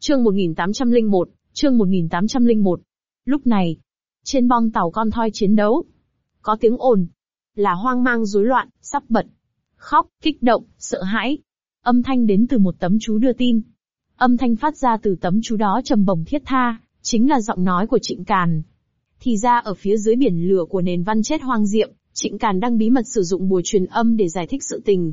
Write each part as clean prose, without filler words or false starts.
Chương 1801, chương 1801. Lúc này, trên bong tàu con thoi chiến đấu, có tiếng ồn, là hoang mang rối loạn, sắp bật, khóc, kích động, sợ hãi. Âm thanh đến từ một tấm chú đưa tin. Âm thanh phát ra từ tấm chú đó trầm bổng thiết tha, chính là giọng nói của Trịnh Càn. Thì ra ở phía dưới biển lửa của nền văn chết hoang diệm, Trịnh Càn đang bí mật sử dụng bùa truyền âm để giải thích sự tình.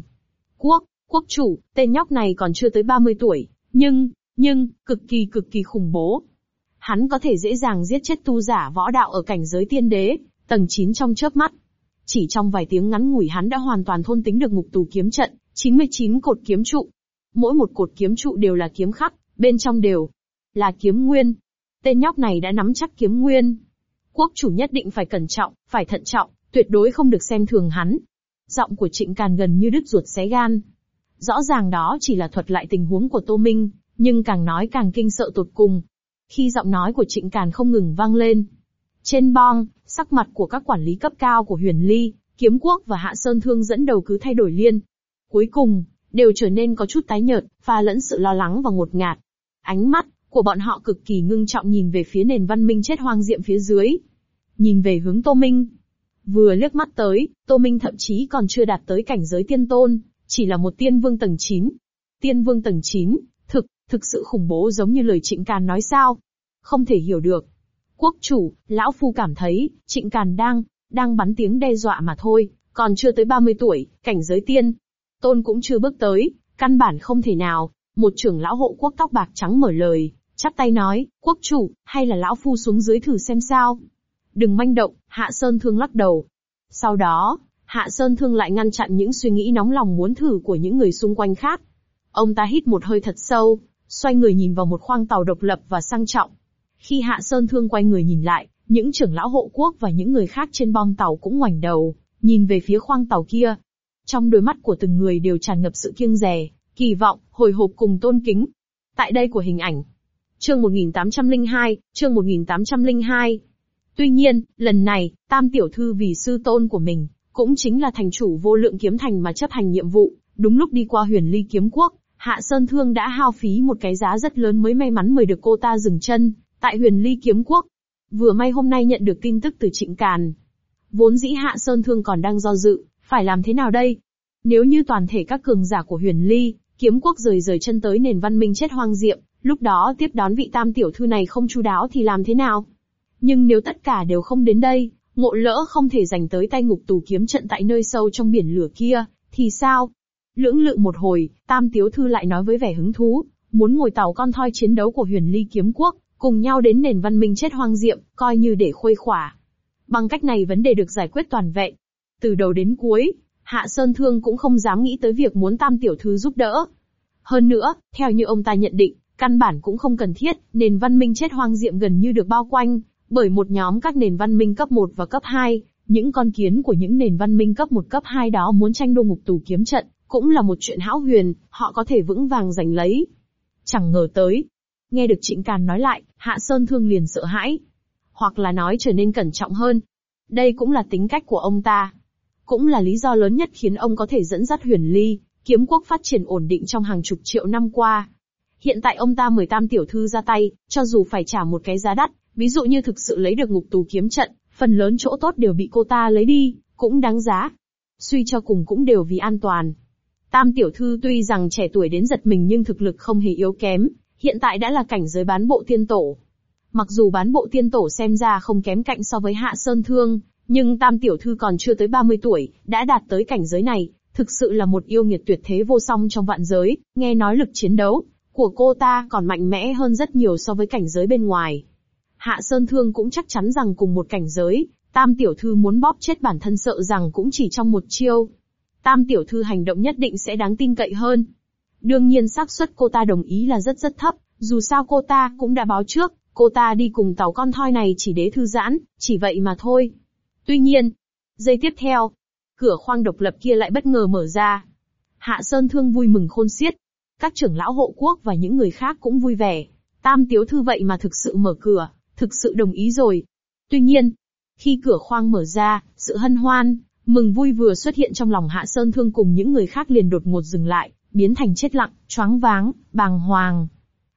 Quốc chủ, tên nhóc này còn chưa tới 30 tuổi, nhưng, cực kỳ khủng bố. Hắn có thể dễ dàng giết chết tu giả võ đạo ở cảnh giới tiên đế, tầng 9 trong chớp mắt. Chỉ trong vài tiếng ngắn ngủi hắn đã hoàn toàn thôn tính được ngục tù kiếm trận, 99 cột kiếm trụ. Mỗi một cột kiếm trụ đều là kiếm khắc, bên trong đều là kiếm nguyên. Tên nhóc này đã nắm chắc kiếm nguyên. Quốc chủ nhất định phải cẩn trọng, phải thận trọng, tuyệt đối không được xem thường hắn. Giọng của Trịnh Càn gần như đứt ruột xé gan. Rõ ràng đó chỉ là thuật lại tình huống của Tô Minh, nhưng càng nói càng kinh sợ tột cùng. Khi giọng nói của Trịnh Càn không ngừng vang lên, trên bong, sắc mặt của các quản lý cấp cao của Huyền Ly, Kiếm Quốc và Hạ Sơn Thương dẫn đầu cứ thay đổi liên. Cuối cùng, đều trở nên có chút tái nhợt, pha lẫn sự lo lắng và ngột ngạt. Ánh mắt của bọn họ cực kỳ ngưng trọng nhìn về phía nền văn minh chết hoang diệm phía dưới. Nhìn về hướng Tô Minh. Vừa liếc mắt tới, Tô Minh thậm chí còn chưa đạt tới cảnh giới tiên tôn, chỉ là một tiên vương tầng 9. Tiên vương tầng 9, thực sự khủng bố giống như lời Trịnh Càn nói sao? Không thể hiểu được. Quốc chủ, lão phu cảm thấy, Trịnh Càn đang bắn tiếng đe dọa mà thôi, còn chưa tới 30 tuổi, cảnh giới tiên tôn cũng chưa bước tới, căn bản không thể nào. Một trưởng lão hộ quốc tóc bạc trắng mở lời, chắp tay nói, quốc chủ, hay là lão phu xuống dưới thử xem sao? Đừng manh động, Hạ Sơn Thương lắc đầu. Sau đó, Hạ Sơn Thương lại ngăn chặn những suy nghĩ nóng lòng muốn thử của những người xung quanh khác. Ông ta hít một hơi thật sâu, xoay người nhìn vào một khoang tàu độc lập và sang trọng. Khi Hạ Sơn Thương quay người nhìn lại, những trưởng lão hộ quốc và những người khác trên bong tàu cũng ngoảnh đầu, nhìn về phía khoang tàu kia. Trong đôi mắt của từng người đều tràn ngập sự kiêng dè, kỳ vọng, hồi hộp cùng tôn kính. Tại đây của hình ảnh. Chương 1802, chương 1802. Tuy nhiên, lần này, Tam tiểu thư vì sư tôn của mình, cũng chính là thành chủ Vô Lượng Kiếm Thành mà chấp hành nhiệm vụ, đúng lúc đi qua Huyền Ly Kiếm Quốc, Hạ Sơn Thương đã hao phí một cái giá rất lớn mới may mắn mời được cô ta dừng chân tại Huyền Ly Kiếm Quốc. Vừa may hôm nay nhận được tin tức từ Trịnh Càn. Vốn dĩ Hạ Sơn Thương còn đang do dự, phải làm thế nào đây? Nếu như toàn thể các cường giả của Huyền Ly Kiếm Quốc rời chân tới nền văn minh chết hoang diệm, lúc đó tiếp đón vị Tam tiểu thư này không chu đáo thì làm thế nào? Nhưng nếu tất cả đều không đến đây, ngộ lỡ không thể giành tới tay ngục tù kiếm trận tại nơi sâu trong biển lửa kia, thì sao? Lưỡng lự một hồi, Tam tiểu thư lại nói với vẻ hứng thú, muốn ngồi tàu con thoi chiến đấu của Huyền Ly Kiếm Quốc, cùng nhau đến nền văn minh chết hoang diệm, coi như để khuây khỏa. Bằng cách này vấn đề được giải quyết toàn vẹn. Từ đầu đến cuối, Hạ Sơn Thương cũng không dám nghĩ tới việc muốn Tam tiểu thư giúp đỡ. Hơn nữa, theo như ông ta nhận định, căn bản cũng không cần thiết, nền văn minh chết hoang diệm gần như được bao quanh bởi một nhóm các nền văn minh cấp 1 và cấp 2, những con kiến của những nền văn minh cấp 1 cấp 2 đó muốn tranh đua ngục tù kiếm trận, cũng là một chuyện hão huyền, họ có thể vững vàng giành lấy. Chẳng ngờ tới. Nghe được Trịnh Càn nói lại, Hạ Sơn Thương liền sợ hãi. Hoặc là nói trở nên cẩn trọng hơn. Đây cũng là tính cách của ông ta. Cũng là lý do lớn nhất khiến ông có thể dẫn dắt Huyền Ly Kiếm Quốc phát triển ổn định trong hàng chục triệu năm qua. Hiện tại ông ta mời Tam tiểu thư ra tay, cho dù phải trả một cái giá đắt, ví dụ như thực sự lấy được ngục tù kiếm trận, phần lớn chỗ tốt đều bị cô ta lấy đi, cũng đáng giá. Suy cho cùng cũng đều vì an toàn. Tam tiểu thư tuy rằng trẻ tuổi đến giật mình nhưng thực lực không hề yếu kém, hiện tại đã là cảnh giới bán bộ tiên tổ. Mặc dù bán bộ tiên tổ xem ra không kém cạnh so với Hạ Sơn Thương, nhưng Tam tiểu thư còn chưa tới 30 tuổi, đã đạt tới cảnh giới này, thực sự là một yêu nghiệt tuyệt thế vô song trong vạn giới, nghe nói lực chiến đấu của cô ta còn mạnh mẽ hơn rất nhiều so với cảnh giới bên ngoài. Hạ Sơn Thương cũng chắc chắn rằng cùng một cảnh giới, Tam tiểu thư muốn bóp chết bản thân sợ rằng cũng chỉ trong một chiêu. Tam tiểu thư hành động nhất định sẽ đáng tin cậy hơn. Đương nhiên xác suất cô ta đồng ý là rất thấp, dù sao cô ta cũng đã báo trước, cô ta đi cùng tàu con thoi này chỉ để thư giãn, chỉ vậy mà thôi. Tuy nhiên, giây tiếp theo, cửa khoang độc lập kia lại bất ngờ mở ra. Hạ Sơn Thương vui mừng khôn xiết. Các trưởng lão hộ quốc và những người khác cũng vui vẻ. Tam tiểu thư vậy mà thực sự mở cửa, thực sự đồng ý rồi. Tuy nhiên, khi cửa khoang mở ra, sự hân hoan, mừng vui vừa xuất hiện trong lòng Hạ Sơn Thương cùng những người khác liền đột ngột dừng lại, biến thành chết lặng, choáng váng, bàng hoàng.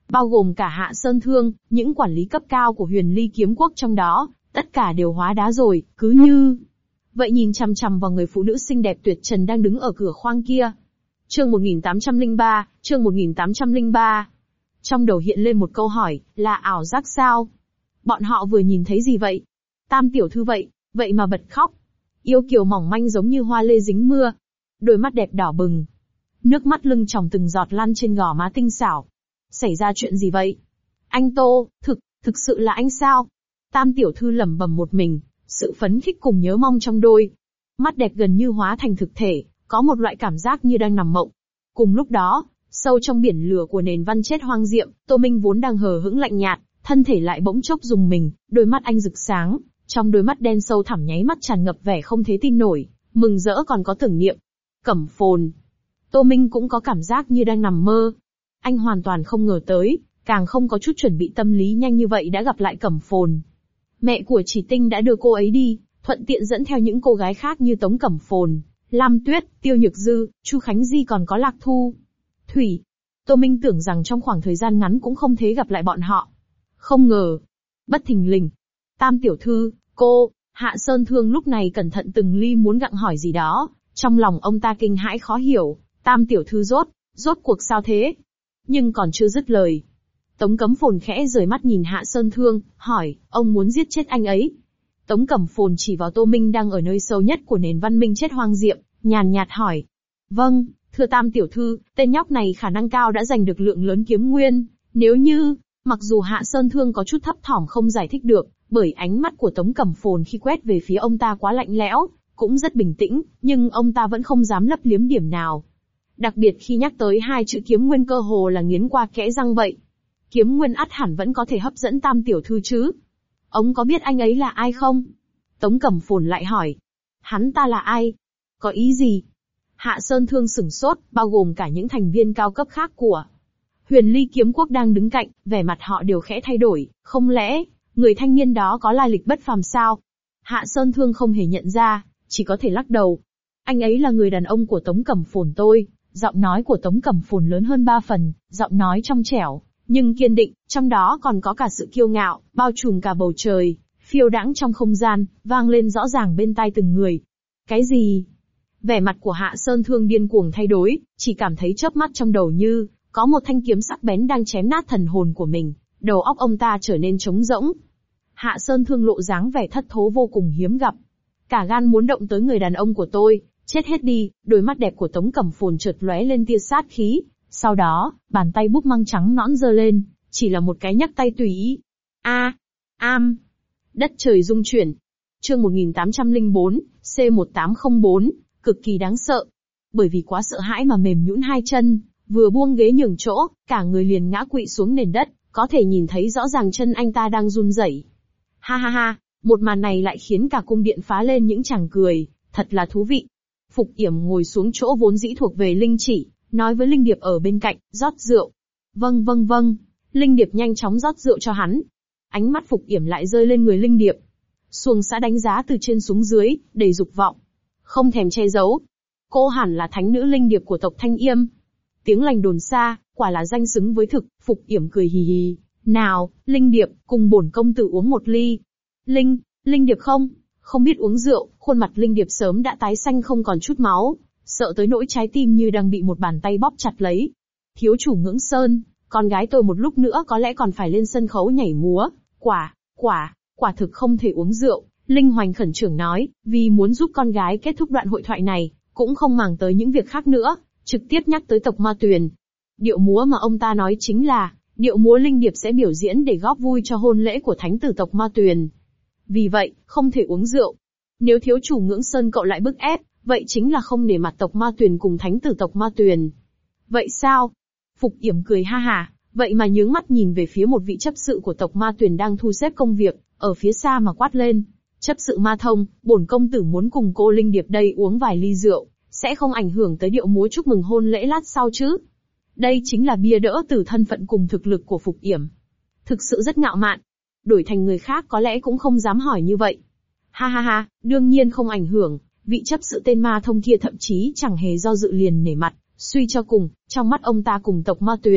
bao gồm cả Hạ Sơn Thương, những quản lý cấp cao của Huyền Ly Kiếm Quốc trong đó, tất cả đều hóa đá rồi, cứ như vậy nhìn chằm chằm vào người phụ nữ xinh đẹp tuyệt trần đang đứng ở cửa khoang kia. Chương 1803, chương 1803. Trong đầu hiện lên một câu hỏi, là ảo giác sao? Bọn họ vừa nhìn thấy gì vậy? Tam tiểu thư vậy mà bật khóc. Yêu kiều mỏng manh giống như hoa lê dính mưa. Đôi mắt đẹp đỏ bừng. Nước mắt lưng tròng từng giọt lăn trên gò má tinh xảo. Xảy ra chuyện gì vậy? Anh Tô, thực sự là anh sao? Tam tiểu thư lẩm bẩm một mình, sự phấn khích cùng nhớ mong trong đôi mắt đẹp gần như hóa thành thực thể, có một loại cảm giác như đang nằm mộng. Cùng lúc đó, sâu trong biển lửa của nền văn chết hoang diệm, Tô Minh vốn đang hờ hững lạnh nhạt, thân thể lại bỗng chốc rùng mình, đôi mắt anh rực sáng, trong đôi mắt đen sâu thẳm nháy mắt tràn ngập vẻ không thể tin nổi, mừng rỡ còn có tưởng niệm. Cẩm Phồn. Tô Minh cũng có cảm giác như đang nằm mơ. Anh hoàn toàn không ngờ tới, càng không có chút chuẩn bị tâm lý nhanh như vậy đã gặp lại Cẩm Phồn. Mẹ của Chỉ Tinh đã đưa cô ấy đi, thuận tiện dẫn theo những cô gái khác như Tống Cẩm Phồn, Lam Tuyết, Tiêu Nhược Dư, Chu Khánh Di còn có Lạc Thu, Thủy. Tô Minh tưởng rằng trong khoảng thời gian ngắn cũng không thể gặp lại bọn họ. Không ngờ. Bất thình lình. Tam tiểu thư, cô, Hạ Sơn Thương lúc này cẩn thận từng ly muốn gặng hỏi gì đó, trong lòng ông ta kinh hãi khó hiểu, Tam tiểu thư rốt cuộc sao thế? Nhưng còn chưa dứt lời. Tống Cẩm Phồn khẽ rời mắt nhìn Hạ Sơn Thương, hỏi, ông muốn giết chết anh ấy. Tống Cẩm Phồn chỉ vào Tô Minh đang ở nơi sâu nhất của nền văn minh chết hoang diệm, nhàn nhạt hỏi. Vâng, thưa Tam tiểu thư, tên nhóc này khả năng cao đã giành được lượng lớn kiếm nguyên, nếu như, mặc dù Hạ Sơn Thương có chút thấp thỏm không giải thích được, bởi ánh mắt của Tống Cẩm Phồn khi quét về phía ông ta quá lạnh lẽo, cũng rất bình tĩnh, nhưng ông ta vẫn không dám lấp liếm điểm nào. Đặc biệt khi nhắc tới hai chữ kiếm nguyên cơ hồ là nghiến qua kẽ răng vậy. Kiếm nguyên ắt hẳn vẫn có thể hấp dẫn Tam tiểu thư chứ. Ông có biết anh ấy là ai không? Tống Cẩm Phồn lại hỏi. Hắn ta là ai? Có ý gì? Hạ Sơn Thương sửng sốt, bao gồm cả những thành viên cao cấp khác của Huyền Ly Kiếm Quốc đang đứng cạnh, vẻ mặt họ đều khẽ thay đổi, không lẽ, người thanh niên đó có lai lịch bất phàm sao? Hạ Sơn Thương không hề nhận ra, chỉ có thể lắc đầu. Anh ấy là người đàn ông của Tống Cẩm Phồn tôi. Giọng nói của Tống Cẩm Phồn lớn hơn 3 phần, giọng nói trong trẻo, nhưng kiên định, trong đó còn có cả sự kiêu ngạo, bao trùm cả bầu trời, phiêu đãng trong không gian, vang lên rõ ràng bên tai từng người. Cái gì? Vẻ mặt của Hạ Sơn Thương điên cuồng thay đổi, chỉ cảm thấy chớp mắt trong đầu như có một thanh kiếm sắc bén đang chém nát thần hồn của mình, đầu óc ông ta trở nên trống rỗng. Hạ Sơn Thương lộ dáng vẻ thất thố vô cùng hiếm gặp. Cả gan muốn động tới người đàn ông của tôi, chết hết đi. Đôi mắt đẹp của Tống Cẩm Phồn chợt lóe lên tia sát khí, sau đó, bàn tay búp măng trắng nõn giơ lên, chỉ là một cái nhấc tay tùy ý. Đất trời rung chuyển. Chương 1804, C1804, cực kỳ đáng sợ. Bởi vì quá sợ hãi mà mềm nhũn hai chân, vừa buông ghế nhường chỗ, cả người liền ngã quỵ xuống nền đất, có thể nhìn thấy rõ ràng chân anh ta đang run rẩy. Ha ha ha, một màn này lại khiến cả cung điện phá lên những tràng cười, thật là thú vị. Phục Yểm ngồi xuống chỗ vốn dĩ thuộc về Linh Chỉ, nói với Linh Điệp ở bên cạnh, rót rượu. Vâng. Linh Điệp nhanh chóng rót rượu cho hắn. Ánh mắt Phục Yểm lại rơi lên người Linh Điệp. Xuồng xã đánh giá từ trên xuống dưới, đầy dục vọng. Không thèm che giấu. Cô hẳn là thánh nữ Linh Điệp của tộc Thanh Yêm. Tiếng lành đồn xa, quả là danh xứng với thực. Phục Yểm cười hì hì. Nào, Linh Điệp, cùng bổn công tử uống một ly. Linh Điệp không biết uống rượu, khuôn mặt Linh Điệp sớm đã tái xanh không còn chút máu, sợ tới nỗi trái tim như đang bị một bàn tay bóp chặt lấy. Thiếu chủ Ngưỡng Sơn, con gái tôi một lúc nữa có lẽ còn phải lên sân khấu nhảy múa, quả thực không thể uống rượu. Linh Hoành khẩn trưởng nói, vì muốn giúp con gái kết thúc đoạn hội thoại này, cũng không màng tới những việc khác nữa, trực tiếp nhắc tới tộc Ma Tuyền. Điệu múa mà ông ta nói chính là, điệu múa Linh Điệp sẽ biểu diễn để góp vui cho hôn lễ của thánh tử tộc Ma Tuyền. Vì vậy, không thể uống rượu. Nếu thiếu chủ Ngưỡng Sơn cậu lại bức ép, vậy chính là không nể mặt tộc Ma Tuyền cùng thánh tử tộc Ma Tuyền. Vậy sao? Phục Yểm cười ha hả, vậy mà nhướng mắt nhìn về phía một vị chấp sự của tộc Ma Tuyền đang thu xếp công việc, ở phía xa mà quát lên. Chấp sự Ma Thông, bổn công tử muốn cùng cô Linh Điệp đây uống vài ly rượu, sẽ không ảnh hưởng tới điệu múa chúc mừng hôn lễ lát sau chứ? Đây chính là bia đỡ từ thân phận cùng thực lực của Phục Yểm. Thực sự rất ngạo mạn. Đổi thành người khác có lẽ cũng không dám hỏi như vậy. Ha, đương nhiên không ảnh hưởng, vị chấp sự tên Ma Thông kia thậm chí chẳng hề do dự liền nể mặt, suy cho cùng, trong mắt ông ta cùng tộc Ma Tuyền,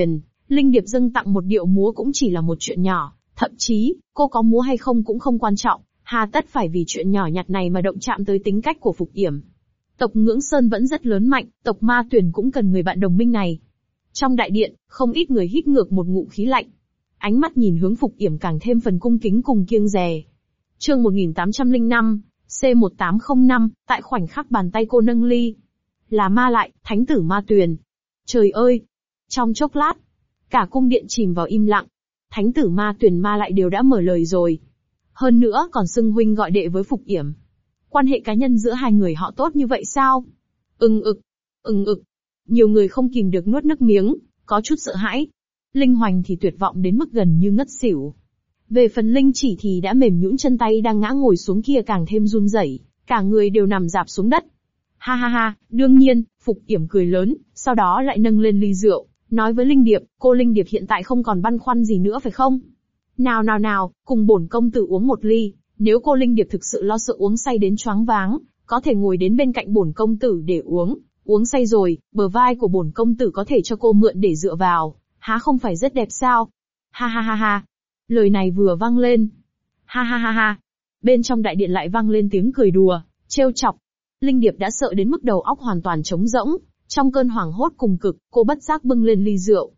Linh Điệp dâng tặng một điệu múa cũng chỉ là một chuyện nhỏ, thậm chí, cô có múa hay không cũng không quan trọng, hà tất phải vì chuyện nhỏ nhặt này mà động chạm tới tính cách của Phục Yểm. Tộc Ngưỡng Sơn vẫn rất lớn mạnh, tộc Ma Tuyền cũng cần người bạn đồng minh này. Trong đại điện, không ít người hít ngược một ngụm khí lạnh. Ánh mắt nhìn hướng Phục Yểm càng thêm phần cung kính cùng kiêng dè. Chương 1805, C1805, tại khoảnh khắc bàn tay cô nâng ly. Là ma lại, thánh tử Ma Tuyền. Trời ơi! Trong chốc lát, cả cung điện chìm vào im lặng. Thánh tử Ma Tuyền ma lại đều đã mở lời rồi. Hơn nữa còn xưng huynh gọi đệ với Phục Yểm. Quan hệ cá nhân giữa hai người họ tốt như vậy sao? Ưng ực. Nhiều người không kìm được nuốt nước miếng, có chút sợ hãi. Linh Hoành thì tuyệt vọng đến mức gần như ngất xỉu. Về phần Linh Chỉ thì đã mềm nhũn, chân tay đang ngã ngồi xuống kia càng thêm run rẩy, cả người đều nằm rạp xuống đất. Ha ha ha, đương nhiên, Phục Yểm cười lớn, sau đó lại nâng lên ly rượu, nói với Linh Điệp, cô Linh Điệp hiện tại không còn băn khoăn gì nữa phải không? Nào, cùng bổn công tử uống một ly, nếu cô Linh Điệp thực sự lo sợ uống say đến choáng váng, có thể ngồi đến bên cạnh bổn công tử để uống say rồi, bờ vai của bổn công tử có thể cho cô mượn để dựa vào, há không phải rất đẹp sao? Ha ha ha ha. Lời này vừa vang lên. Ha ha ha ha. Bên trong đại điện lại vang lên tiếng cười đùa, trêu chọc. Linh Điệp đã sợ đến mức đầu óc hoàn toàn trống rỗng, trong cơn hoảng hốt cùng cực, cô bất giác bưng lên ly rượu,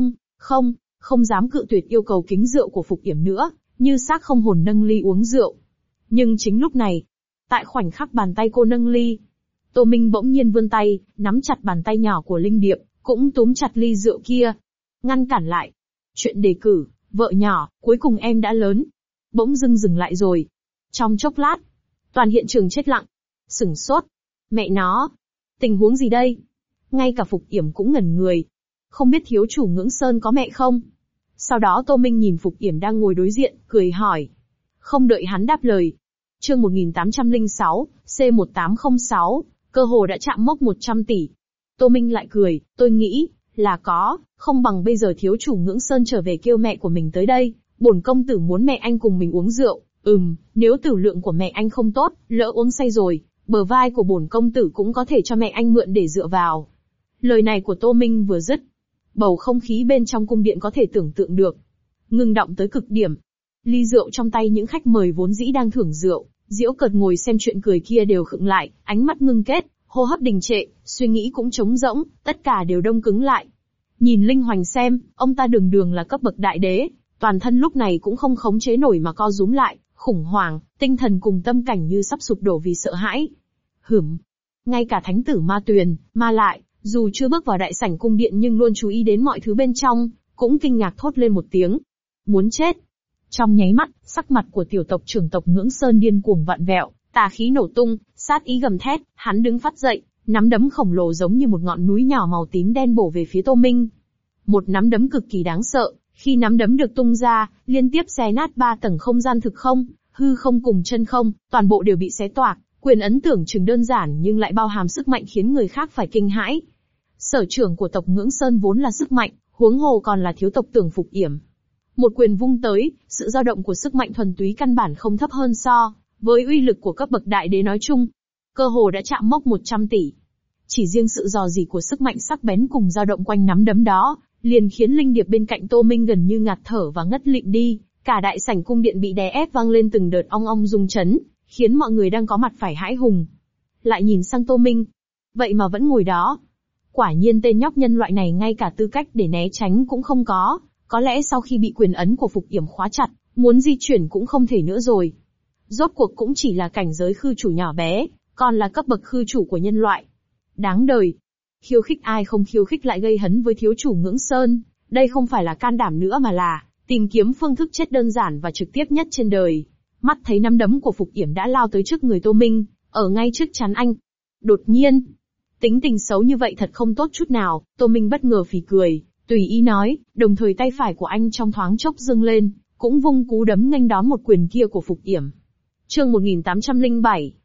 không dám cự tuyệt yêu cầu kính rượu của Phục Yểm nữa, như xác không hồn nâng ly uống rượu. Nhưng chính lúc này, tại khoảnh khắc bàn tay cô nâng ly, Tô Minh bỗng nhiên vươn tay, nắm chặt bàn tay nhỏ của Linh Điệp, cũng túm chặt ly rượu kia, ngăn cản lại. Chuyện đề cử, vợ nhỏ, cuối cùng em đã lớn. Bỗng dưng dừng lại rồi. Trong chốc lát, toàn hiện trường chết lặng. Sửng sốt. Mẹ nó. Tình huống gì đây? Ngay cả Phục Yểm cũng ngẩn người. Không biết thiếu chủ Ngưỡng Sơn có mẹ không? Sau đó Tô Minh nhìn Phục Yểm đang ngồi đối diện, cười hỏi. Không đợi hắn đáp lời. Chương 1806, C1806, cơ hồ đã chạm mốc 100 tỷ. Tô Minh lại cười, tôi nghĩ, là có, không bằng bây giờ thiếu chủ Ngưỡng Sơn trở về kêu mẹ của mình tới đây, bổn công tử muốn mẹ anh cùng mình uống rượu, nếu tử lượng của mẹ anh không tốt, lỡ uống say rồi, bờ vai của bổn công tử cũng có thể cho mẹ anh mượn để dựa vào. Lời này của Tô Minh vừa dứt, bầu không khí bên trong cung điện có thể tưởng tượng được, ngưng động tới cực điểm. Ly rượu trong tay những khách mời vốn dĩ đang thưởng rượu, giễu cợt ngồi xem chuyện cười kia đều khựng lại, ánh mắt ngưng kết, hô hấp đình trệ, suy nghĩ cũng trống rỗng, tất cả đều đông cứng lại. Nhìn Linh Hoành xem, ông ta đường đường là cấp bậc đại đế, toàn thân lúc này cũng không khống chế nổi mà co rúm lại, khủng hoảng, tinh thần cùng tâm cảnh như sắp sụp đổ vì sợ hãi. Ngay cả thánh tử Ma Tuyền, ma lại, dù chưa bước vào đại sảnh cung điện nhưng luôn chú ý đến mọi thứ bên trong, cũng kinh ngạc thốt lên một tiếng. Muốn chết. Trong nháy mắt, sắc mặt của tiểu tộc trưởng tộc Ngưỡng Sơn điên cuồng vặn vẹo, tà khí nổ tung, sát ý gầm thét, hắn đứng phát dậy, nắm đấm khổng lồ giống như một ngọn núi nhỏ màu tím đen bổ về phía Tô Minh. Một nắm đấm cực kỳ đáng sợ, khi nắm đấm được tung ra, liên tiếp xé nát 3 tầng không gian thực không, hư không cùng chân không, toàn bộ đều bị xé toạc, quyền ấn tưởng chừng đơn giản nhưng lại bao hàm sức mạnh khiến người khác phải kinh hãi. Sở trưởng của tộc Ngưỡng Sơn vốn là sức mạnh, huống hồ còn là thiếu tộc trưởng Phục Yểm. Một quyền vung tới, sự dao động của sức mạnh thuần túy căn bản không thấp hơn so với uy lực của cấp bậc đại đế nói chung. Cơ hồ đã chạm mốc 100 tỷ. Chỉ riêng sự dò dỉ của sức mạnh sắc bén cùng dao động quanh nắm đấm đó, liền khiến Linh Điệp bên cạnh Tô Minh gần như ngạt thở và ngất lịm đi, cả đại sảnh cung điện bị đè ép vang lên từng đợt ong ong rung chấn, khiến mọi người đang có mặt phải hãi hùng. Lại nhìn sang Tô Minh, vậy mà vẫn ngồi đó. Quả nhiên tên nhóc nhân loại này ngay cả tư cách để né tránh cũng không có lẽ sau khi bị quyền ấn của Phục Yểm khóa chặt, muốn di chuyển cũng không thể nữa rồi. Rốt cuộc cũng chỉ là cảnh giới khư chủ nhỏ bé, còn là cấp bậc khư chủ của nhân loại. Đáng đời. Khiêu khích ai không khiêu khích lại gây hấn với thiếu chủ Ngưỡng Sơn, đây không phải là can đảm nữa mà là tìm kiếm phương thức chết đơn giản và trực tiếp nhất trên đời. Mắt thấy nắm đấm của Phục Yểm đã lao tới trước người Tô Minh, ở ngay trước trán anh. Đột nhiên, tính tình xấu như vậy thật không tốt chút nào, Tô Minh bất ngờ phì cười, tùy ý nói, đồng thời tay phải của anh trong thoáng chốc dâng lên, cũng vung cú đấm nghênh đón một quyền kia của Phục Yểm. Chương 1807,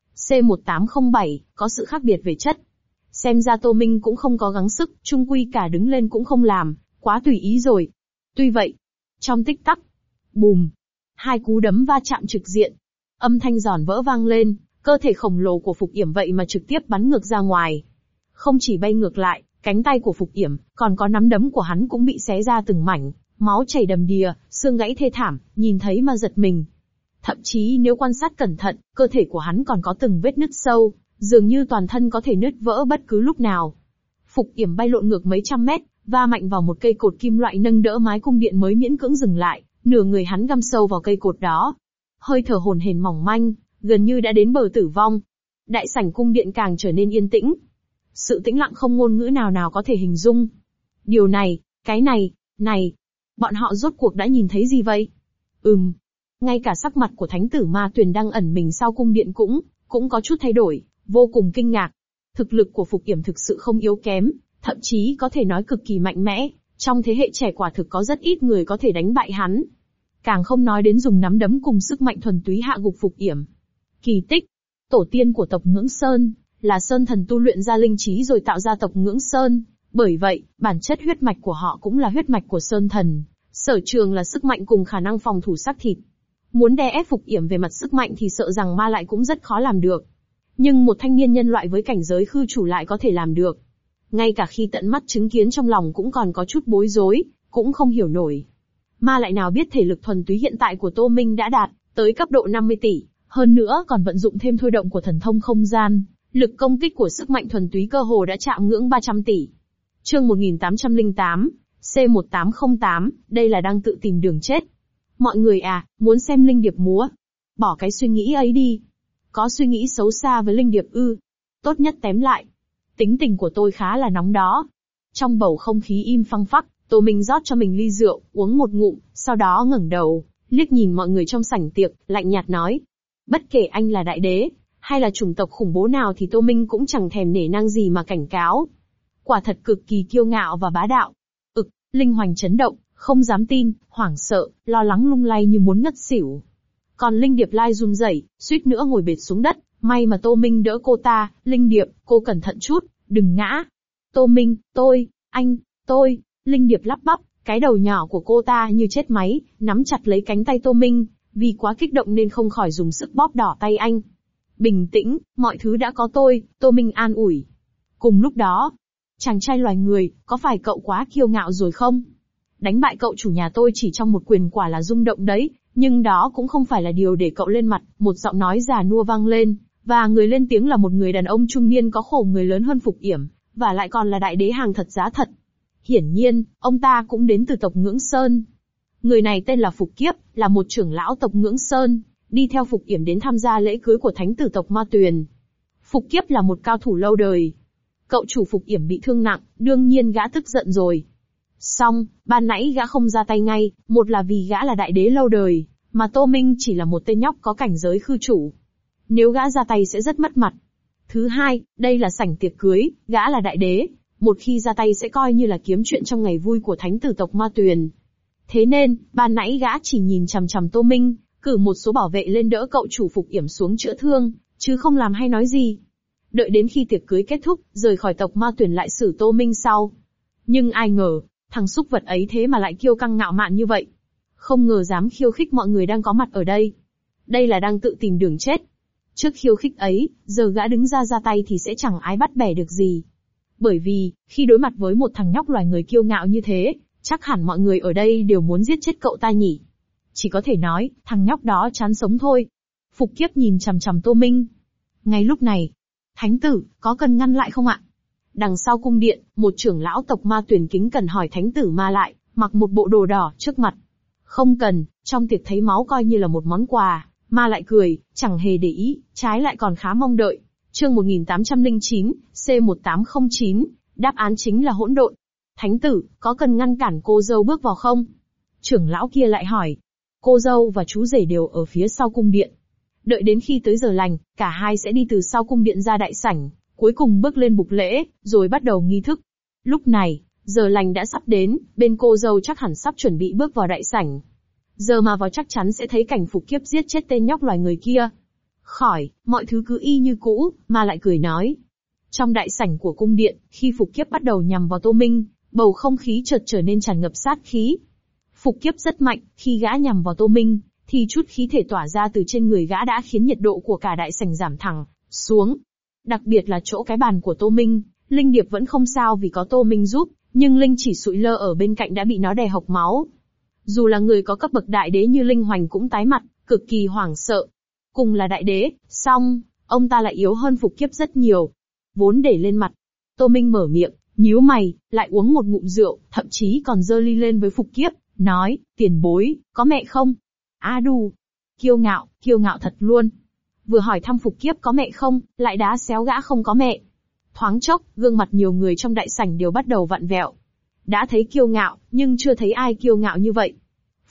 C1807, có sự khác biệt về chất. Xem ra Tô Minh cũng không có gắng sức, chung quy cả đứng lên cũng không làm, quá tùy ý rồi. Tuy vậy, trong tích tắc, bùm, 2 cú đấm va chạm trực diện. Âm thanh giòn vỡ vang lên, cơ thể khổng lồ của Phục Yểm vậy mà trực tiếp bắn ngược ra ngoài. Không chỉ bay ngược lại, Cánh tay của Phục Yểm, còn có nắm đấm của hắn cũng bị xé ra từng mảnh, máu chảy đầm đìa, xương gãy thê thảm, nhìn thấy mà giật mình. Thậm chí nếu quan sát cẩn thận, cơ thể của hắn còn có từng vết nứt sâu, dường như toàn thân có thể nứt vỡ bất cứ lúc nào. Phục Yểm bay lộn ngược mấy trăm mét, va mạnh vào một cây cột kim loại nâng đỡ mái cung điện mới miễn cưỡng dừng lại, nửa người hắn găm sâu vào cây cột đó. Hơi thở hổn hển mỏng manh, gần như đã đến bờ tử vong. Đại sảnh cung điện càng trở nên yên tĩnh. Sự tĩnh lặng không ngôn ngữ nào nào có thể hình dung. Điều này, cái này, bọn họ rốt cuộc đã nhìn thấy gì vậy? Ngay cả sắc mặt của thánh tử Ma Tuyền đang ẩn mình sau cung điện cũng có chút thay đổi, vô cùng kinh ngạc. Thực lực của Phục Yểm thực sự không yếu kém, thậm chí có thể nói cực kỳ mạnh mẽ, trong thế hệ trẻ quả thực có rất ít người có thể đánh bại hắn. Càng không nói đến dùng nắm đấm cùng sức mạnh thuần túy hạ gục Phục Yểm. Kỳ tích, tổ tiên của tộc Ngưỡng Sơn, là Sơn thần tu luyện ra linh trí rồi tạo ra tộc Ngưỡng Sơn, bởi vậy, bản chất huyết mạch của họ cũng là huyết mạch của Sơn thần, sở trường là sức mạnh cùng khả năng phòng thủ xác thịt. Muốn đè ép Phục Yểm về mặt sức mạnh thì sợ rằng Ma lại cũng rất khó làm được. Nhưng một thanh niên nhân loại với cảnh giới khư chủ lại có thể làm được. Ngay cả khi tận mắt chứng kiến trong lòng cũng còn có chút bối rối, cũng không hiểu nổi. Ma lại nào biết thể lực thuần túy hiện tại của Tô Minh đã đạt tới cấp độ 50 tỷ, hơn nữa còn vận dụng thêm thôi động của thần thông không gian, lực công kích của sức mạnh thuần túy cơ hồ đã chạm ngưỡng 300 tỷ. Chương 1808, C1808, đây là đang tự tìm đường chết. Mọi người à, muốn xem linh điệp múa? Bỏ cái suy nghĩ ấy đi. Có suy nghĩ xấu xa với linh điệp ư? Tốt nhất tém lại. Tính tình của tôi khá là nóng đó. Trong bầu không khí im phăng phắc, Tô Minh rót cho mình ly rượu, uống một ngụm, sau đó ngẩng đầu, liếc nhìn mọi người trong sảnh tiệc, lạnh nhạt nói. Bất kể anh là đại đế, hay là chủng tộc khủng bố nào thì Tô Minh cũng chẳng thèm nể nang gì mà cảnh cáo. Quả thật cực kỳ kiêu ngạo và bá đạo. Linh Hoành chấn động, không dám tin, hoảng sợ, lo lắng lung lay như muốn ngất xỉu. Còn Linh Điệp Lai run rẩy, suýt nữa ngồi bệt xuống đất, may mà Tô Minh đỡ cô ta. Linh Điệp, cô cẩn thận chút, đừng ngã. Tô Minh, tôi, Linh Điệp lắp bắp, cái đầu nhỏ của cô ta như chết máy, nắm chặt lấy cánh tay Tô Minh, vì quá kích động nên không khỏi dùng sức bóp đỏ tay anh. Bình tĩnh, mọi thứ đã có tôi, Tô Minh an ủi. Cùng lúc đó, chàng trai loài người, có phải cậu quá kiêu ngạo rồi không? Đánh bại cậu chủ nhà tôi chỉ trong một quyền quả là rung động đấy, nhưng đó cũng không phải là điều để cậu lên mặt. Một giọng nói già nua vang lên, và người lên tiếng là một người đàn ông trung niên có khổ người lớn hơn Phục Yểm, và lại còn là đại đế hàng thật giá thật. Hiển nhiên, ông ta cũng đến từ tộc Ngưỡng Sơn. Người này tên là Phục Kiếp, là một trưởng lão tộc Ngưỡng Sơn, đi theo Phục Yểm đến tham gia lễ cưới của thánh tử tộc Ma Tuyền. Phục Kiếp là một cao thủ lâu đời. Cậu chủ Phục Yểm bị thương nặng, đương nhiên gã tức giận rồi. Song, ban nãy gã không ra tay ngay, một là vì gã là đại đế lâu đời, mà Tô Minh chỉ là một tên nhóc có cảnh giới khư chủ. Nếu gã ra tay sẽ rất mất mặt. Thứ hai, đây là sảnh tiệc cưới, gã là đại đế, một khi ra tay sẽ coi như là kiếm chuyện trong ngày vui của thánh tử tộc Ma Tuyền. Thế nên, ban nãy gã chỉ nhìn chằm chằm Tô Minh, cử một số bảo vệ lên đỡ cậu chủ Phục Yểm xuống chữa thương, chứ không làm hay nói gì. Đợi đến khi tiệc cưới kết thúc, rời khỏi tộc Ma Tuyền lại xử Tô Minh sau. Nhưng ai ngờ, thằng súc vật ấy thế mà lại kiêu căng ngạo mạn như vậy. Không ngờ dám khiêu khích mọi người đang có mặt ở đây. Đây là đang tự tìm đường chết. Trước khiêu khích ấy, giờ gã đứng ra tay thì sẽ chẳng ai bắt bẻ được gì. Bởi vì, khi đối mặt với một thằng nhóc loài người kiêu ngạo như thế, chắc hẳn mọi người ở đây đều muốn giết chết cậu ta nhỉ. Chỉ có thể nói, thằng nhóc đó chán sống thôi. Phục Kiếp nhìn chằm chằm Tô Minh. Ngay lúc này, thánh tử, có cần ngăn lại không ạ? Đằng sau cung điện, một trưởng lão tộc Ma Tuyền kính cẩn hỏi thánh tử Ma lại, mặc một bộ đồ đỏ trước mặt. Không cần, trong tiệc thấy máu coi như là một món quà. Ma lại cười, chẳng hề để ý, trái lại còn khá mong đợi. Chương 1809, C1809, đáp án chính là hỗn độn. Thánh tử, có cần ngăn cản cô dâu bước vào không? Trưởng lão kia lại hỏi. Cô dâu và chú rể đều ở phía sau cung điện. Đợi đến khi tới giờ lành, cả hai sẽ đi từ sau cung điện ra đại sảnh, cuối cùng bước lên bục lễ, rồi bắt đầu nghi thức. Lúc này, giờ lành đã sắp đến, bên cô dâu chắc hẳn sắp chuẩn bị bước vào đại sảnh. Giờ mà vào chắc chắn sẽ thấy cảnh Phục Kiếp giết chết tên nhóc loài người kia. Khỏi, mọi thứ cứ y như cũ, mà lại cười nói. Trong đại sảnh của cung điện, khi Phục Kiếp bắt đầu nhằm vào Tô Minh, bầu không khí chợt trở nên tràn ngập sát khí. Phục Kiếp rất mạnh, khi gã nhằm vào Tô Minh, thì chút khí thể tỏa ra từ trên người gã đã khiến nhiệt độ của cả đại sảnh giảm thẳng xuống. Đặc biệt là chỗ cái bàn của Tô Minh, Linh Điệp vẫn không sao vì có Tô Minh giúp, nhưng Linh chỉ sụi lơ ở bên cạnh đã bị nó đè hộc máu. Dù là người có cấp bậc đại đế như Linh Hoành cũng tái mặt, cực kỳ hoảng sợ. Cùng là đại đế, song, ông ta lại yếu hơn Phục Kiếp rất nhiều. Vốn để lên mặt. Tô Minh mở miệng, nhíu mày, lại uống một ngụm rượu, thậm chí còn giơ ly lên với Phục Kiếp, nói, tiền bối, có mẹ không? A đù. Kiêu ngạo thật luôn. Vừa hỏi thăm Phục Kiếp có mẹ không, lại đá xéo gã không có mẹ. Thoáng chốc, gương mặt nhiều người trong đại sảnh đều bắt đầu vặn vẹo. Đã thấy kiêu ngạo, nhưng chưa thấy ai kiêu ngạo như vậy.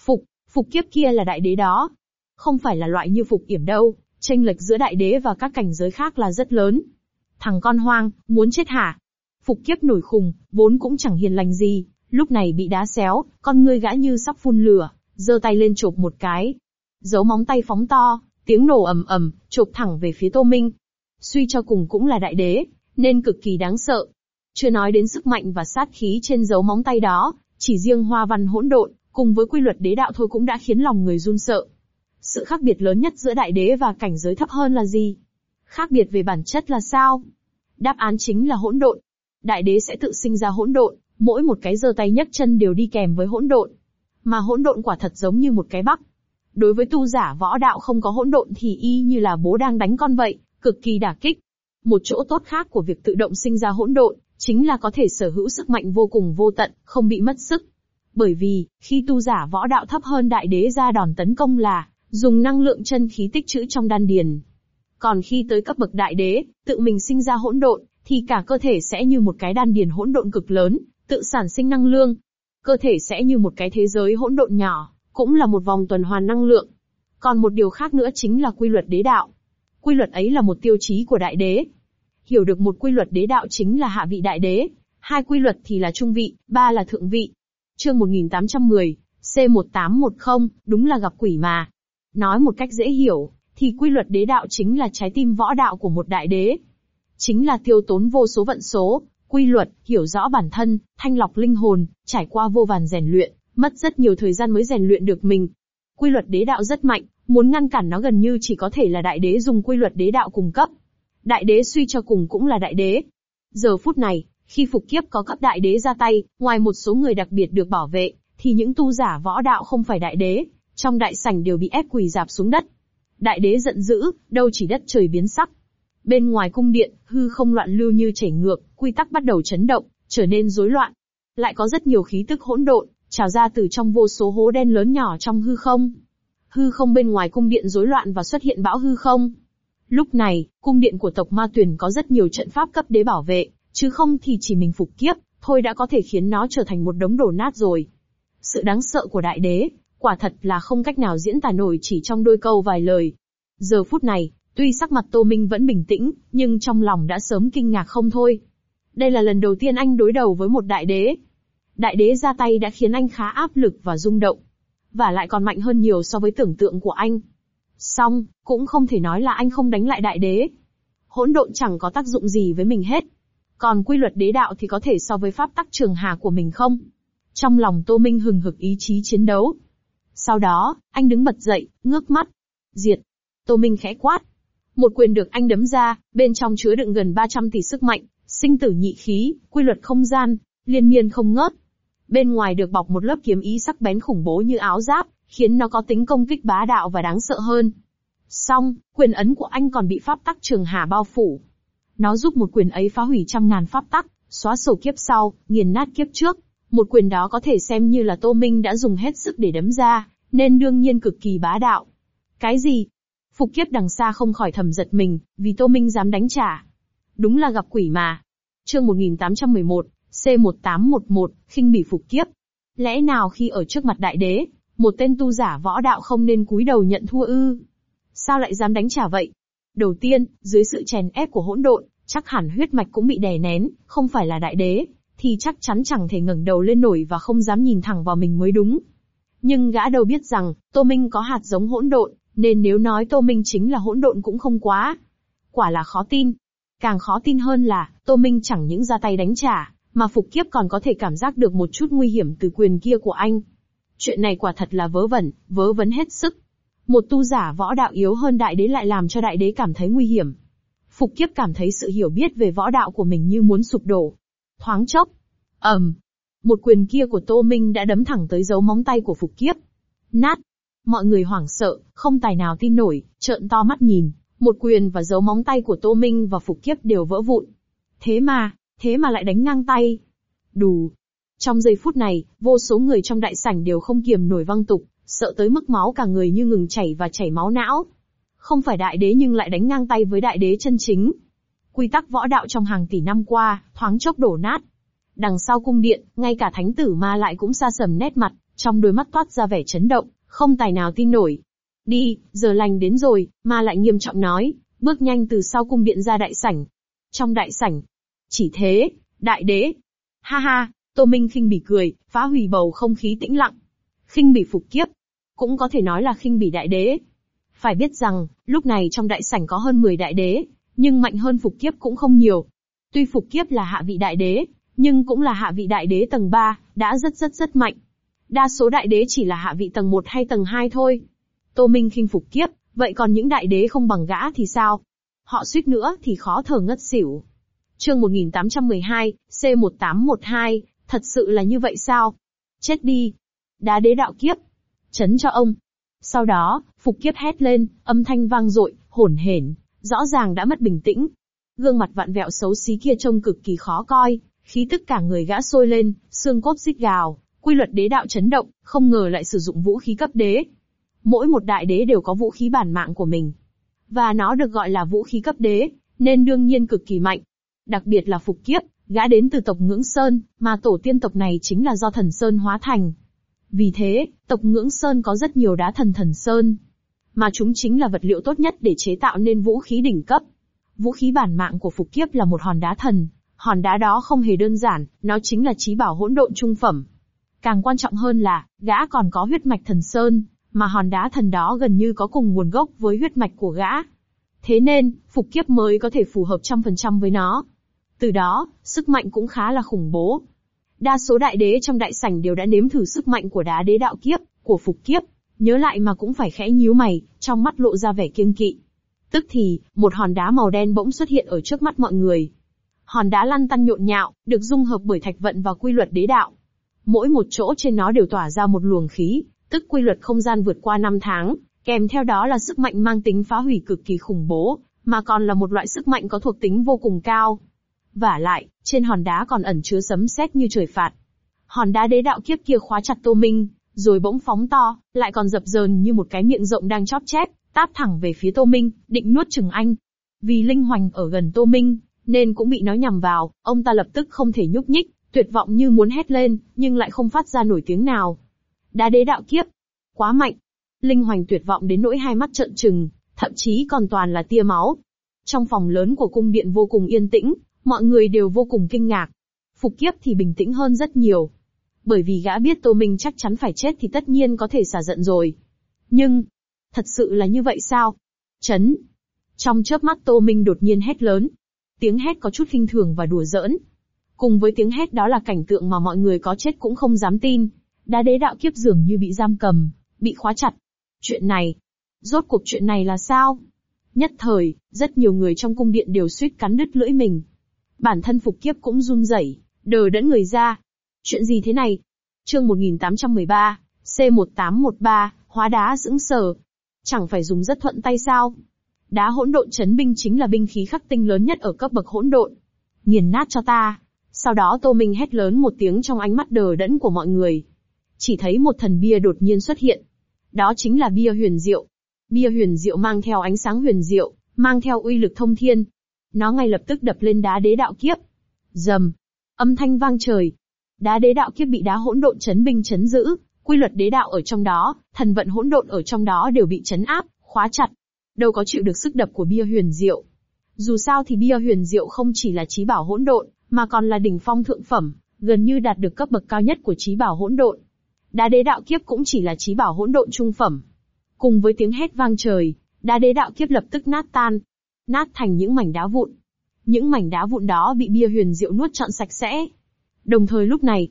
Phục Kiếp kia là đại đế đó. Không phải là loại như Phục Yểm đâu, chênh lệch giữa đại đế và các cảnh giới khác là rất lớn. Thằng con hoang, muốn chết hả? Phục Kiếp nổi khùng, vốn cũng chẳng hiền lành gì, lúc này bị đá xéo, con ngươi gã như sắp phun lửa, giơ tay lên chộp một cái. Dấu móng tay phóng to, tiếng nổ ầm ầm, chộp thẳng về phía Tô Minh. Suy cho cùng cũng là đại đế, nên cực kỳ đáng sợ. Chưa nói đến sức mạnh và sát khí trên dấu móng tay đó, chỉ riêng hoa văn hỗn độn, cùng với quy luật đế đạo thôi cũng đã khiến lòng người run sợ. Sự khác biệt lớn nhất giữa đại đế và cảnh giới thấp hơn là gì? Khác biệt về bản chất là sao? Đáp án chính là hỗn độn. Đại đế sẽ tự sinh ra hỗn độn, mỗi một cái giơ tay nhấc chân đều đi kèm với hỗn độn. Mà hỗn độn quả thật giống như một cái bắc. Đối với tu giả võ đạo không có hỗn độn thì y như là bố đang đánh con vậy, cực kỳ đả kích. Một chỗ tốt khác của việc tự động sinh ra hỗn độn, chính là có thể sở hữu sức mạnh vô cùng vô tận, không bị mất sức. Bởi vì, khi tu giả võ đạo thấp hơn đại đế ra đòn tấn công là, dùng năng lượng chân khí tích trữ trong đan điền. Còn khi tới cấp bậc đại đế, tự mình sinh ra hỗn độn, thì cả cơ thể sẽ như một cái đan điền hỗn độn cực lớn, tự sản sinh năng lượng. Cơ thể sẽ như một cái thế giới hỗn độn nhỏ, cũng là một vòng tuần hoàn năng lượng. Còn một điều khác nữa chính là quy luật đế đạo. Quy luật ấy là một tiêu chí của đại đế. Hiểu được một quy luật đế đạo chính là hạ vị đại đế, hai quy luật thì là trung vị, ba là thượng vị. Chương 1810, C1810, đúng là gặp quỷ mà. Nói một cách dễ hiểu, thì quy luật đế đạo chính là trái tim võ đạo của một đại đế. Chính là tiêu tốn vô số vận số, quy luật, hiểu rõ bản thân, thanh lọc linh hồn, trải qua vô vàn rèn luyện, mất rất nhiều thời gian mới rèn luyện được mình. Quy luật đế đạo rất mạnh, muốn ngăn cản nó gần như chỉ có thể là đại đế dùng quy luật đế đạo cung cấp. Đại đế suy cho cùng cũng là đại đế. Giờ phút này, khi Phục Kiếp có cấp đại đế ra tay, ngoài một số người đặc biệt được bảo vệ, thì những tu giả võ đạo không phải đại đế, trong đại sảnh đều bị ép quỳ rạp xuống đất. Đại đế giận dữ, đâu chỉ đất trời biến sắc. Bên ngoài cung điện, hư không loạn lưu như chảy ngược, quy tắc bắt đầu chấn động, trở nên rối loạn. Lại có rất nhiều khí tức hỗn độn, trào ra từ trong vô số hố đen lớn nhỏ trong hư không. Hư không bên ngoài cung điện rối loạn và xuất hiện bão hư không. Lúc này, cung điện của tộc Ma Tuyền có rất nhiều trận pháp cấp đế bảo vệ, chứ không thì chỉ mình Phục Kiếp, thôi đã có thể khiến nó trở thành một đống đổ nát rồi. Sự đáng sợ của đại đế, quả thật là không cách nào diễn tả nổi chỉ trong đôi câu vài lời. Giờ phút này, tuy sắc mặt Tô Minh vẫn bình tĩnh, nhưng trong lòng đã sớm kinh ngạc không thôi. Đây là lần đầu tiên anh đối đầu với một đại đế. Đại đế ra tay đã khiến anh khá áp lực và rung động. Và lại còn mạnh hơn nhiều so với tưởng tượng của anh. Song, cũng không thể nói là anh không đánh lại đại đế. Hỗn độn chẳng có tác dụng gì với mình hết. Còn quy luật đế đạo thì có thể so với pháp tắc trường hà của mình không? Trong lòng Tô Minh hừng hực ý chí chiến đấu. Sau đó, anh đứng bật dậy, ngước mắt. Diệt. Tô Minh khẽ quát. Một quyền được anh đấm ra, bên trong chứa đựng gần 300 tỷ sức mạnh, sinh tử nhị khí, quy luật không gian, liên miên không ngớt. Bên ngoài được bọc một lớp kiếm ý sắc bén khủng bố như áo giáp, khiến nó có tính công kích bá đạo và đáng sợ hơn. Song, quyền ấn của anh còn bị pháp tắc trường hà bao phủ. Nó giúp một quyền ấy phá hủy trăm ngàn pháp tắc, xóa sổ kiếp sau, nghiền nát kiếp trước. Một quyền đó có thể xem như là Tô Minh đã dùng hết sức để đấm ra, nên đương nhiên cực kỳ bá đạo. Cái gì? Phục Kiếp đằng xa không khỏi thầm giật mình, vì Tô Minh dám đánh trả. Đúng là gặp quỷ mà. Chương 1811, C1811, khinh bỉ Phục Kiếp. Lẽ nào khi ở trước mặt đại đế, một tên tu giả võ đạo không nên cúi đầu nhận thua ư? Sao lại dám đánh trả vậy? Đầu tiên, dưới sự chèn ép của hỗn độn, chắc hẳn huyết mạch cũng bị đè nén, không phải là đại đế, thì chắc chắn chẳng thể ngẩng đầu lên nổi và không dám nhìn thẳng vào mình mới đúng. Nhưng gã đâu biết rằng, Tô Minh có hạt giống hỗn độn, nên nếu nói Tô Minh chính là hỗn độn cũng không quá. Quả là khó tin. Càng khó tin hơn là, Tô Minh chẳng những ra tay đánh trả, mà Phục Kiếp còn có thể cảm giác được một chút nguy hiểm từ quyền kia của anh. Chuyện này quả thật là vớ vẩn hết sức. Một tu giả võ đạo yếu hơn đại đế lại làm cho đại đế cảm thấy nguy hiểm. Phục Kiếp cảm thấy sự hiểu biết về võ đạo của mình như muốn sụp đổ. Thoáng chốc, một quyền kia của Tô Minh đã đấm thẳng tới dấu móng tay của Phục Kiếp. Nát! Mọi người hoảng sợ, không tài nào tin nổi, trợn to mắt nhìn, một quyền và dấu móng tay của Tô Minh và Phục Kiếp đều vỡ vụn. Thế mà lại đánh ngang tay. Đù! Trong giây phút này, vô số người trong đại sảnh đều không kiềm nổi văng tục, sợ tới mức máu cả người như ngừng chảy và chảy máu não. Không phải đại đế nhưng lại đánh ngang tay với đại đế chân chính. Quy tắc võ đạo trong hàng tỷ năm qua, thoáng chốc đổ nát. Đằng sau cung điện, ngay cả thánh tử Ma lại cũng sa sầm nét mặt, trong đôi mắt toát ra vẻ chấn động, không tài nào tin nổi. Đi, giờ lành đến rồi, Ma lại nghiêm trọng nói, bước nhanh từ sau cung điện ra đại sảnh. Trong đại sảnh, chỉ thế, đại đế. Ha ha, Tô Minh khinh bỉ cười, phá hủy bầu không khí tĩnh lặng. Khinh bỉ Phục Kiếp, cũng có thể nói là khinh bỉ đại đế. Phải biết rằng, lúc này trong đại sảnh có hơn 10 đại đế, nhưng mạnh hơn Phục Kiếp cũng không nhiều. Tuy Phục Kiếp là hạ vị đại đế, nhưng cũng là hạ vị đại đế tầng 3, đã rất mạnh. Đa số đại đế chỉ là hạ vị tầng 1 hay tầng 2 thôi. Tô Minh khinh Phục Kiếp, vậy còn những đại đế không bằng gã thì sao? Họ suýt nữa thì khó thở ngất xỉu. Chương 1812, C1812, thật sự là như vậy sao? Chết đi! Đá đế đạo kiếp! Chấn cho ông! Sau đó, Phục Kiếp hét lên, âm thanh vang dội, hỗn hển, rõ ràng đã mất bình tĩnh. Gương mặt vặn vẹo xấu xí kia trông cực kỳ khó coi, khí tức cả người gã sôi lên, xương cốt rít gào, quy luật đế đạo chấn động, không ngờ lại sử dụng vũ khí cấp đế. Mỗi một đại đế đều có vũ khí bản mạng của mình. Và nó được gọi là vũ khí cấp đế, nên đương nhiên cực kỳ mạnh. Đặc biệt là Phục Kiếp, gã đến từ tộc Ngưỡng Sơn, mà tổ tiên tộc này chính là do thần Sơn hóa thành. Vì thế, tộc Ngưỡng Sơn có rất nhiều đá thần Sơn. Mà chúng chính là vật liệu tốt nhất để chế tạo nên vũ khí đỉnh cấp. Vũ khí bản mạng của Phục Kiếp là một hòn đá thần. Hòn đá đó không hề đơn giản, nó chính là chí bảo hỗn độn trung phẩm. Càng quan trọng hơn là, gã còn có huyết mạch thần Sơn, mà hòn đá thần đó gần như có cùng nguồn gốc với huyết mạch của gã. Thế nên, Phục Kiếp mới có thể phù hợp 100% với nó. Từ đó, sức mạnh cũng khá là khủng bố. Đa số đại đế trong đại sảnh đều đã nếm thử sức mạnh của đá đế đạo kiếp, của Phục Kiếp. Nhớ lại mà cũng phải khẽ nhíu mày, trong mắt lộ ra vẻ kiêng kỵ. Tức thì, một hòn đá màu đen bỗng xuất hiện ở trước mắt mọi người. Hòn đá lăn tăn nhộn nhạo, được dung hợp bởi thạch vận và quy luật đế đạo. Mỗi một chỗ trên nó đều tỏa ra một luồng khí, tức quy luật không gian vượt qua 5 tháng, kèm theo đó là sức mạnh mang tính phá hủy cực kỳ khủng bố, mà còn là một loại sức mạnh có thuộc tính vô cùng cao. Vả lại, trên hòn đá còn ẩn chứa sấm sét như trời phạt. Hòn đá đế đạo kiếp kia khóa chặt Tô Minh, rồi bỗng phóng to, lại còn dập dờn như một cái miệng rộng đang chóp chép, táp thẳng về phía Tô Minh, định nuốt chửng anh. Vì Linh Hoành ở gần Tô Minh, nên cũng bị nó nhằm vào, ông ta lập tức không thể nhúc nhích, tuyệt vọng như muốn hét lên, nhưng lại không phát ra nổi tiếng nào. Đá đế đạo kiếp, quá mạnh. Linh Hoành tuyệt vọng đến nỗi hai mắt trợn trừng, thậm chí còn toàn là tia máu. Trong phòng lớn của cung điện vô cùng yên tĩnh, mọi người đều vô cùng kinh ngạc. Phục Kiếp thì bình tĩnh hơn rất nhiều. Bởi vì gã biết Tô Minh chắc chắn phải chết thì tất nhiên có thể xả giận rồi. Nhưng, thật sự là như vậy sao? Chấn! Trong chớp mắt Tô Minh đột nhiên hét lớn. Tiếng hét có chút khinh thường và đùa giỡn. Cùng với tiếng hét đó là cảnh tượng mà mọi người có chết cũng không dám tin. Đá đế đạo kiếp dường như bị giam cầm, bị khóa chặt. Chuyện này, rốt cuộc chuyện này là sao? Nhất thời, rất nhiều người trong cung điện đều suýt cắn đứt lưỡi mình. Bản thân Phục Kiếp cũng run rẩy, đờ đẫn người ra. Chuyện gì thế này? Chương 1813, C1813, hóa đá sững sờ. Chẳng phải dùng rất thuận tay sao? Đá hỗn độn chấn binh chính là binh khí khắc tinh lớn nhất ở cấp bậc hỗn độn. Nghiền nát cho ta. Sau đó Tô Minh hét lớn một tiếng trong ánh mắt đờ đẫn của mọi người. Chỉ thấy một thần bia đột nhiên xuất hiện. Đó chính là bia huyền diệu. Bia huyền diệu mang theo ánh sáng huyền diệu, mang theo uy lực thông thiên. Nó ngay lập tức đập lên đá đế đạo kiếp. Rầm, âm thanh vang trời. Đá đế đạo kiếp bị đá hỗn độn chấn binh chấn giữ, quy luật đế đạo ở trong đó, thần vận hỗn độn ở trong đó đều bị chấn áp, khóa chặt. Đâu có chịu được sức đập của bia huyền diệu. Dù sao thì bia huyền diệu không chỉ là chí bảo hỗn độn, mà còn là đỉnh phong thượng phẩm, gần như đạt được cấp bậc cao nhất của chí bảo hỗn độn. Đá đế đạo kiếp cũng chỉ là chí bảo hỗn độn trung phẩm. Cùng với tiếng hét vang trời, đá đế đạo kiếp lập tức nát tan, nát thành những mảnh đá vụn. Những mảnh đá vụn đó bị bia huyền diệu nuốt trọn sạch sẽ. Đồng thời lúc này,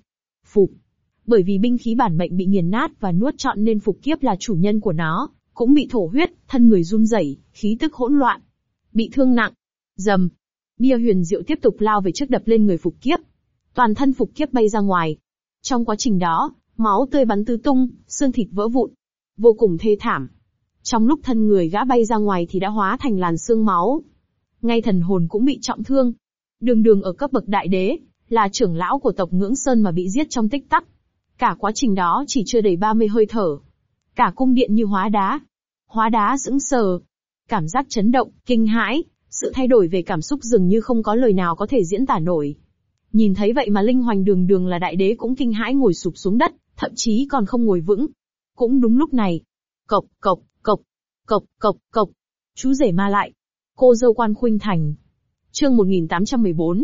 bởi vì binh khí bản mệnh bị nghiền nát và nuốt trọn nên Phục Kiếp là chủ nhân của nó, cũng bị thổ huyết, thân người run rẩy, khí tức hỗn loạn, bị thương nặng. Rầm. Bia huyền diệu tiếp tục lao về trước đập lên người Phục Kiếp. Toàn thân Phục Kiếp bay ra ngoài. Trong quá trình đó, máu tươi bắn tứ tung, xương thịt vỡ vụn. Vô cùng thê thảm. Trong lúc thân người gã bay ra ngoài thì đã hóa thành làn xương máu. Ngay thần hồn cũng bị trọng thương. Đường Đường ở cấp bậc đại đế, là trưởng lão của tộc Ngưỡng Sơn mà bị giết trong tích tắc. Cả quá trình đó chỉ chưa đầy 30 hơi thở. Cả cung điện như hóa đá. Hóa đá sững sờ. Cảm giác chấn động, kinh hãi, sự thay đổi về cảm xúc dường như không có lời nào có thể diễn tả nổi. Nhìn thấy vậy mà linh hoành Đường Đường là đại đế cũng kinh hãi ngồi sụp xuống đất, thậm chí còn không ngồi vững. Cũng đúng lúc này. Cộc, cộc, cộc, cộc, cộc, cộc. Chú rể ma lại. Cô dâu Quan Khuynh Thành. Chương 1814,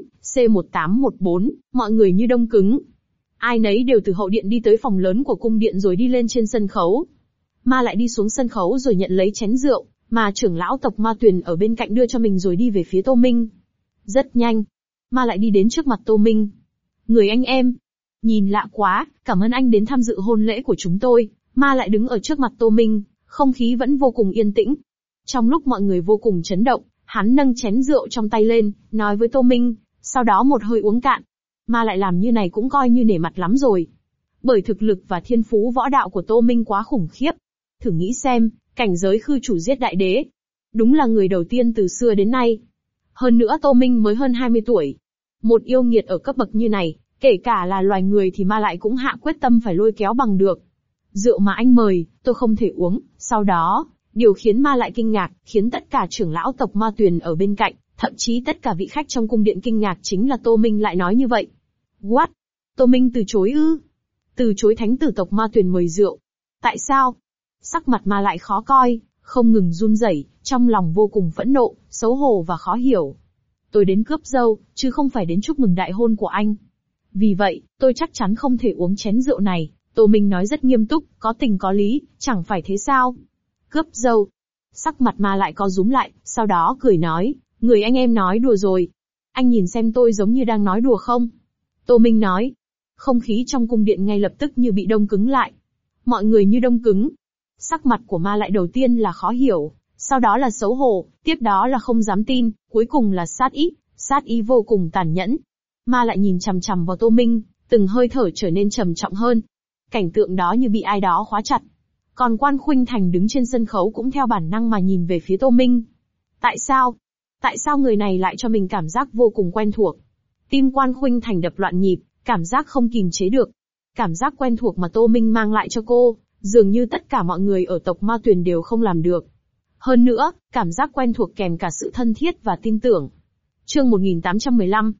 C1814, mọi người như đông cứng. Ai nấy đều từ hậu điện đi tới phòng lớn của cung điện rồi đi lên trên sân khấu. Ma lại đi xuống sân khấu rồi nhận lấy chén rượu, mà trưởng lão tộc Ma Tuyền ở bên cạnh đưa cho mình rồi đi về phía Tô Minh. Rất nhanh. Ma lại đi đến trước mặt Tô Minh. Người anh em. Nhìn lạ quá, cảm ơn anh đến tham dự hôn lễ của chúng tôi. Ma lại đứng ở trước mặt Tô Minh, không khí vẫn vô cùng yên tĩnh. Trong lúc mọi người vô cùng chấn động, hắn nâng chén rượu trong tay lên, nói với Tô Minh, sau đó một hơi uống cạn. Ma lại làm như này cũng coi như nể mặt lắm rồi. Bởi thực lực và thiên phú võ đạo của Tô Minh quá khủng khiếp. Thử nghĩ xem, cảnh giới khư chủ giết đại đế. Đúng là người đầu tiên từ xưa đến nay. Hơn nữa Tô Minh mới hơn 20 tuổi. Một yêu nghiệt ở cấp bậc như này, kể cả là loài người thì ma lại cũng hạ quyết tâm phải lôi kéo bằng được. Rượu mà anh mời, tôi không thể uống. Sau đó, điều khiến ma lại kinh ngạc, khiến tất cả trưởng lão tộc Ma Tuyền ở bên cạnh, thậm chí tất cả vị khách trong cung điện kinh ngạc chính là Tô Minh lại nói như vậy. What? Tô Minh từ chối ư? Từ chối thánh tử tộc Ma Tuyền mời rượu. Tại sao? Sắc mặt ma lại khó coi, không ngừng run rẩy, trong lòng vô cùng phẫn nộ, xấu hổ và khó hiểu. Tôi đến cướp dâu, chứ không phải đến chúc mừng đại hôn của anh. Vì vậy, tôi chắc chắn không thể uống chén rượu này. Tô Minh nói rất nghiêm túc, có tình có lý, chẳng phải thế sao? Cướp dâu. Sắc mặt ma lại co rúm lại, sau đó cười nói, người anh em nói đùa rồi. Anh nhìn xem tôi giống như đang nói đùa không? Tô Minh nói. Không khí trong cung điện ngay lập tức như bị đông cứng lại. Mọi người như đông cứng. Sắc mặt của ma lại đầu tiên là khó hiểu, sau đó là xấu hổ, tiếp đó là không dám tin, cuối cùng là sát ý vô cùng tàn nhẫn. Ma lại nhìn chằm chằm vào Tô Minh, từng hơi thở trở nên trầm trọng hơn. Cảnh tượng đó như bị ai đó khóa chặt. Còn Quan Khuynh Thành đứng trên sân khấu cũng theo bản năng mà nhìn về phía Tô Minh. Tại sao? Tại sao người này lại cho mình cảm giác vô cùng quen thuộc? Tim Quan Khuynh Thành đập loạn nhịp, cảm giác không kìm chế được. Cảm giác quen thuộc mà Tô Minh mang lại cho cô, dường như tất cả mọi người ở tộc Ma Tuyền đều không làm được. Hơn nữa, cảm giác quen thuộc kèm cả sự thân thiết và tin tưởng. Chương 1815,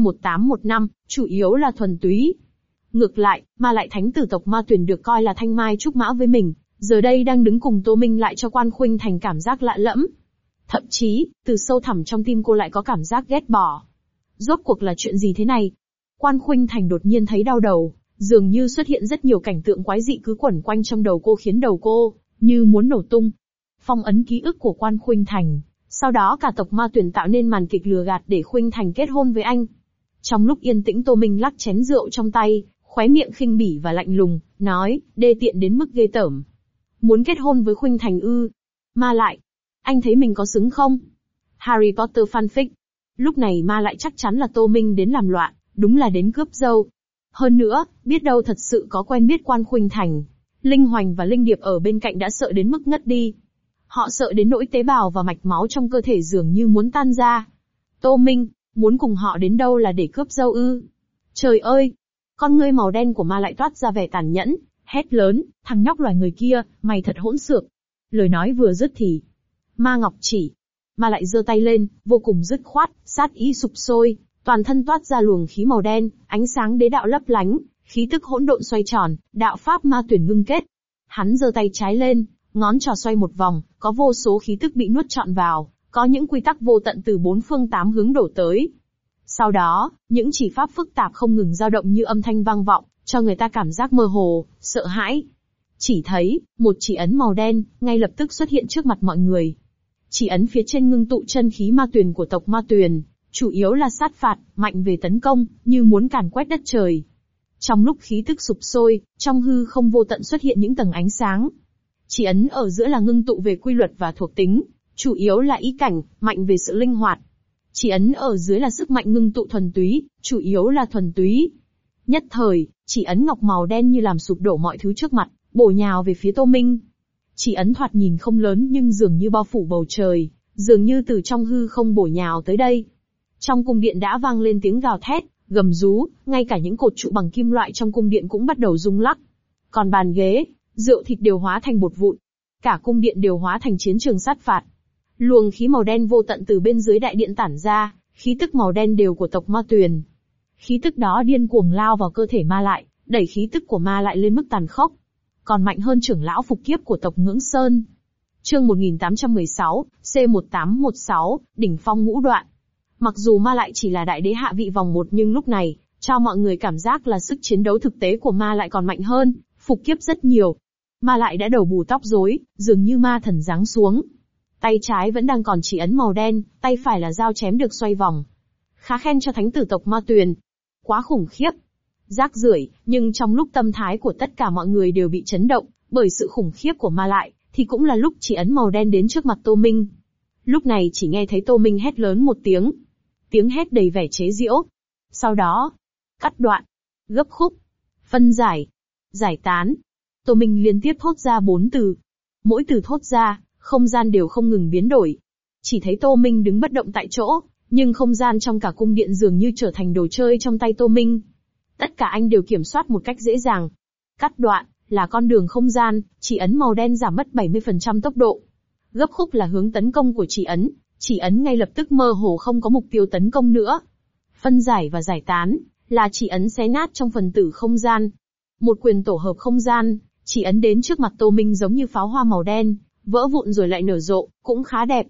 C1815, chủ yếu là thuần túy. Ngược lại, ma lại thánh tử tộc Ma Tuyền được coi là thanh mai trúc mã với mình, giờ đây đang đứng cùng Tô Minh lại cho Quan Khuynh Thành cảm giác lạ lẫm. Thậm chí, từ sâu thẳm trong tim cô lại có cảm giác ghét bỏ. Rốt cuộc là chuyện gì thế này? Quan Khuynh Thành đột nhiên thấy đau đầu, dường như xuất hiện rất nhiều cảnh tượng quái dị cứ quẩn quanh trong đầu cô khiến đầu cô như muốn nổ tung. Phong ấn ký ức của Quan Khuynh Thành, sau đó cả tộc Ma Tuyền tạo nên màn kịch lừa gạt để Khuynh Thành kết hôn với anh. Trong lúc yên tĩnh Tô Minh lắc chén rượu trong tay, khóe miệng khinh bỉ và lạnh lùng, nói, đê tiện đến mức ghê tởm. Muốn kết hôn với Khuynh Thành ư? Ma lại, anh thấy mình có xứng không? Harry Potter fanfic. Lúc này ma lại chắc chắn là Tô Minh đến làm loạn, đúng là đến cướp dâu. Hơn nữa, biết đâu thật sự có quen biết Quan Khuynh Thành. Linh Hoành và Linh Điệp ở bên cạnh đã sợ đến mức ngất đi. Họ sợ đến nỗi tế bào và mạch máu trong cơ thể dường như muốn tan ra. Tô Minh, muốn cùng họ đến đâu là để cướp dâu ư? Trời ơi! Con ngươi màu đen của ma lại toát ra vẻ tàn nhẫn, hét lớn, thằng nhóc loài người kia, mày thật hỗn xược. Lời nói vừa dứt thì, ma ngọc chỉ. Ma lại giơ tay lên, vô cùng dứt khoát, sát ý sục sôi, toàn thân toát ra luồng khí màu đen, ánh sáng đế đạo lấp lánh, khí tức hỗn độn xoay tròn, đạo pháp Ma Tuyền ngưng kết. Hắn giơ tay trái lên, ngón trỏ xoay một vòng, có vô số khí tức bị nuốt trọn vào, có những quy tắc vô tận từ bốn phương tám hướng đổ tới. Sau đó, những chỉ pháp phức tạp không ngừng dao động như âm thanh vang vọng, cho người ta cảm giác mơ hồ, sợ hãi. Chỉ thấy, một chỉ ấn màu đen, ngay lập tức xuất hiện trước mặt mọi người. Chỉ ấn phía trên ngưng tụ chân khí Ma Tuyền của tộc Ma Tuyền, chủ yếu là sát phạt, mạnh về tấn công, như muốn càn quét đất trời. Trong lúc khí tức sụp sôi, trong hư không vô tận xuất hiện những tầng ánh sáng. Chỉ ấn ở giữa là ngưng tụ về quy luật và thuộc tính, chủ yếu là ý cảnh, mạnh về sự linh hoạt. Chỉ ấn ở dưới là sức mạnh ngưng tụ thuần túy, chủ yếu là thuần túy. Nhất thời, chỉ ấn ngọc màu đen như làm sụp đổ mọi thứ trước mặt, bổ nhào về phía Tô Minh. Chỉ ấn thoạt nhìn không lớn nhưng dường như bao phủ bầu trời, dường như từ trong hư không bổ nhào tới đây. Trong cung điện đã vang lên tiếng gào thét, gầm rú, ngay cả những cột trụ bằng kim loại trong cung điện cũng bắt đầu rung lắc. Còn bàn ghế, rượu thịt đều hóa thành bột vụn. Cả cung điện đều hóa thành chiến trường sát phạt. Luồng khí màu đen vô tận từ bên dưới đại điện tản ra, khí tức màu đen đều của tộc Ma Tuyền. Khí tức đó điên cuồng lao vào cơ thể Ma Lại, đẩy khí tức của Ma Lại lên mức tàn khốc. Còn mạnh hơn trưởng lão phục kiếp của tộc Ngưỡng Sơn. Chương 1816, C1816, đỉnh phong ngũ đoạn. Mặc dù Ma Lại chỉ là đại đế hạ vị vòng 1 nhưng lúc này, cho mọi người cảm giác là sức chiến đấu thực tế của Ma Lại còn mạnh hơn, phục kiếp rất nhiều. Ma Lại đã đầu bù tóc rối, dường như ma thần giáng xuống. Tay trái vẫn đang còn chỉ ấn màu đen, tay phải là dao chém được xoay vòng. Khá khen cho thánh tử tộc Ma Tuyền. Quá khủng khiếp. Rác rưởi, nhưng trong lúc tâm thái của tất cả mọi người đều bị chấn động, bởi sự khủng khiếp của Ma Lại, thì cũng là lúc chỉ ấn màu đen đến trước mặt Tô Minh. Lúc này chỉ nghe thấy Tô Minh hét lớn một tiếng. Tiếng hét đầy vẻ chế giễu. Sau đó, cắt đoạn, gấp khúc, phân giải, giải tán. Tô Minh liên tiếp thốt ra 4 từ. Mỗi từ thốt ra, không gian đều không ngừng biến đổi. Chỉ thấy Tô Minh đứng bất động tại chỗ, nhưng không gian trong cả cung điện dường như trở thành đồ chơi trong tay Tô Minh. Tất cả anh đều kiểm soát một cách dễ dàng. Cắt đoạn, là con đường không gian, chỉ ấn màu đen giảm mất 70% tốc độ. Gấp khúc là hướng tấn công của chỉ ấn ngay lập tức mơ hồ không có mục tiêu tấn công nữa. Phân giải và giải tán, là chỉ ấn xé nát trong phần tử không gian. Một quyền tổ hợp không gian, chỉ ấn đến trước mặt Tô Minh giống như pháo hoa màu đen, vỡ vụn rồi lại nở rộ, cũng khá đẹp.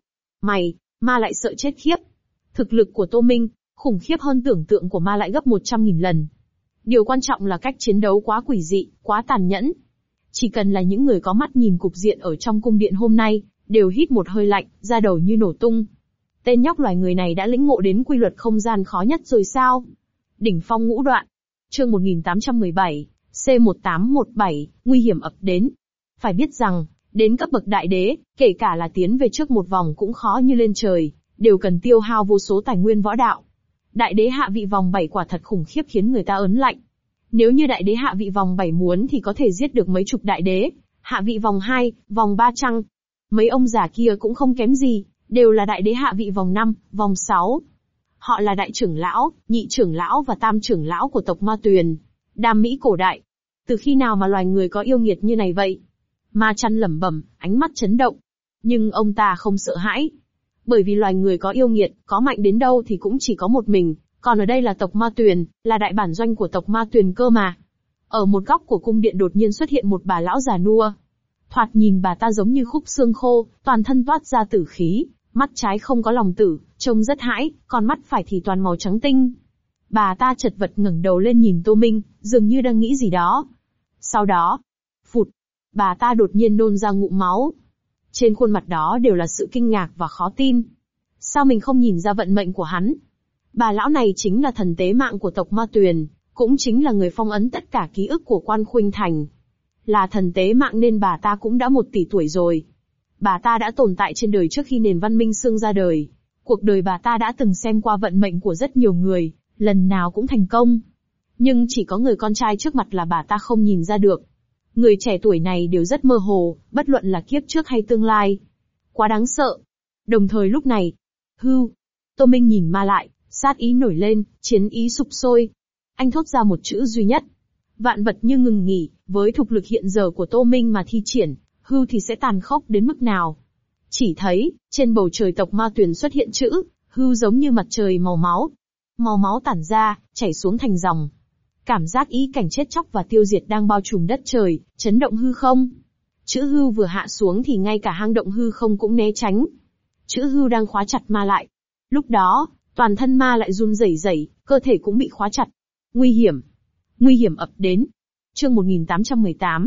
Ma Lại sợ chết khiếp. Thực lực của Tô Minh, khủng khiếp hơn tưởng tượng của Ma Lại gấp 100.000 lần. Điều quan trọng là cách chiến đấu quá quỷ dị, quá tàn nhẫn. Chỉ cần là những người có mắt nhìn cục diện ở trong cung điện hôm nay, đều hít một hơi lạnh, da đầu như nổ tung. Tên nhóc loài người này đã lĩnh ngộ đến quy luật không gian khó nhất rồi sao? Đỉnh phong ngũ đoạn. Chương 1817, C1817, nguy hiểm ập đến. Phải biết rằng, đến cấp bậc đại đế, kể cả là tiến về trước một vòng cũng khó như lên trời, đều cần tiêu hao vô số tài nguyên võ đạo. Đại đế hạ vị vòng 7 quả thật khủng khiếp khiến người ta ớn lạnh. Nếu như đại đế hạ vị vòng 7 muốn thì có thể giết được mấy chục đại đế, hạ vị vòng 2, vòng 3 chăng? Mấy ông già kia cũng không kém gì, đều là đại đế hạ vị vòng 5, vòng 6. Họ là đại trưởng lão, nhị trưởng lão và tam trưởng lão của tộc Ma Tuyền, Đam Mỹ cổ đại. Từ khi nào mà loài người có yêu nghiệt như này vậy? Ma Chăn lẩm bẩm, ánh mắt chấn động. Nhưng ông ta không sợ hãi. Bởi vì loài người có yêu nghiệt, có mạnh đến đâu thì cũng chỉ có một mình, còn ở đây là tộc Ma Tuyền, là đại bản doanh của tộc Ma Tuyền cơ mà. Ở một góc của cung điện đột nhiên xuất hiện một bà lão già nua. Thoạt nhìn bà ta giống như khúc xương khô, toàn thân toát ra tử khí, mắt trái không có lòng tử, trông rất hãi, còn mắt phải thì toàn màu trắng tinh. Bà ta chật vật ngẩng đầu lên nhìn Tô Minh, dường như đang nghĩ gì đó. Sau đó, phụt, bà ta đột nhiên nôn ra ngụm máu. Trên khuôn mặt đó đều là sự kinh ngạc và khó tin. Sao mình không nhìn ra vận mệnh của hắn? Bà lão này chính là thần tế mạng của tộc Ma Tuyền, cũng chính là người phong ấn tất cả ký ức của Quan Khuynh Thành. Là thần tế mạng nên bà ta cũng đã 1 tỷ tuổi rồi. Bà ta đã tồn tại trên đời trước khi nền văn minh Xương ra đời. Cuộc đời bà ta đã từng xem qua vận mệnh của rất nhiều người, lần nào cũng thành công. Nhưng chỉ có người con trai trước mặt là bà ta không nhìn ra được. Người trẻ tuổi này đều rất mơ hồ, bất luận là kiếp trước hay tương lai. Quá đáng sợ. Đồng thời lúc này, Tô Minh nhìn Ma Lại, sát ý nổi lên, chiến ý sục sôi. Anh thốt ra một chữ duy nhất. Vạn vật như ngừng nghỉ, với thực lực hiện giờ của Tô Minh mà thi triển, hư thì sẽ tàn khốc đến mức nào. Chỉ thấy, trên bầu trời tộc Ma Tuyền xuất hiện chữ, hư giống như mặt trời màu máu. Màu máu tản ra, chảy xuống thành dòng. Cảm giác ý cảnh chết chóc và tiêu diệt đang bao trùm đất trời, chấn động hư không. Chữ hư vừa hạ xuống thì ngay cả hang động hư không cũng né tránh. Chữ hư đang khóa chặt Ma Lại. Lúc đó, toàn thân Ma Lại run rẩy rẩy, cơ thể cũng bị khóa chặt. Nguy hiểm ập đến. Chương 1818,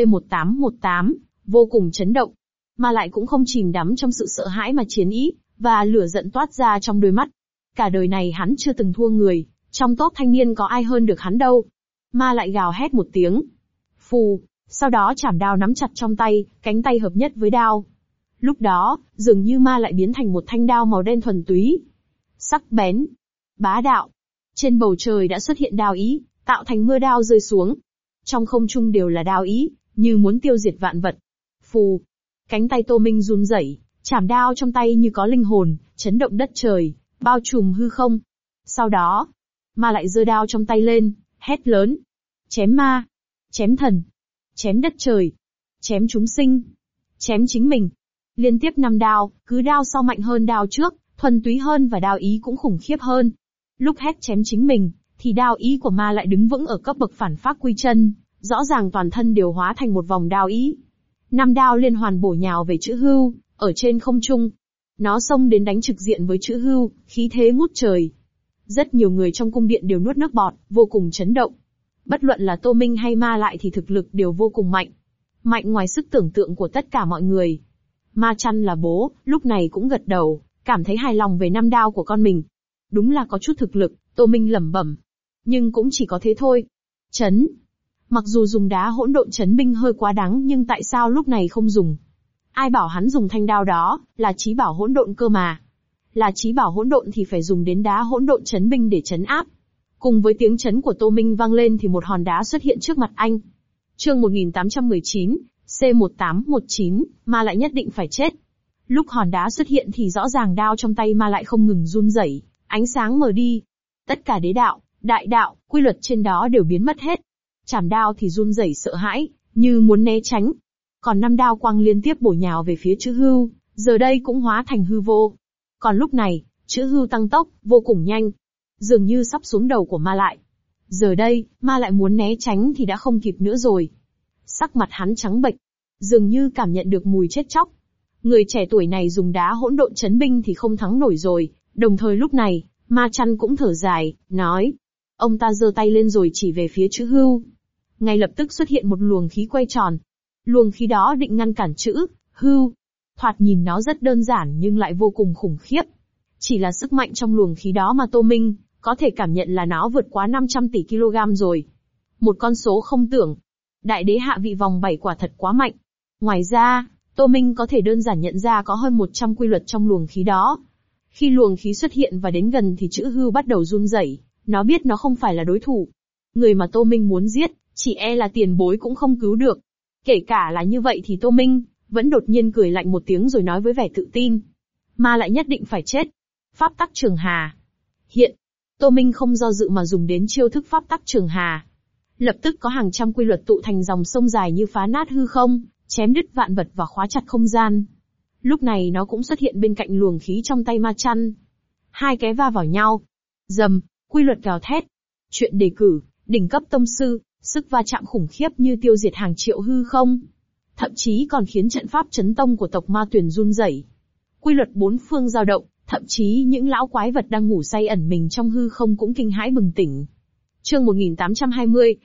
C1818, vô cùng chấn động. Ma Lại cũng không chìm đắm trong sự sợ hãi mà chiến ý, và lửa giận toát ra trong đôi mắt. Cả đời này hắn chưa từng thua người, trong tốt thanh niên có ai hơn được hắn đâu. Ma Lại gào hét một tiếng. Phù, sau đó chảm đao nắm chặt trong tay, cánh tay hợp nhất với đao. Lúc đó, dường như Ma Lại biến thành một thanh đao màu đen thuần túy. sắc bén, bá đạo. Trên bầu trời đã xuất hiện đao ý, tạo thành mưa đao rơi xuống. Trong không trung đều là đao ý, như muốn tiêu diệt vạn vật. Phù. Cánh tay Tô Minh run rẩy, chảm đao trong tay như có linh hồn, chấn động đất trời, bao trùm hư không. Sau đó, ma lại giơ đao trong tay lên, hét lớn. Chém ma, chém thần, chém đất trời, chém chúng sinh, chém chính mình. Liên tiếp 5 đao, cứ đao sau mạnh hơn đao trước, thuần túy hơn và đao ý cũng khủng khiếp hơn. Lúc hét chém chính mình, thì đao ý của ma lại đứng vững ở cấp bậc phản pháp quy chân, rõ ràng toàn thân đều hóa thành một vòng đao ý. 5 đao liên hoàn bổ nhào về chữ Hưu, ở trên không trung. Nó xông đến đánh trực diện với chữ Hưu, khí thế ngút trời. Rất nhiều người trong cung điện đều nuốt nước bọt, vô cùng chấn động. Bất luận là Tô Minh hay ma lại thì thực lực đều vô cùng mạnh. Mạnh ngoài sức tưởng tượng của tất cả mọi người. Ma Chăn là bố, lúc này cũng gật đầu, cảm thấy hài lòng về 5 đao của con mình. Đúng là có chút thực lực, Tô Minh lẩm bẩm. Nhưng cũng chỉ có thế thôi. Chấn. Mặc dù dùng đá hỗn độn chấn binh hơi quá đáng nhưng tại sao lúc này không dùng? Ai bảo hắn dùng thanh đao đó, là chí bảo hỗn độn cơ mà. Là chí bảo hỗn độn thì phải dùng đến đá hỗn độn chấn binh để chấn áp. Cùng với tiếng chấn của Tô Minh vang lên thì một hòn đá xuất hiện trước mặt anh. Chương 1819, C1819, ma lại nhất định phải chết. Lúc hòn đá xuất hiện thì rõ ràng đao trong tay ma lại không ngừng run rẩy, ánh sáng mờ đi. Tất cả đế đạo, đại đạo, quy luật trên đó đều biến mất hết. Chảm đao thì run rẩy sợ hãi, như muốn né tránh. Còn 5 đao quang liên tiếp bổ nhào về phía chữ Hưu, giờ đây cũng hóa thành hư vô. Còn lúc này, chữ Hưu tăng tốc, vô cùng nhanh. Dường như sắp xuống đầu của ma lại. Giờ đây, ma lại muốn né tránh thì đã không kịp nữa rồi. Sắc mặt hắn trắng bệch, dường như cảm nhận được mùi chết chóc. Người trẻ tuổi này dùng đá hỗn độn chấn binh thì không thắng nổi rồi. Đồng thời lúc này, Ma Chăn cũng thở dài, nói. Ông ta giơ tay lên rồi chỉ về phía chữ Hưu. Ngay lập tức xuất hiện một luồng khí quay tròn. Luồng khí đó định ngăn cản chữ Hưu. Thoạt nhìn nó rất đơn giản nhưng lại vô cùng khủng khiếp. Chỉ là sức mạnh trong luồng khí đó mà Tô Minh có thể cảm nhận là nó vượt quá 500 tỷ kg rồi. Một con số không tưởng. Đại đế hạ vị vòng 7 quả thật quá mạnh. Ngoài ra, Tô Minh có thể đơn giản nhận ra có hơn 100 quy luật trong luồng khí đó. Khi luồng khí xuất hiện và đến gần thì chữ Hưu bắt đầu run rẩy, nó biết nó không phải là đối thủ. Người mà Tô Minh muốn giết, chỉ e là tiền bối cũng không cứu được. Kể cả là như vậy thì Tô Minh vẫn đột nhiên cười lạnh một tiếng rồi nói với vẻ tự tin. Ma lại nhất định phải chết. Pháp tắc Trường Hà. Hiện, Tô Minh không do dự mà dùng đến chiêu thức pháp tắc Trường Hà. Lập tức có hàng trăm quy luật tụ thành dòng sông dài như phá nát hư không, chém đứt vạn vật và khóa chặt không gian. Lúc này nó cũng xuất hiện bên cạnh luồng khí trong tay Ma Chăn. Hai cái va vào nhau. Rầm, quy luật gào thét. Chuyện đề cử, đỉnh cấp tông sư, sức va chạm khủng khiếp như tiêu diệt hàng triệu hư không. Thậm chí còn khiến trận pháp chấn tông của tộc Ma Tuyền run rẩy. Quy luật bốn phương dao động, thậm chí những lão quái vật đang ngủ say ẩn mình trong hư không cũng kinh hãi bừng tỉnh. Chương 1820,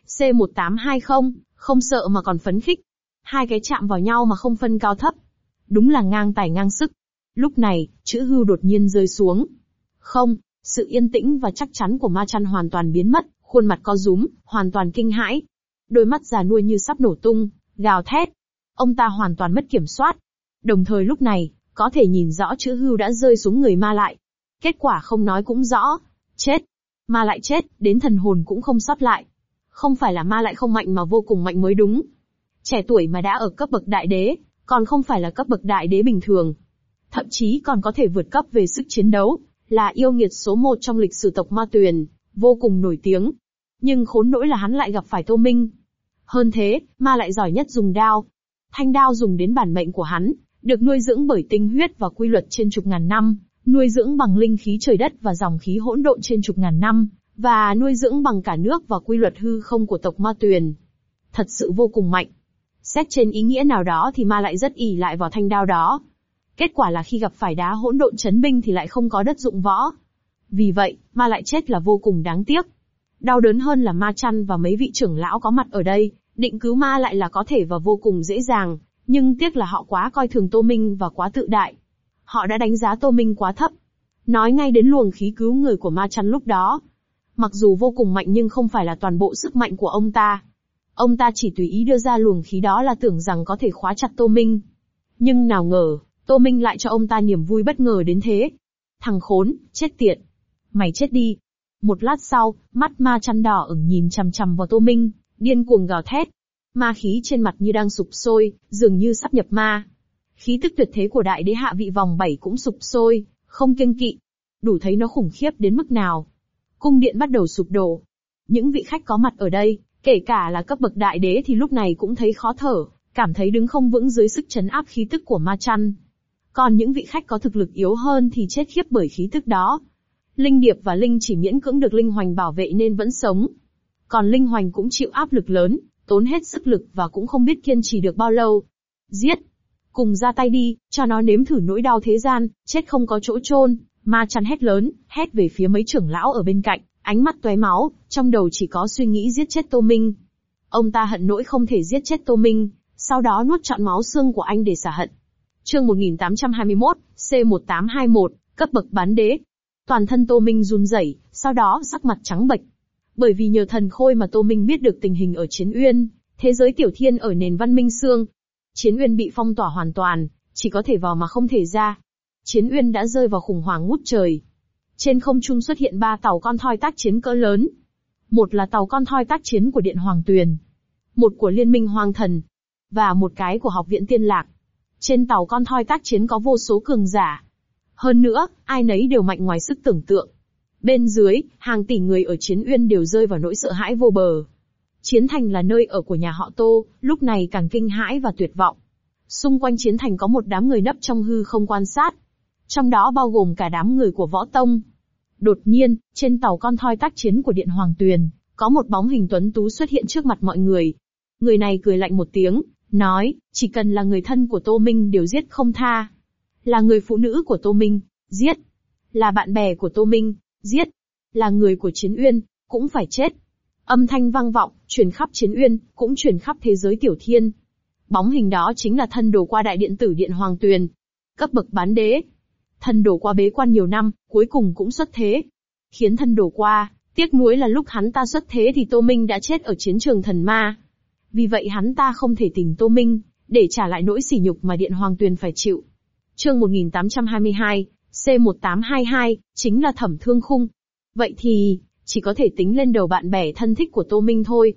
C1820, không sợ mà còn phấn khích. Hai cái chạm vào nhau mà không phân cao thấp. Đúng là ngang tài ngang sức. Lúc này, chữ Hưu đột nhiên rơi xuống. Không, sự yên tĩnh và chắc chắn của Ma Chăn hoàn toàn biến mất, khuôn mặt co rúm, hoàn toàn kinh hãi. Đôi mắt già nua như sắp nổ tung, gào thét. Ông ta hoàn toàn mất kiểm soát. Đồng thời lúc này, có thể nhìn rõ chữ Hưu đã rơi xuống người ma lại. Kết quả không nói cũng rõ. Chết. Ma lại chết, đến thần hồn cũng không sót lại. Không phải là ma lại không mạnh mà vô cùng mạnh mới đúng. Trẻ tuổi mà đã ở cấp bậc đại đế, còn không phải là cấp bậc đại đế bình thường. Thậm chí còn có thể vượt cấp về sức chiến đấu, là yêu nghiệt số 1 trong lịch sử tộc Ma Tuyền, vô cùng nổi tiếng. Nhưng khốn nỗi là hắn lại gặp phải Tô Minh. Hơn thế, ma lại giỏi nhất dùng đao. Thanh đao dùng đến bản mệnh của hắn, được nuôi dưỡng bởi tinh huyết và quy luật trên chục ngàn năm, nuôi dưỡng bằng linh khí trời đất và dòng khí hỗn độn trên chục ngàn năm, và nuôi dưỡng bằng cả nước và quy luật hư không của tộc Ma Tuyền. Thật sự vô cùng mạnh. Xét trên ý nghĩa nào đó thì ma lại rất ỷ lại vào thanh đao đó. Kết quả là khi gặp phải đá hỗn độn chấn binh thì lại không có đất dụng võ. Vì vậy, ma lại chết là vô cùng đáng tiếc. Đau đớn hơn là Ma Chăn và mấy vị trưởng lão có mặt ở đây, định cứu ma lại là có thể và vô cùng dễ dàng, nhưng tiếc là họ quá coi thường Tô Minh và quá tự đại. Họ đã đánh giá Tô Minh quá thấp. Nói ngay đến luồng khí cứu người của Ma Chăn lúc đó. Mặc dù vô cùng mạnh nhưng không phải là toàn bộ sức mạnh của ông ta. Ông ta chỉ tùy ý đưa ra luồng khí đó là tưởng rằng có thể khóa chặt Tô Minh. Nhưng nào ngờ, Tô Minh lại cho ông ta niềm vui bất ngờ đến thế. Thằng khốn, chết tiệt. Mày chết đi. Một lát sau, mắt ma chăn đỏ ửng nhìn chằm chằm vào Tô Minh, điên cuồng gào thét. Ma khí trên mặt như đang sụp sôi, dường như sắp nhập ma. Khí tức tuyệt thế của đại đế hạ vị vòng 7 cũng sụp sôi, không kiêng kỵ. Đủ thấy nó khủng khiếp đến mức nào. Cung điện bắt đầu sụp đổ. Những vị khách có mặt ở đây, kể cả là cấp bậc đại đế thì lúc này cũng thấy khó thở, cảm thấy đứng không vững dưới sức trấn áp khí tức của ma chăn. Còn những vị khách có thực lực yếu hơn thì chết khiếp bởi khí tức đó. Linh Điệp và Linh chỉ miễn cưỡng được Linh Hoành bảo vệ nên vẫn sống. Còn Linh Hoành cũng chịu áp lực lớn, tốn hết sức lực và cũng không biết kiên trì được bao lâu. Giết! Cùng ra tay đi, cho nó nếm thử nỗi đau thế gian, chết không có chỗ chôn. Ma chăn hét lớn, hét về phía mấy trưởng lão ở bên cạnh, ánh mắt tóe máu, trong đầu chỉ có suy nghĩ giết chết Tô Minh. Ông ta hận nỗi không thể giết chết Tô Minh, sau đó nuốt trọn máu xương của anh để xả hận. Chương 1821, C1821, cấp bậc bán đế. Toàn thân Tô Minh run rẩy, sau đó sắc mặt trắng bệch. Bởi vì nhờ thần khôi mà Tô Minh biết được tình hình ở Chiến Uyên, thế giới tiểu thiên ở nền văn minh xương. Chiến Uyên bị phong tỏa hoàn toàn, chỉ có thể vào mà không thể ra. Chiến Uyên đã rơi vào khủng hoảng ngút trời. Trên không trung xuất hiện 3 tàu con thoi tác chiến cỡ lớn. Một là tàu con thoi tác chiến của Điện Hoàng Tuyền, một của Liên minh Hoang Thần, và một cái của Học viện Tiên Lạc. Trên tàu con thoi tác chiến có vô số cường giả. Hơn nữa, ai nấy đều mạnh ngoài sức tưởng tượng. Bên dưới, hàng tỷ người ở Chiến Uyên đều rơi vào nỗi sợ hãi vô bờ. Chiến thành là nơi ở của nhà họ Tô, lúc này càng kinh hãi và tuyệt vọng. Xung quanh chiến thành có một đám người nấp trong hư không quan sát. Trong đó bao gồm cả đám người của Võ Tông. Đột nhiên, trên tàu con thoi tác chiến của Điện Hoàng Tuyền, có một bóng hình tuấn tú xuất hiện trước mặt mọi người. Người này cười lạnh một tiếng, nói, chỉ cần là người thân của Tô Minh đều giết không tha. Là người phụ nữ của Tô Minh, giết. Là bạn bè của Tô Minh, giết. Là người của Chiến Uyên, cũng phải chết. Âm thanh vang vọng, truyền khắp Chiến Uyên, cũng truyền khắp thế giới tiểu thiên. Bóng hình đó chính là thân đồ qua đại điện tử Điện Hoàng Tuyền. Cấp bậc bán đế. Thân đồ qua bế quan nhiều năm, cuối cùng cũng xuất thế. Khiến thân đồ qua, tiếc nuối là lúc hắn ta xuất thế thì Tô Minh đã chết ở chiến trường thần ma. Vì vậy hắn ta không thể tìm Tô Minh, để trả lại nỗi sỉ nhục mà Điện Hoàng Tuyền phải chịu. Chương 1822, C1822, chính là Thẩm Thương Khung. Vậy thì, chỉ có thể tính lên đầu bạn bè thân thích của Tô Minh thôi.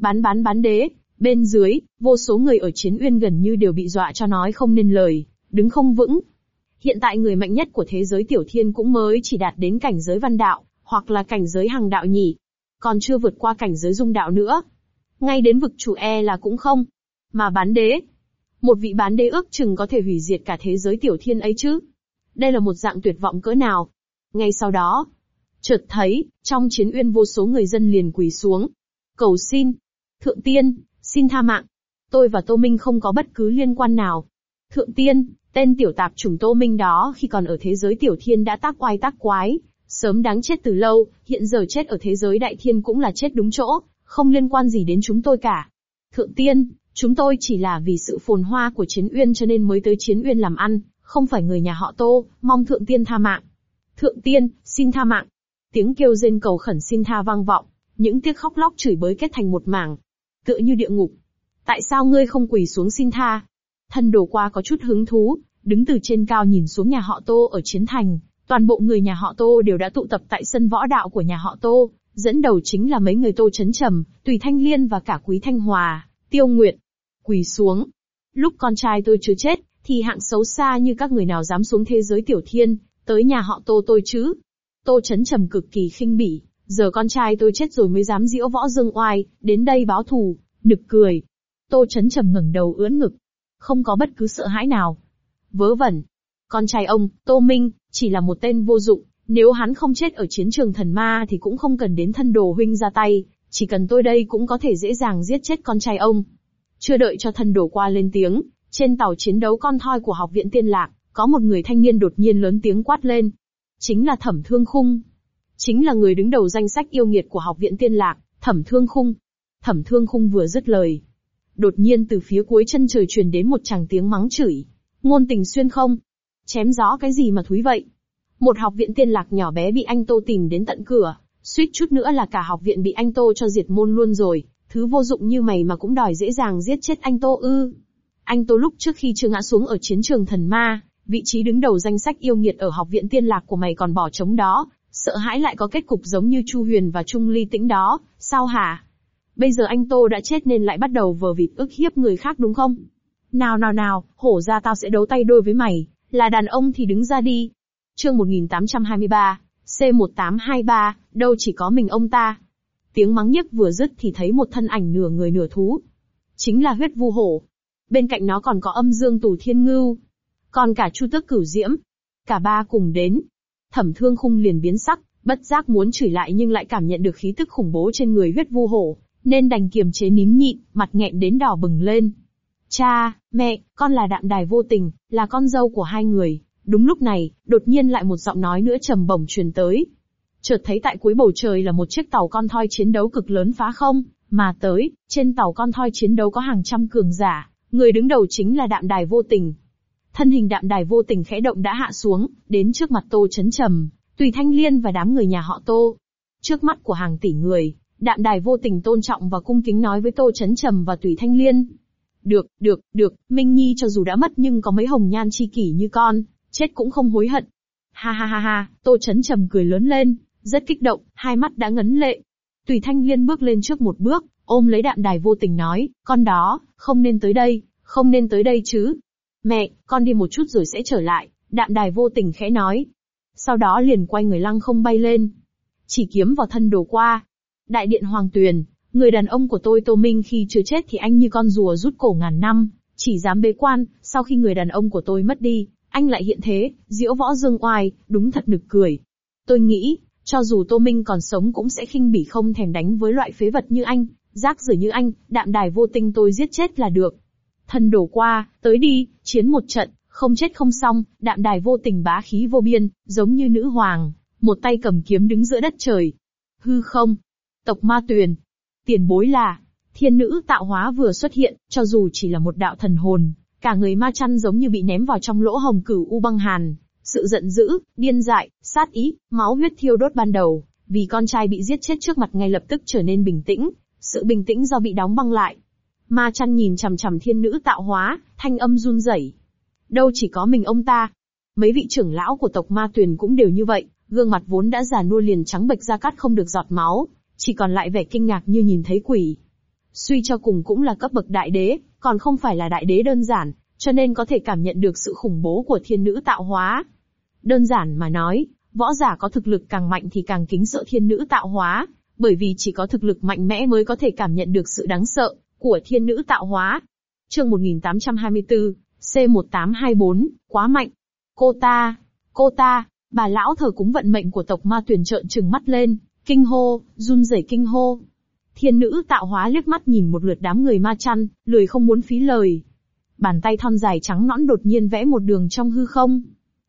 Bán đế, bên dưới, vô số người ở Chiến Uyên gần như đều bị dọa cho nói không nên lời, đứng không vững. Hiện tại người mạnh nhất của thế giới tiểu thiên cũng mới chỉ đạt đến cảnh giới văn đạo, hoặc là cảnh giới hằng đạo nhỉ. Còn chưa vượt qua cảnh giới dung đạo nữa. Ngay đến vực chủ là cũng không. Mà bán đế. Một vị bán đế ước chừng có thể hủy diệt cả thế giới tiểu thiên ấy chứ. Đây là một dạng tuyệt vọng cỡ nào. Ngay sau đó, chợt thấy, trong Chiến Uyên vô số người dân liền quỳ xuống. Cầu xin. Thượng tiên, xin tha mạng. Tôi và Tô Minh không có bất cứ liên quan nào. Thượng tiên, tên tiểu tạp chủng Tô Minh đó khi còn ở thế giới tiểu thiên đã tác oai tác quái. Sớm đáng chết từ lâu, hiện giờ chết ở thế giới đại thiên cũng là chết đúng chỗ, không liên quan gì đến chúng tôi cả. Thượng tiên, chúng tôi chỉ là vì sự phồn hoa của Chiến Uyên cho nên mới tới Chiến Uyên làm ăn, không phải người nhà họ Tô, mong thượng tiên tha mạng. Thượng tiên, xin tha mạng. Tiếng kêu rên cầu khẩn xin tha vang vọng, những tiếng khóc lóc chửi bới kết thành một mảng, tựa như địa ngục. Tại sao ngươi không quỳ xuống xin tha? Thân đồ qua có chút hứng thú, đứng từ trên cao nhìn xuống nhà họ Tô ở Chiến Thành. Toàn bộ người nhà họ Tô đều đã tụ tập tại sân võ đạo của nhà họ Tô, dẫn đầu chính là mấy người Tô Chấn Trầm, Tùy Thanh Liên và cả Quý Thanh Hòa, Tiêu Nguyệt. Quỳ xuống. Lúc con trai tôi chưa chết, thì hạng xấu xa như các người nào dám xuống thế giới tiểu thiên, tới nhà họ Tô tôi chứ? Tô Chấn Trầm cực kỳ khinh bỉ, giờ con trai tôi chết rồi mới dám giễu võ dương oai, đến đây báo thù, nực cười. Tô Chấn Trầm ngẩng đầu ưỡn ngực, không có bất cứ sợ hãi nào. Vớ vẩn. Con trai ông, Tô Minh, chỉ là một tên vô dụng, nếu hắn không chết ở chiến trường thần ma thì cũng không cần đến thân đồ huynh ra tay, chỉ cần tôi đây cũng có thể dễ dàng giết chết con trai ông. Chưa đợi cho thân đồ qua lên tiếng, trên tàu chiến đấu con thoi của Học viện Tiên Lạc, có một người thanh niên đột nhiên lớn tiếng quát lên. Chính là Thẩm Thương Khung. Chính là người đứng đầu danh sách yêu nghiệt của Học viện Tiên Lạc, Thẩm Thương Khung. Thẩm Thương Khung vừa dứt lời, đột nhiên từ phía cuối chân trời truyền đến một tràng tiếng mắng chửi. Ngôn tình xuyên không? Chém gió cái gì mà thúi vậy? Một Học viện Tiên Lạc nhỏ bé bị anh Tô tìm đến tận cửa, suýt chút nữa là cả học viện bị anh Tô cho diệt môn luôn rồi. Thứ vô dụng như mày mà cũng đòi dễ dàng giết chết anh Tô ư? Anh Tô lúc trước khi chưa ngã xuống ở chiến trường thần ma, Vị trí đứng đầu danh sách yêu nghiệt ở học viện tiên lạc của mày còn bỏ trống đó, sợ hãi lại có kết cục giống như Chu Huyền và Trung Ly Tĩnh đó, sao hả? Bây giờ anh Tô đã chết nên lại bắt đầu vờ vịt ức hiếp người khác đúng không? Nào, hổ ra tao sẽ đấu tay đôi với mày, là đàn ông thì đứng ra đi. Chương 1823, C1823, đâu chỉ có mình ông ta. Tiếng mắng nhiếc vừa dứt thì thấy một thân ảnh nửa người nửa thú. Chính là huyết vu hổ. Bên cạnh nó còn có âm dương tù thiên ngưu. Còn cả chu tước cửu diễm. Cả ba cùng đến. Thẩm Thương Khung liền biến sắc, bất giác muốn chửi lại nhưng lại cảm nhận được khí tức khủng bố trên người huyết vu hổ, nên đành kiềm chế nín nhịn, mặt nghẹn đến đỏ bừng lên. Cha, mẹ, con là Đạm Đài Vô Tình, là con dâu của hai người. Đúng lúc này, đột nhiên lại một giọng nói nữa trầm bổng truyền tới. Chợt thấy tại cuối bầu trời là một chiếc tàu con thoi chiến đấu cực lớn phá không mà tới, trên tàu con thoi chiến đấu có hàng trăm cường giả, người đứng đầu chính là Đạm Đài Vô Tình. Thân hình Đạm Đài Vô Tình khẽ động đã hạ xuống, đến trước mặt Tô Chấn Trầm, Tùy Thanh Liên và đám người nhà họ Tô. Trước mắt của hàng tỷ người, Đạm Đài Vô Tình tôn trọng và cung kính nói với Tô Chấn Trầm và Tùy Thanh Liên. Được, Minh Nhi cho dù đã mất nhưng có mấy hồng nhan chi kỷ như con, chết cũng không hối hận. Ha, Tô Chấn Trầm cười lớn lên, rất kích động, hai mắt đã ngấn lệ. Tùy Thanh Liên bước lên trước một bước, ôm lấy Đạm Đài Vô Tình nói, con đó, không nên tới đây chứ. Mẹ, con đi một chút rồi sẽ trở lại, Đạm Đài Vô Tình khẽ nói. Sau đó liền quay người lăng không bay lên. Chỉ kiếm vào thân đổ qua. Đại điện Hoàng Tuyền, người đàn ông của tôi Tô Minh khi chưa chết thì anh như con rùa rút cổ ngàn năm, chỉ dám bế quan, sau khi người đàn ông của tôi mất đi, anh lại hiện thế, diễu võ dương oai, đúng thật nực cười. Tôi nghĩ, cho dù Tô Minh còn sống cũng sẽ khinh bỉ không thèm đánh với loại phế vật như anh, rác rưởi như anh, Đạm Đài Vô Tình tôi giết chết là được. Thân đổ qua, tới đi, chiến một trận, không chết không xong, Đạm Đài Vô Tình bá khí vô biên, giống như nữ hoàng, một tay cầm kiếm đứng giữa đất trời. Hư không, tộc Ma Tuyền, tiền bối là, thiên nữ tạo hóa vừa xuất hiện, cho dù chỉ là một đạo thần hồn, cả người ma chăn giống như bị ném vào trong lỗ hồng cửu u băng hàn. Sự giận dữ, điên dại, sát ý, máu huyết thiêu đốt ban đầu, vì con trai bị giết chết trước mặt ngay lập tức trở nên bình tĩnh, sự bình tĩnh do bị đóng băng lại. Ma chăn nhìn chằm chằm thiên nữ tạo hóa, thanh âm run rẩy. Đâu chỉ có mình ông ta. Mấy vị trưởng lão của tộc Ma Tuyền cũng đều như vậy, gương mặt vốn đã già nua liền trắng bệch ra cát không được giọt máu, chỉ còn lại vẻ kinh ngạc như nhìn thấy quỷ. Suy cho cùng cũng là cấp bậc đại đế, còn không phải là đại đế đơn giản, cho nên có thể cảm nhận được sự khủng bố của thiên nữ tạo hóa. Đơn giản mà nói, võ giả có thực lực càng mạnh thì càng kính sợ thiên nữ tạo hóa, bởi vì chỉ có thực lực mạnh mẽ mới có thể cảm nhận được sự đáng sợ của thiên nữ tạo hóa. Chương 1824, C1824, quá mạnh. Cô ta, bà lão thờ cúng vận mệnh của tộc Ma Tuyền trợn trừng mắt lên, kinh hô, run rẩy kinh hô. Thiên nữ tạo hóa liếc mắt nhìn một lượt đám người ma chăn, lười không muốn phí lời. Bàn tay thon dài trắng nõn đột nhiên vẽ một đường trong hư không.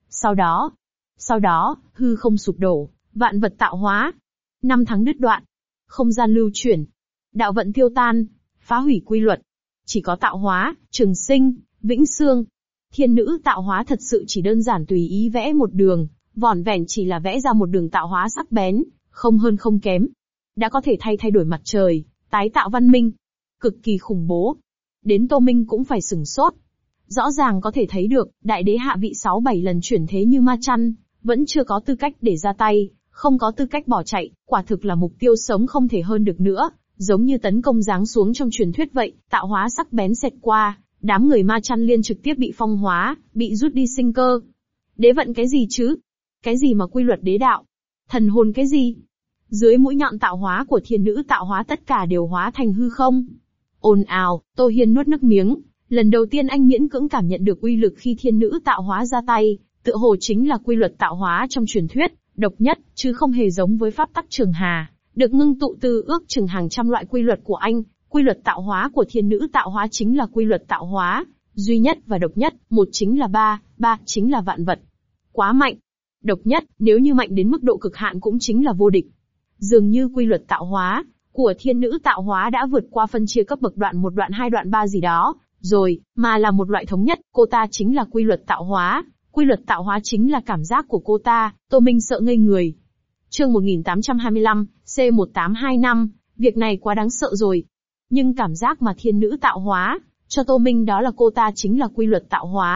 Sau đó, hư không sụp đổ, vạn vật tạo hóa. Năm tháng đứt đoạn, không gian lưu chuyển, đạo vận tiêu tan, phá hủy quy luật. Chỉ có tạo hóa, trường sinh, vĩnh xương. Thiên nữ tạo hóa thật sự chỉ đơn giản tùy ý vẽ một đường, vỏn vẹn chỉ là vẽ ra một đường tạo hóa sắc bén, không hơn không kém. Đã có thể thay đổi mặt trời, tái tạo văn minh. Cực kỳ khủng bố. Đến Tô Minh cũng phải sửng sốt. Rõ ràng có thể thấy được, đại đế hạ vị 6-7 lần chuyển thế như ma chăn, vẫn chưa có tư cách để ra tay, không có tư cách bỏ chạy, quả thực là mục tiêu sống không thể hơn được nữa, giống như tấn công giáng xuống trong truyền thuyết vậy, tạo hóa sắc bén xẹt qua, đám người ma chăn liên trực tiếp bị phong hóa, bị rút đi sinh cơ. Đế vận cái gì chứ? Cái gì mà quy luật đế đạo? Thần hồn cái gì? Dưới mũi nhọn tạo hóa của thiên nữ tạo hóa tất cả đều hóa thành hư không. Ồn ào, Tô Hiên nuốt nước miếng, lần đầu tiên anh miễn cưỡng cảm nhận được uy lực khi thiên nữ tạo hóa ra tay, tựa hồ chính là quy luật tạo hóa trong truyền thuyết, độc nhất, chứ không hề giống với pháp tắc trường hà, được ngưng tụ từ ước chừng hàng trăm loại quy luật của anh. Quy luật tạo hóa của thiên nữ tạo hóa chính là quy luật tạo hóa, duy nhất và độc nhất, một chính là ba chính là vạn vật. Quá mạnh. Độc nhất, nếu như mạnh đến mức độ cực hạn cũng chính là vô địch. Dường như quy luật tạo hóa của thiên nữ tạo hóa đã vượt qua phân chia cấp bậc đoạn 1 đoạn 2 đoạn 3 gì đó, rồi, mà là một loại thống nhất, cô ta chính là quy luật tạo hóa. Quy luật tạo hóa chính là cảm giác của cô ta, Tô Minh sợ ngây người. Chương 1825, C1825, việc này quá đáng sợ rồi. Nhưng cảm giác mà thiên nữ tạo hóa cho Tô Minh đó là cô ta chính là quy luật tạo hóa,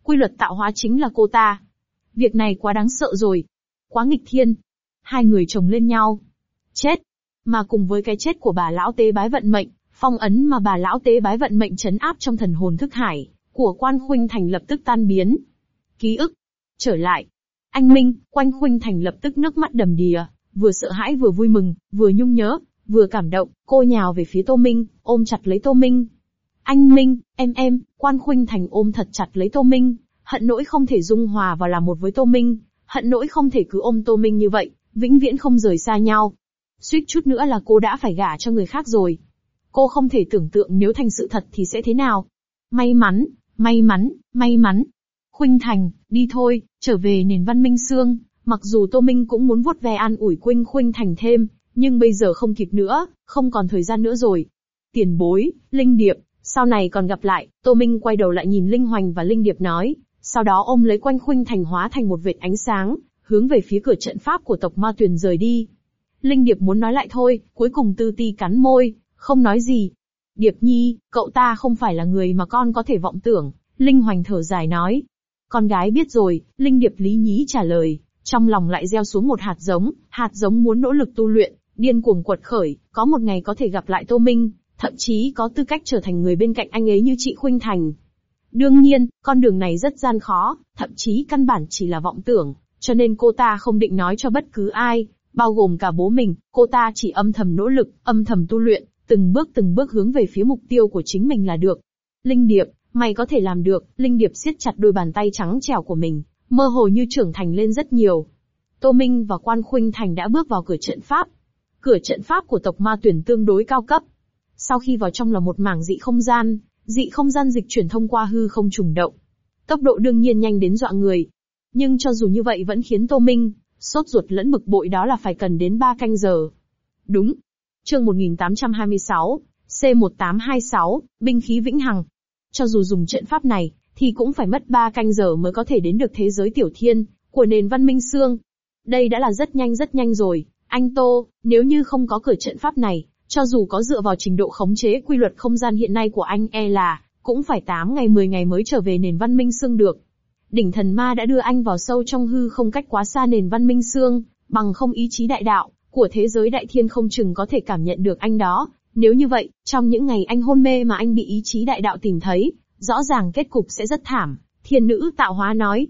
Quy luật tạo hóa chính là cô ta. Việc này quá đáng sợ rồi. Quá nghịch thiên. Hai người chồng lên nhau. Chết. Mà cùng với cái chết của bà lão tế bái vận mệnh, phong ấn mà bà lão tế bái vận mệnh trấn áp trong thần hồn thức hải của Quan Khuynh Thành lập tức tan biến. Ký ức trở lại. Anh Minh, Quan Khuynh Thành lập tức nước mắt đầm đìa, vừa sợ hãi vừa vui mừng, vừa nhung nhớ, vừa cảm động, cô nhào về phía Tô Minh, ôm chặt lấy Tô Minh. Anh Minh, em, Quan Khuynh Thành ôm thật chặt lấy Tô Minh, hận nỗi không thể dung hòa vào làm một với Tô Minh, hận nỗi không thể cứ ôm Tô Minh như vậy, vĩnh viễn không rời xa nhau. Suýt chút nữa là cô đã phải gả cho người khác rồi. Cô không thể tưởng tượng nếu thành sự thật thì sẽ thế nào. May mắn, may mắn, may mắn. Khuynh Thành, đi thôi, trở về nền văn minh xương. Mặc dù Tô Minh cũng muốn vuốt ve an ủi Khuynh Thành thêm, nhưng bây giờ không kịp nữa, không còn thời gian nữa rồi. Tiền bối, Linh Điệp, sau này còn gặp lại. Tô Minh quay đầu lại nhìn Linh Hoành và Linh Điệp nói, sau đó ôm lấy Khuynh Thành hóa thành một vệt ánh sáng, hướng về phía cửa trận pháp của tộc Ma Tuyền rời đi. Linh Điệp muốn nói lại thôi, cuối cùng Tư Ti cắn môi, không nói gì. Điệp Nhi, cậu ta không phải là người mà con có thể vọng tưởng. Linh Hoành thở dài nói. Con gái biết rồi, Linh Điệp lý nhí trả lời, trong lòng lại gieo xuống một hạt giống muốn nỗ lực tu luyện, điên cuồng quật khởi, có một ngày có thể gặp lại Tô Minh, thậm chí có tư cách trở thành người bên cạnh anh ấy như chị Khuynh Thành. Đương nhiên, con đường này rất gian khó, thậm chí căn bản chỉ là vọng tưởng, cho nên cô ta không định nói cho bất cứ ai, bao gồm cả bố mình, cô ta chỉ âm thầm nỗ lực, âm thầm tu luyện, từng bước hướng về phía mục tiêu của chính mình là được. Linh Điệp, mày có thể làm được. Linh Điệp siết chặt đôi bàn tay trắng trẻo của mình, mơ hồ như trưởng thành lên rất nhiều. Tô Minh và Quan Khuynh Thành đã bước vào cửa trận pháp. Cửa trận pháp của tộc Ma Tuyển tương đối cao cấp. Sau khi vào trong là một mảng dị không gian dịch chuyển thông qua hư không trùng động. Tốc độ đương nhiên nhanh đến dọa người. Nhưng cho dù như vậy vẫn khiến Tô Minh sốt ruột lẫn bực bội, đó là phải cần đến 3 canh giờ. Đúng. Chương 1826, C1826, binh khí vĩnh hằng. Cho dù dùng trận pháp này, thì cũng phải mất 3 canh giờ mới có thể đến được thế giới tiểu thiên của nền văn minh xương. Đây đã là rất nhanh rồi. Anh Tô, nếu như không có cửa trận pháp này, cho dù có dựa vào trình độ khống chế quy luật không gian hiện nay của anh là cũng phải 8 ngày 10 ngày mới trở về nền văn minh xương được. Đỉnh thần ma đã đưa anh vào sâu trong hư không cách quá xa nền văn minh xương, bằng không ý chí đại đạo của thế giới đại thiên không chừng có thể cảm nhận được anh đó. Nếu như vậy, trong những ngày anh hôn mê mà anh bị ý chí đại đạo tìm thấy, rõ ràng kết cục sẽ rất thảm. Thiên nữ tạo hóa nói.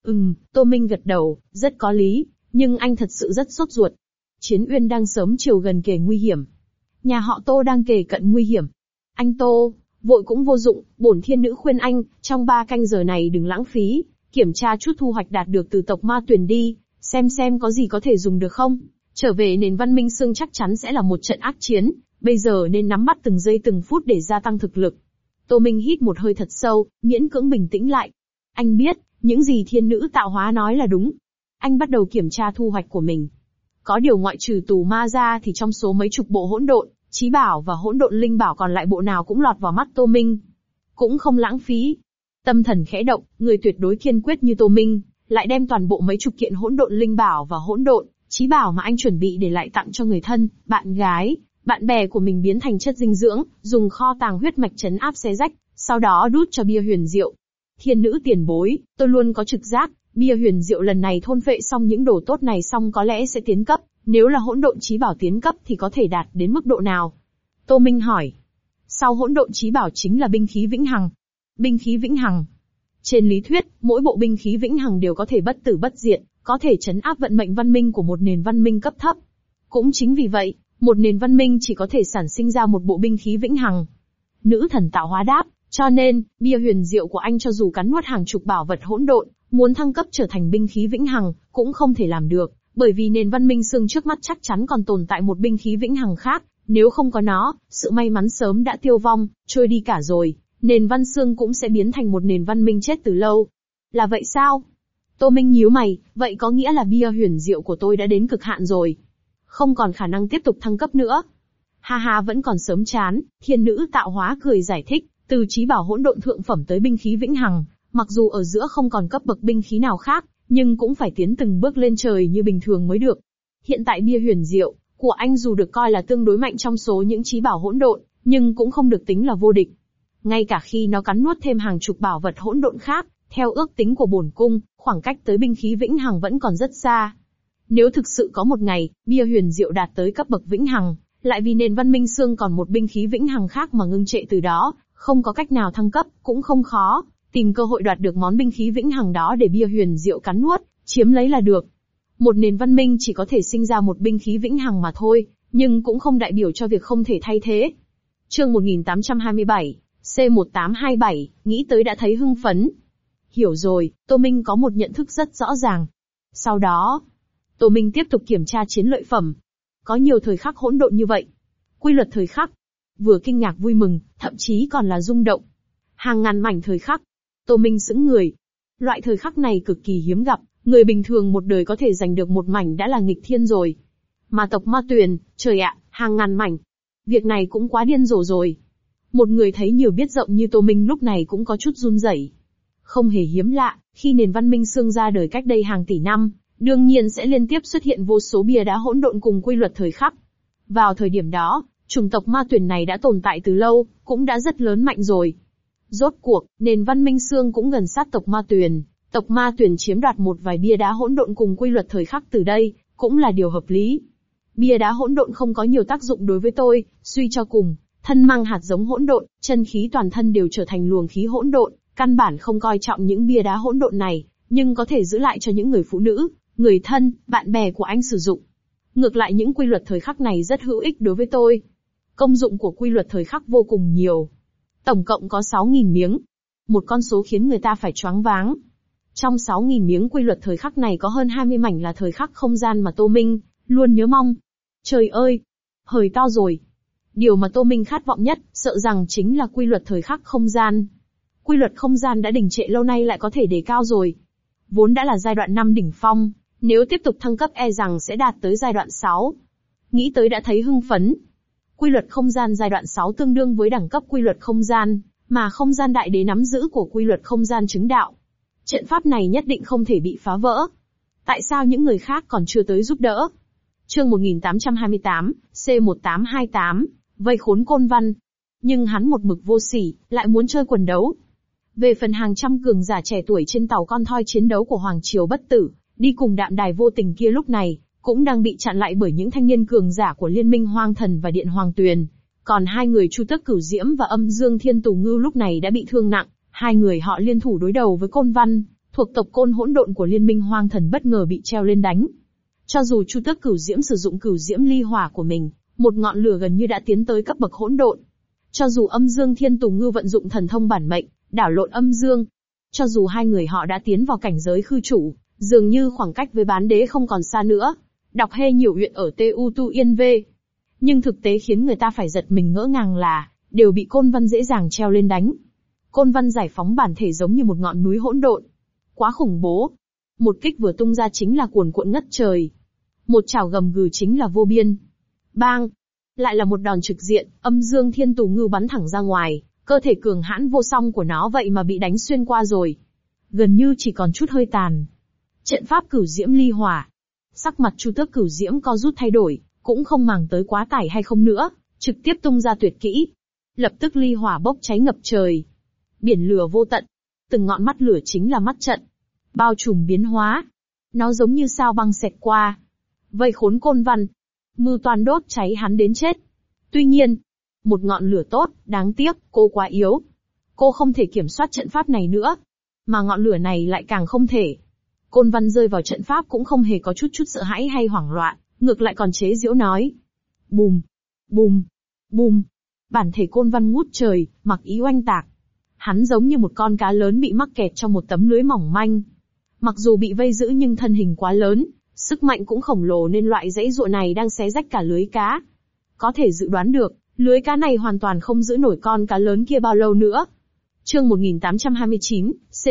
Tô Minh gật đầu, rất có lý, nhưng anh thật sự rất sốt ruột. Chiến uyên đang sớm chiều gần kề nguy hiểm. Nhà họ Tô đang kề cận nguy hiểm. Anh Tô, vội cũng vô dụng, bổn thiên nữ khuyên anh, trong 3 canh giờ này đừng lãng phí, kiểm tra chút thu hoạch đạt được từ tộc Ma Tuyền đi, xem có gì có thể dùng được không. Trở về nền văn minh xương chắc chắn sẽ là một trận ác chiến, bây giờ nên nắm bắt từng giây từng phút để gia tăng thực lực. Tô Minh hít một hơi thật sâu, miễn cưỡng bình tĩnh lại. Anh biết, những gì thiên nữ tạo hóa nói là đúng. Anh bắt đầu kiểm tra thu hoạch của mình. Có điều ngoại trừ tù ma ra thì trong số mấy chục bộ hỗn độn, chí bảo và hỗn độn linh bảo còn lại bộ nào cũng lọt vào mắt Tô Minh. Cũng không lãng phí. Tâm thần khẽ động, người tuyệt đối kiên quyết như Tô Minh, lại đem toàn bộ mấy chục kiện hỗn độn linh bảo và hỗn độn chí bảo mà anh chuẩn bị để lại tặng cho người thân, bạn gái, bạn bè của mình biến thành chất dinh dưỡng, dùng kho tàng huyết mạch trấn áp xé rách, sau đó đút cho bia huyền diệu. Thiên nữ tiền bối, tôi luôn có trực giác, bia huyền diệu lần này thôn phệ xong những đồ tốt này xong có lẽ sẽ tiến cấp, nếu là hỗn độn chí bảo tiến cấp thì có thể đạt đến mức độ nào? Tô Minh hỏi. Sau hỗn độn chí bảo chính là binh khí vĩnh hằng. Binh khí vĩnh hằng. Trên lý thuyết, mỗi bộ binh khí vĩnh hằng đều có thể bất tử bất diệt, có thể trấn áp vận mệnh văn minh của một nền văn minh cấp thấp. Cũng chính vì vậy, một nền văn minh chỉ có thể sản sinh ra một bộ binh khí vĩnh hằng. Nữ thần tạo hóa đáp, cho nên, bia huyền diệu của anh cho dù cắn nuốt hàng chục bảo vật hỗn độn, muốn thăng cấp trở thành binh khí vĩnh hằng, cũng không thể làm được, bởi vì nền văn minh xương trước mắt chắc chắn còn tồn tại một binh khí vĩnh hằng khác, nếu không có nó, sự may mắn sớm đã tiêu vong, trôi đi cả rồi, nền văn xương cũng sẽ biến thành một nền văn minh chết từ lâu. Là vậy sao? Tô Minh nhíu mày, vậy có nghĩa là bia huyền diệu của tôi đã đến cực hạn rồi. Không còn khả năng tiếp tục thăng cấp nữa. Ha vẫn còn sớm chán, thiên nữ tạo hóa cười giải thích, từ chí bảo hỗn độn thượng phẩm tới binh khí vĩnh hằng, mặc dù ở giữa không còn cấp bậc binh khí nào khác, nhưng cũng phải tiến từng bước lên trời như bình thường mới được. Hiện tại bia huyền diệu của anh dù được coi là tương đối mạnh trong số những chí bảo hỗn độn, nhưng cũng không được tính là vô địch. Ngay cả khi nó cắn nuốt thêm hàng chục bảo vật hỗn độn khác, Theo ước tính của bổn cung, khoảng cách tới binh khí vĩnh hằng vẫn còn rất xa. Nếu thực sự có một ngày, bia huyền diệu đạt tới cấp bậc vĩnh hằng, lại vì nền văn minh xương còn một binh khí vĩnh hằng khác mà ngưng trệ từ đó, không có cách nào thăng cấp, cũng không khó, tìm cơ hội đoạt được món binh khí vĩnh hằng đó để bia huyền diệu cắn nuốt, chiếm lấy là được. Một nền văn minh chỉ có thể sinh ra một binh khí vĩnh hằng mà thôi, nhưng cũng không đại biểu cho việc không thể thay thế. Chương 1827, C1827, nghĩ tới đã thấy hưng phấn. Hiểu rồi, Tô Minh có một nhận thức rất rõ ràng. Sau đó, Tô Minh tiếp tục kiểm tra chiến lợi phẩm. Có nhiều thời khắc hỗn độn như vậy. Quy luật thời khắc. Vừa kinh ngạc vui mừng, thậm chí còn là rung động. Hàng ngàn mảnh thời khắc. Tô Minh sững người. Loại thời khắc này cực kỳ hiếm gặp, người bình thường một đời có thể giành được một mảnh đã là nghịch thiên rồi. Mà tộc Ma Tuyền, trời ạ, hàng ngàn mảnh. Việc này cũng quá điên rồ rồi. Một người thấy nhiều biết rộng như Tô Minh lúc này cũng có chút run rẩy. Không hề hiếm lạ, khi nền văn minh xương ra đời cách đây hàng tỷ năm, đương nhiên sẽ liên tiếp xuất hiện vô số bia đá hỗn độn cùng quy luật thời khắc. Vào thời điểm đó, chủng tộc Ma Tuyền này đã tồn tại từ lâu, cũng đã rất lớn mạnh rồi. Rốt cuộc, nền văn minh xương cũng gần sát tộc Ma Tuyền. Tộc Ma Tuyền chiếm đoạt một vài bia đá hỗn độn cùng quy luật thời khắc từ đây, cũng là điều hợp lý. Bia đá hỗn độn không có nhiều tác dụng đối với tôi, suy cho cùng, thân mang hạt giống hỗn độn, chân khí toàn thân đều trở thành luồng khí hỗn độn, căn bản không coi trọng những bia đá hỗn độn này, nhưng có thể giữ lại cho những người phụ nữ, người thân, bạn bè của anh sử dụng. Ngược lại những quy luật thời khắc này rất hữu ích đối với tôi. Công dụng của quy luật thời khắc vô cùng nhiều. Tổng cộng có 6.000 miếng. Một con số khiến người ta phải choáng váng. Trong 6.000 miếng quy luật thời khắc này có hơn 20 mảnh là thời khắc không gian mà Tô Minh luôn nhớ mong. Trời ơi! Hời to rồi! Điều mà Tô Minh khát vọng nhất, sợ rằng chính là quy luật thời khắc không gian. Quy luật không gian đã đình trệ lâu nay lại có thể đề cao rồi. Vốn đã là giai đoạn 5 đỉnh phong, nếu tiếp tục thăng cấp e rằng sẽ đạt tới giai đoạn 6. Nghĩ tới đã thấy hưng phấn. Quy luật không gian giai đoạn 6 tương đương với đẳng cấp quy luật không gian, mà không gian đại đế nắm giữ của quy luật không gian chứng đạo. Trận pháp này nhất định không thể bị phá vỡ. Tại sao những người khác còn chưa tới giúp đỡ? Chương 1828, C1828, vây khốn Côn Văn. Nhưng hắn một mực vô sỉ, lại muốn chơi quần đấu. Về phần hàng trăm cường giả trẻ tuổi trên tàu con thoi chiến đấu của Hoàng Triều Bất Tử, đi cùng Đạm Đài Vô Tình kia lúc này, cũng đang bị chặn lại bởi những thanh niên cường giả của Liên minh Hoang Thần và Điện Hoàng Tuyền. Còn hai người Chu Tước Cửu Diễm và Âm Dương Thiên Tù Ngưu lúc này đã bị thương nặng, hai người họ liên thủ đối đầu với Côn Văn, thuộc tộc Côn hỗn độn của Liên minh Hoang Thần bất ngờ bị treo lên đánh. Cho dù Chu Tước Cửu Diễm sử dụng Cửu Diễm Ly Hỏa của mình, một ngọn lửa gần như đã tiến tới cấp bậc hỗn độn. Cho dù Âm Dương Thiên Tù Ngưu vận dụng thần thông bản mệnh, đảo lộn âm dương. Cho dù hai người họ đã tiến vào cảnh giới khư chủ, dường như khoảng cách với bán đế không còn xa nữa. Đọc hê nhiều huyện ở Tu Tu Yên V. Nhưng thực tế khiến người ta phải giật mình ngỡ ngàng là, đều bị Côn Văn dễ dàng treo lên đánh. Côn Văn giải phóng bản thể giống như một ngọn núi hỗn độn. Quá khủng bố. Một kích vừa tung ra chính là cuồn cuộn ngất trời. Một chảo gầm gừ chính là vô biên. Bang! Lại là một đòn trực diện, Âm Dương Thiên Tù Ngưu bắn thẳng ra ngoài, cơ thể cường hãn vô song của nó vậy mà bị đánh xuyên qua rồi. Gần như chỉ còn chút hơi tàn. Trận pháp Cửu Diễm Ly Hỏa. Sắc mặt Chu Tước Cửu Diễm co rút thay đổi, cũng không màng tới quá tải hay không nữa, trực tiếp tung ra tuyệt kỹ. Lập tức ly hỏa bốc cháy ngập trời. Biển lửa vô tận. Từng ngọn mắt lửa chính là mắt trận. Bao trùm biến hóa. Nó giống như sao băng xẹt qua. Vây khốn Côn Văn. Mưu toan đốt cháy hắn đến chết. Tuy nhiên, một ngọn lửa tốt, đáng tiếc, cô quá yếu. Cô không thể kiểm soát trận pháp này nữa. Mà ngọn lửa này lại càng không thể. Côn Văn rơi vào trận pháp cũng không hề có chút sợ hãi hay hoảng loạn, ngược lại còn chế giễu nói. Bùm, bùm, bùm. Bản thể Côn Văn ngút trời, mặc ý oanh tạc. Hắn giống như một con cá lớn bị mắc kẹt trong một tấm lưới mỏng manh. Mặc dù bị vây giữ nhưng thân hình quá lớn, sức mạnh cũng khổng lồ nên loại giãy giụa này đang xé rách cả lưới cá. Có thể dự đoán được, lưới cá này hoàn toàn không giữ nổi con cá lớn kia bao lâu nữa. Chương 1829,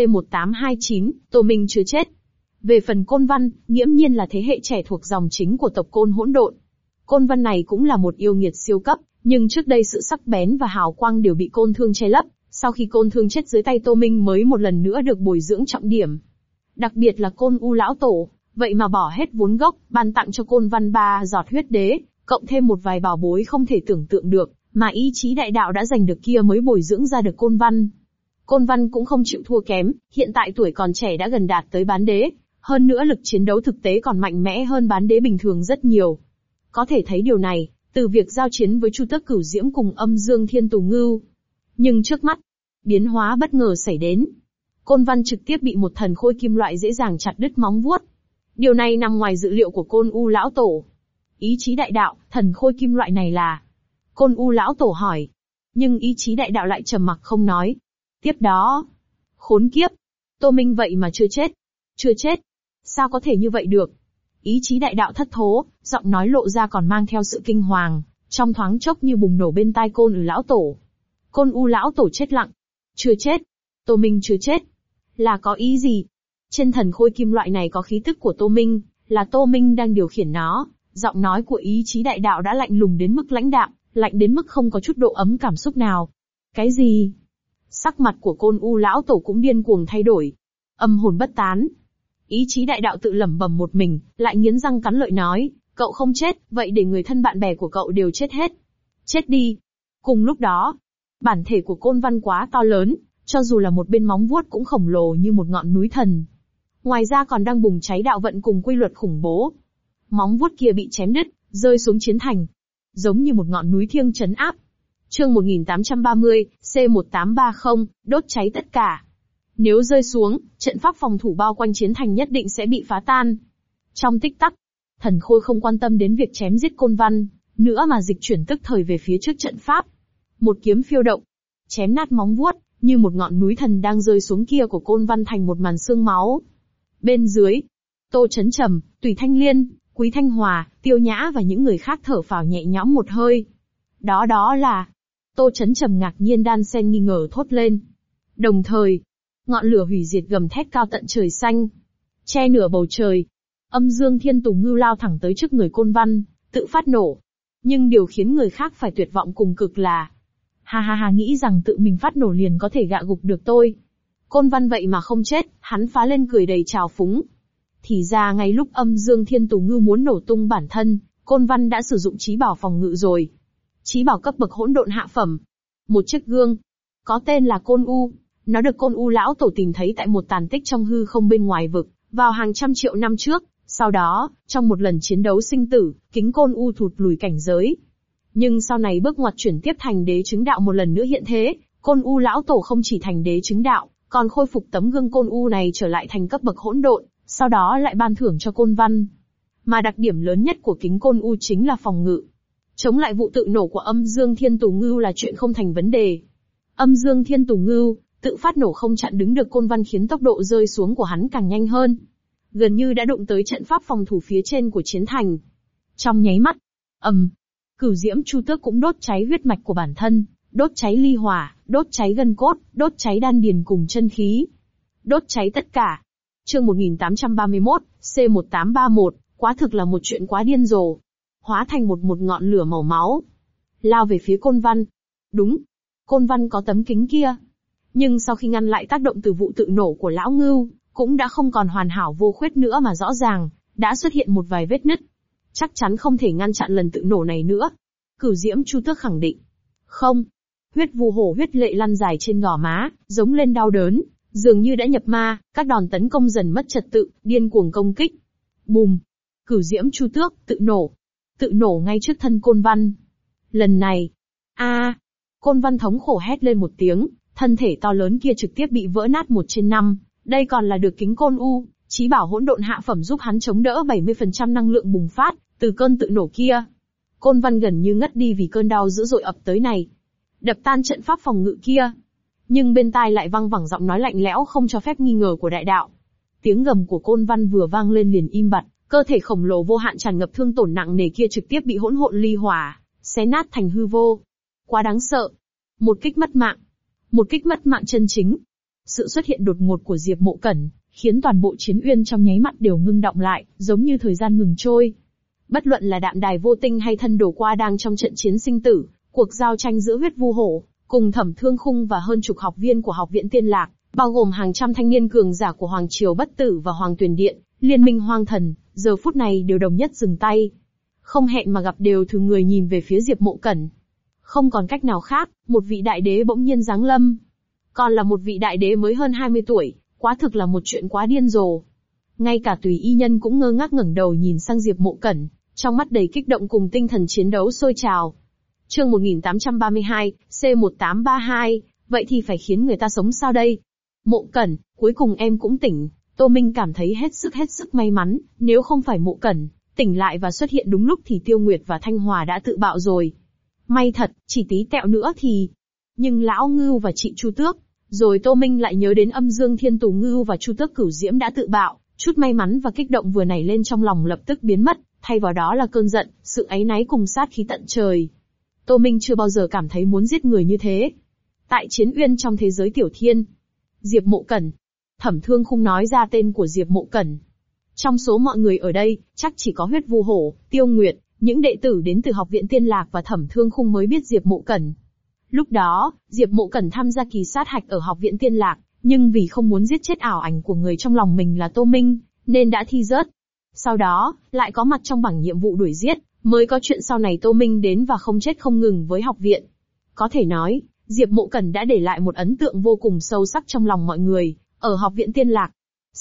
C1829, Tô Minh chưa chết. Về phần Côn Văn, nghiễm nhiên là thế hệ trẻ thuộc dòng chính của tộc Côn hỗn độn. Côn Văn này cũng là một yêu nghiệt siêu cấp, nhưng trước đây sự sắc bén và hào quang đều bị Côn Thương che lấp, sau khi Côn Thương chết dưới tay Tô Minh mới một lần nữa được bồi dưỡng trọng điểm. Đặc biệt là Côn U lão tổ, vậy mà bỏ hết vốn gốc, ban tặng cho Côn Văn 3 giọt huyết đế, cộng thêm một vài bảo bối không thể tưởng tượng được, mà ý chí đại đạo đã giành được kia mới bồi dưỡng ra được Côn Văn. Côn Văn cũng không chịu thua kém, hiện tại tuổi còn trẻ đã gần đạt tới bán đế, hơn nữa lực chiến đấu thực tế còn mạnh mẽ hơn bán đế bình thường rất nhiều. Có thể thấy điều này, từ việc giao chiến với Chu Tước Cửu Diễm cùng Âm Dương Thiên Tù Ngưu. Nhưng trước mắt, biến hóa bất ngờ xảy đến. Côn Văn trực tiếp bị một thần khôi kim loại dễ dàng chặt đứt móng vuốt. Điều này nằm ngoài dự liệu của Côn U lão tổ. Ý chí đại đạo, thần khôi kim loại này là? Côn U lão tổ hỏi. Nhưng ý chí đại đạo lại trầm mặc không nói. Tiếp đó, khốn kiếp, Tô Minh vậy mà chưa chết. Chưa chết? Sao có thể như vậy được? Ý chí đại đạo thất thố, giọng nói lộ ra còn mang theo sự kinh hoàng, trong thoáng chốc như bùng nổ bên tai Côn U lão tổ. Côn U lão tổ chết lặng. Chưa chết? Tô Minh chưa chết? Là có ý gì? Trên thần khôi kim loại này có khí tức của Tô Minh, là Tô Minh đang điều khiển nó. Giọng nói của ý chí đại đạo đã lạnh lùng đến mức lãnh đạm, lạnh đến mức không có chút độ ấm cảm xúc nào. Cái gì? Sắc mặt của Côn U lão tổ cũng điên cuồng thay đổi. Âm hồn bất tán. Ý chí đại đạo tự lẩm bẩm một mình, lại nghiến răng cắn lợi nói, cậu không chết, vậy để người thân bạn bè của cậu đều chết hết. Chết đi. Cùng lúc đó, bản thể của Côn Văn quá to lớn, cho dù là một bên móng vuốt cũng khổng lồ như một ngọn núi thần. Ngoài ra còn đang bùng cháy đạo vận cùng quy luật khủng bố. Móng vuốt kia bị chém đứt, rơi xuống chiến thành. Giống như một ngọn núi thiêng trấn áp. Chương 1830, C1830, đốt cháy tất cả. Nếu rơi xuống, trận pháp phòng thủ bao quanh chiến thành nhất định sẽ bị phá tan. Trong tích tắc, thần khôi không quan tâm đến việc chém giết Côn Văn, nữa mà dịch chuyển tức thời về phía trước trận pháp. Một kiếm phiêu động, chém nát móng vuốt, như một ngọn núi thần đang rơi xuống kia của Côn Văn thành một màn xương máu. Bên dưới, Tô Chấn Trầm, Tùy Thanh Liên, Quý Thanh Hòa, Tiêu Nhã và những người khác thở phào nhẹ nhõm một hơi. Đó là... Tô Chấn Trầm ngạc nhiên đan xen nghi ngờ thốt lên. Đồng thời, ngọn lửa hủy diệt gầm thét cao tận trời xanh, che nửa bầu trời. Âm Dương Thiên Tù Ngưu lao thẳng tới trước người Côn Văn, tự phát nổ. Nhưng điều khiến người khác phải tuyệt vọng cùng cực là, ha, nghĩ rằng tự mình phát nổ liền có thể gạ gục được tôi. Côn Văn vậy mà không chết, hắn phá lên cười đầy trào phúng. Thì ra ngay lúc Âm Dương Thiên Tù Ngưu muốn nổ tung bản thân, Côn Văn đã sử dụng chí bảo phòng ngự rồi. Chí bảo cấp bậc hỗn độn hạ phẩm. Một chiếc gương, có tên là Côn U. Nó được Côn U lão tổ tìm thấy tại một tàn tích trong hư không bên ngoài vực, vào hàng trăm triệu năm trước. Sau đó, trong một lần chiến đấu sinh tử, kính Côn U thụt lùi cảnh giới. Nhưng sau này bước ngoặt chuyển tiếp thành đế chứng đạo một lần nữa hiện thế, Côn U lão tổ không chỉ thành đế chứng đạo, còn khôi phục tấm gương Côn U này trở lại thành cấp bậc hỗn độn, sau đó lại ban thưởng cho Côn Văn. Mà đặc điểm lớn nhất của kính Côn U chính là phòng ngự. Chống lại vụ tự nổ của Âm Dương Thiên Tù Ngưu là chuyện không thành vấn đề. Âm Dương Thiên Tù Ngưu tự phát nổ không chặn đứng được Côn Văn, khiến tốc độ rơi xuống của hắn càng nhanh hơn. Gần như đã đụng tới trận pháp phòng thủ phía trên của chiến thành. Trong nháy mắt, Cửu Diễm Chu Tước cũng đốt cháy huyết mạch của bản thân, đốt cháy ly hỏa, đốt cháy gân cốt, đốt cháy đan điền cùng chân khí. Đốt cháy tất cả. Chương 1831, C1831, quá thực là một chuyện quá điên rồ. Hóa thành một ngọn lửa màu máu. Lao về phía Côn Văn. Đúng. Côn Văn có tấm kính kia. Nhưng sau khi ngăn lại tác động từ vụ tự nổ của Lão Ngưu, cũng đã không còn hoàn hảo vô khuyết nữa mà rõ ràng, đã xuất hiện một vài vết nứt. Chắc chắn không thể ngăn chặn lần tự nổ này nữa. Cửu Diễm Chu Tước khẳng định. Không. Huyết vu hổ huyết lệ lăn dài trên gò má, giống lên đau đớn, dường như đã nhập ma, các đòn tấn công dần mất trật tự, điên cuồng công kích. Bùm. Cửu Diễm Chu Tước, tự nổ. Tự nổ ngay trước thân Côn Văn. Lần này. Côn Văn thống khổ hét lên một tiếng, thân thể to lớn kia trực tiếp bị vỡ nát 1/5. Đây còn là được kính Côn U, chí bảo hỗn độn hạ phẩm giúp hắn chống đỡ 70% năng lượng bùng phát từ cơn tự nổ kia. Côn Văn gần như ngất đi vì cơn đau dữ dội ập tới này. Đập tan trận pháp phòng ngự kia. Nhưng bên tai lại văng vẳng giọng nói lạnh lẽo không cho phép nghi ngờ của đại đạo. Tiếng gầm của Côn Văn vừa vang lên liền im bặt, cơ thể khổng lồ vô hạn tràn ngập thương tổn nặng nề kia trực tiếp bị hỗn độn ly hỏa xé nát thành hư vô. Quá đáng sợ. Một kích mất mạng. Một kích mất mạng chân chính. Sự xuất hiện đột ngột của Diệp Mộ Cẩn khiến toàn bộ chiến uyên trong nháy mắt đều ngưng động lại, giống như thời gian ngừng trôi. Bất luận là Đạm Đài Vô Tinh hay Thân Đồ Qua đang trong trận chiến sinh tử, cuộc giao tranh giữa Huyết Vu Hổ cùng Thẩm Thương Khung và hơn chục học viên của Học viện Tiên Lạc, bao gồm hàng trăm thanh niên cường giả của Hoàng Triều Bất Tử và Hoàng Tuyền Điện, Liên minh Hoang Thần, giờ phút này đều đồng nhất dừng tay. Không hẹn mà gặp đều thử người nhìn về phía Diệp Mộ Cẩn. Không còn cách nào khác, một vị đại đế bỗng nhiên giáng lâm. Còn là một vị đại đế mới hơn 20 tuổi, quá thực là một chuyện quá điên rồ. Ngay cả Tùy Y Nhân cũng ngơ ngác ngẩng đầu nhìn sang Diệp Mộ Cẩn, trong mắt đầy kích động cùng tinh thần chiến đấu sôi trào. Chương 1832, C1832, vậy thì phải khiến người ta sống sao đây? Mộ Cẩn, cuối cùng em cũng tỉnh. Tô Minh cảm thấy hết sức may mắn, nếu không phải Mộ Cẩn tỉnh lại và xuất hiện đúng lúc thì Tiêu Nguyệt và Thanh Hòa đã tự bạo rồi. May thật, chỉ tí tẹo nữa thì... Nhưng Lão Ngưu và chị Chu Tước, rồi Tô Minh lại nhớ đến Âm Dương Thiên Tù Ngưu và Chu Tước Cửu Diễm đã tự bạo, chút may mắn và kích động vừa nảy lên trong lòng lập tức biến mất, thay vào đó là cơn giận, sự áy náy cùng sát khí tận trời. Tô Minh chưa bao giờ cảm thấy muốn giết người như thế. Tại Chiến Uyên trong thế giới Tiểu Thiên, Diệp Mộ Cẩn. Thẩm Thương Khung nói ra tên của Diệp Mộ Cẩn. Trong số mọi người ở đây, chắc chỉ có Huyết Vu Hổ, Tiêu Nguyệt, những đệ tử đến từ Học viện Tiên Lạc và Thẩm Thương Khung mới biết Diệp Mộ Cẩn. Lúc đó, Diệp Mộ Cẩn tham gia kỳ sát hạch ở Học viện Tiên Lạc, nhưng vì không muốn giết chết ảo ảnh của người trong lòng mình là Tô Minh, nên đã thi rớt. Sau đó, lại có mặt trong bảng nhiệm vụ đuổi giết, mới có chuyện sau này Tô Minh đến và không chết không ngừng với học viện. Có thể nói, Diệp Mộ Cẩn đã để lại một ấn tượng vô cùng sâu sắc trong lòng mọi người, ở Học viện Tiên Lạc.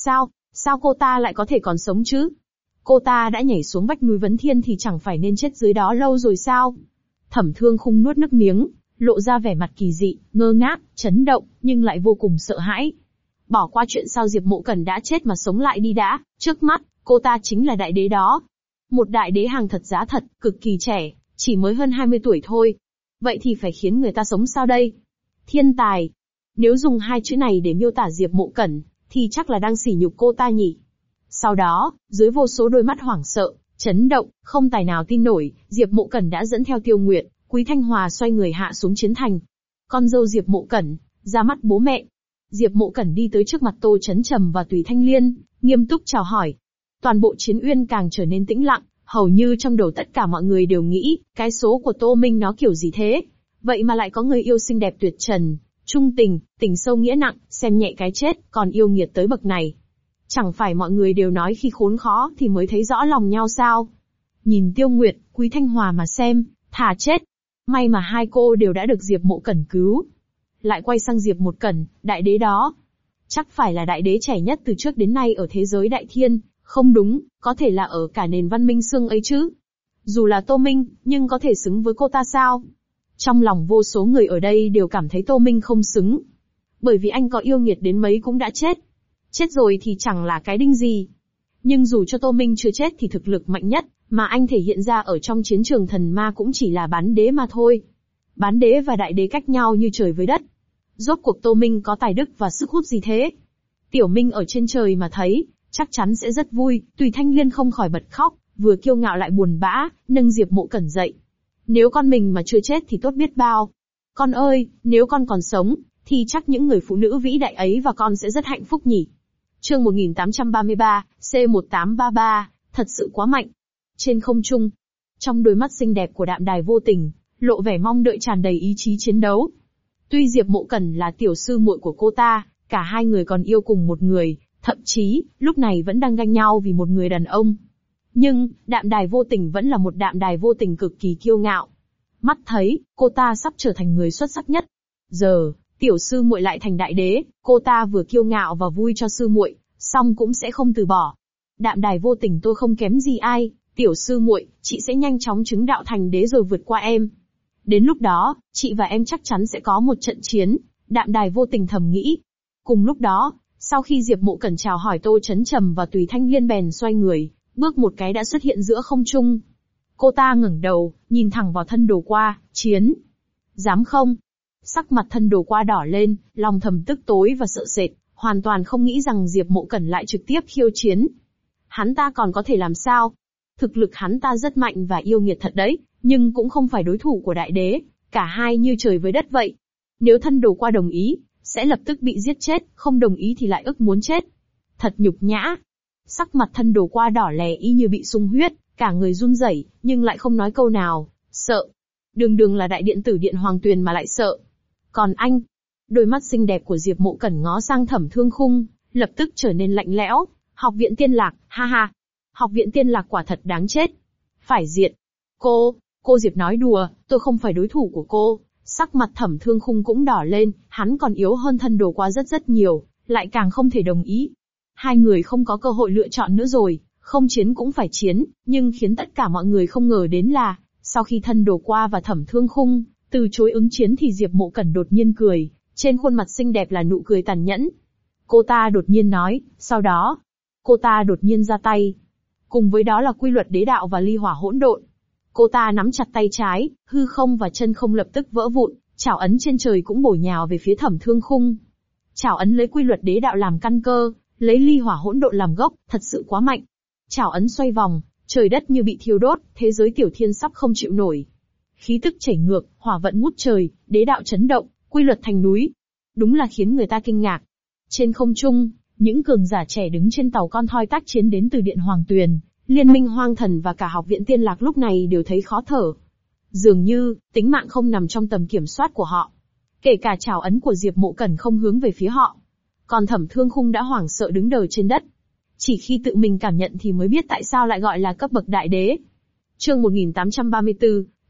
Sao cô ta lại có thể còn sống chứ? Cô ta đã nhảy xuống vách núi Vấn Thiên thì chẳng phải nên chết dưới đó lâu rồi sao? Thẩm Thương Khung nuốt nước miếng, lộ ra vẻ mặt kỳ dị, ngơ ngác, chấn động, nhưng lại vô cùng sợ hãi. Bỏ qua chuyện sao Diệp Mộ Cẩn đã chết mà sống lại đi đã, trước mắt, cô ta chính là đại đế đó. Một đại đế hàng thật giá thật, cực kỳ trẻ, chỉ mới hơn 20 tuổi thôi. Vậy thì phải khiến người ta sống sao đây? Thiên tài. Nếu dùng hai chữ này để miêu tả Diệp Mộ Cẩn, thì chắc là đang sỉ nhục cô ta nhỉ. Sau đó, dưới vô số đôi mắt hoảng sợ, chấn động, không tài nào tin nổi, Diệp Mộ Cẩn đã dẫn theo Tiêu Nguyệt, Quý Thanh Hòa xoay người hạ xuống chiến thành. Con dâu Diệp Mộ Cẩn, ra mắt bố mẹ. Diệp Mộ Cẩn đi tới trước mặt Tô Chấn Trầm và Tùy Thanh Liên, nghiêm túc chào hỏi. Toàn bộ Chiến Uyên càng trở nên tĩnh lặng, hầu như trong đầu tất cả mọi người đều nghĩ, cái số của Tô Minh nó kiểu gì thế? Vậy mà lại có người yêu xinh đẹp tuyệt trần, trung tình, tình sâu nghĩa nặng, xem nhẹ cái chết, còn yêu nghiệt tới bậc này. Chẳng phải mọi người đều nói khi khốn khó thì mới thấy rõ lòng nhau sao? Nhìn Tiêu Nguyệt, Quý Thanh Hòa mà xem, thà chết. May mà hai cô đều đã được Diệp Mộ Cẩn cứu. Lại quay sang Diệp Mộ Cẩn, đại đế đó. Chắc phải là đại đế trẻ nhất từ trước đến nay ở thế giới Đại Thiên, không đúng, có thể là ở cả nền văn minh xương ấy chứ. Dù là Tô Minh, nhưng có thể xứng với cô ta sao? Trong lòng vô số người ở đây đều cảm thấy Tô Minh không xứng. Bởi vì anh có yêu nghiệt đến mấy cũng đã chết. Chết rồi thì chẳng là cái đinh gì. Nhưng dù cho Tô Minh chưa chết thì thực lực mạnh nhất mà anh thể hiện ra ở trong chiến trường thần ma cũng chỉ là bán đế mà thôi. Bán đế và đại đế cách nhau như trời với đất. Rốt cuộc Tô Minh có tài đức và sức hút gì thế? Tiểu Minh ở trên trời mà thấy, chắc chắn sẽ rất vui. Tùy Thanh Liên không khỏi bật khóc, vừa kiêu ngạo lại buồn bã, nâng Diệp Mộ Cẩn dậy. Nếu con mình mà chưa chết thì tốt biết bao. Con ơi, nếu con còn sống, thì chắc những người phụ nữ vĩ đại ấy và con sẽ rất hạnh phúc nhỉ. Chương 1833, C1833, thật sự quá mạnh. Trên không trung, trong đôi mắt xinh đẹp của Đạm Đài Vô Tình, lộ vẻ mong đợi tràn đầy ý chí chiến đấu. Tuy Diệp Mộ Cẩn là tiểu sư muội của cô ta, cả hai người còn yêu cùng một người, thậm chí, lúc này vẫn đang ganh nhau vì một người đàn ông. Nhưng, Đạm Đài Vô Tình vẫn là một Đạm Đài Vô Tình cực kỳ kiêu ngạo. Mắt thấy, cô ta sắp trở thành người xuất sắc nhất. Giờ, tiểu sư muội lại thành đại đế, cô ta vừa kiêu ngạo và vui cho sư muội, song cũng sẽ không từ bỏ. Đạm Đài Vô Tình tôi không kém gì ai, tiểu sư muội, chị sẽ nhanh chóng chứng đạo thành đế rồi vượt qua em. Đến lúc đó, chị và em chắc chắn sẽ có một trận chiến, Đạm Đài Vô Tình thầm nghĩ. Cùng lúc đó, sau khi Diệp Mộ Cẩn chào hỏi Tô Chấn Trầm và Tùy Thanh Liên bèn xoay người, bước một cái đã xuất hiện giữa không trung. Cô ta ngẩng đầu, nhìn thẳng vào Thân Đồ Qua, chiến. Dám không? Sắc mặt Thân Đồ Qua đỏ lên, lòng thầm tức tối và sợ sệt, hoàn toàn không nghĩ rằng Diệp Mộ Cẩn lại trực tiếp khiêu chiến. Hắn ta còn có thể làm sao? Thực lực hắn ta rất mạnh và yêu nghiệt thật đấy, nhưng cũng không phải đối thủ của đại đế, cả hai như trời với đất vậy. Nếu Thân Đồ Qua đồng ý, sẽ lập tức bị giết chết, không đồng ý thì lại ức muốn chết. Thật nhục nhã. Sắc mặt Thân Đồ Qua đỏ lè y như bị sung huyết, cả người run rẩy, nhưng lại không nói câu nào, sợ. Đường là đại điện tử Điện Hoàng Tuyền mà lại sợ. Còn anh? Đôi mắt xinh đẹp của Diệp Mộ Cẩn ngó sang Thẩm Thương Khung, lập tức trở nên lạnh lẽo. Học viện Tiên Lạc, ha ha. Học viện Tiên Lạc quả thật đáng chết. Phải diệt. Cô Diệp nói đùa, tôi không phải đối thủ của cô. Sắc mặt Thẩm Thương Khung cũng đỏ lên, hắn còn yếu hơn thân đồ qua rất rất nhiều, lại càng không thể đồng ý. Hai người không có cơ hội lựa chọn nữa rồi, không chiến cũng phải chiến, nhưng khiến tất cả mọi người không ngờ đến là, sau khi thân đồ qua và Thẩm Thương Khung từ chối ứng chiến thì Diệp Mộ Cẩn đột nhiên cười, trên khuôn mặt xinh đẹp là nụ cười tàn nhẫn. Cô ta đột nhiên nói, sau đó, cô ta đột nhiên ra tay. Cùng với đó là quy luật đế đạo và ly hỏa hỗn độn. Cô ta nắm chặt tay trái, hư không và chân không lập tức vỡ vụn, chảo ấn trên trời cũng bổ nhào về phía Thẩm Thương Khung. Chảo ấn lấy quy luật đế đạo làm căn cơ, lấy ly hỏa hỗn độn làm gốc, thật sự quá mạnh. Chảo ấn xoay vòng, trời đất như bị thiêu đốt, thế giới tiểu thiên sắp không chịu nổi. Khí tức chảy ngược, hỏa vận ngút trời, đế đạo chấn động, quy luật thành núi. Đúng là khiến người ta kinh ngạc. Trên không trung, những cường giả trẻ đứng trên tàu con thoi tác chiến đến từ Điện Hoàng Tuyền, Liên minh Hoang Thần và cả Học viện Tiên Lạc lúc này đều thấy khó thở. Dường như, tính mạng không nằm trong tầm kiểm soát của họ. Kể cả chảo ấn của Diệp Mộ Cẩn không hướng về phía họ. Còn Thẩm Thương Khung đã hoảng sợ đứng đờ trên đất. Chỉ khi tự mình cảm nhận thì mới biết tại sao lại gọi là cấp bậc đại đế. Chương 1834,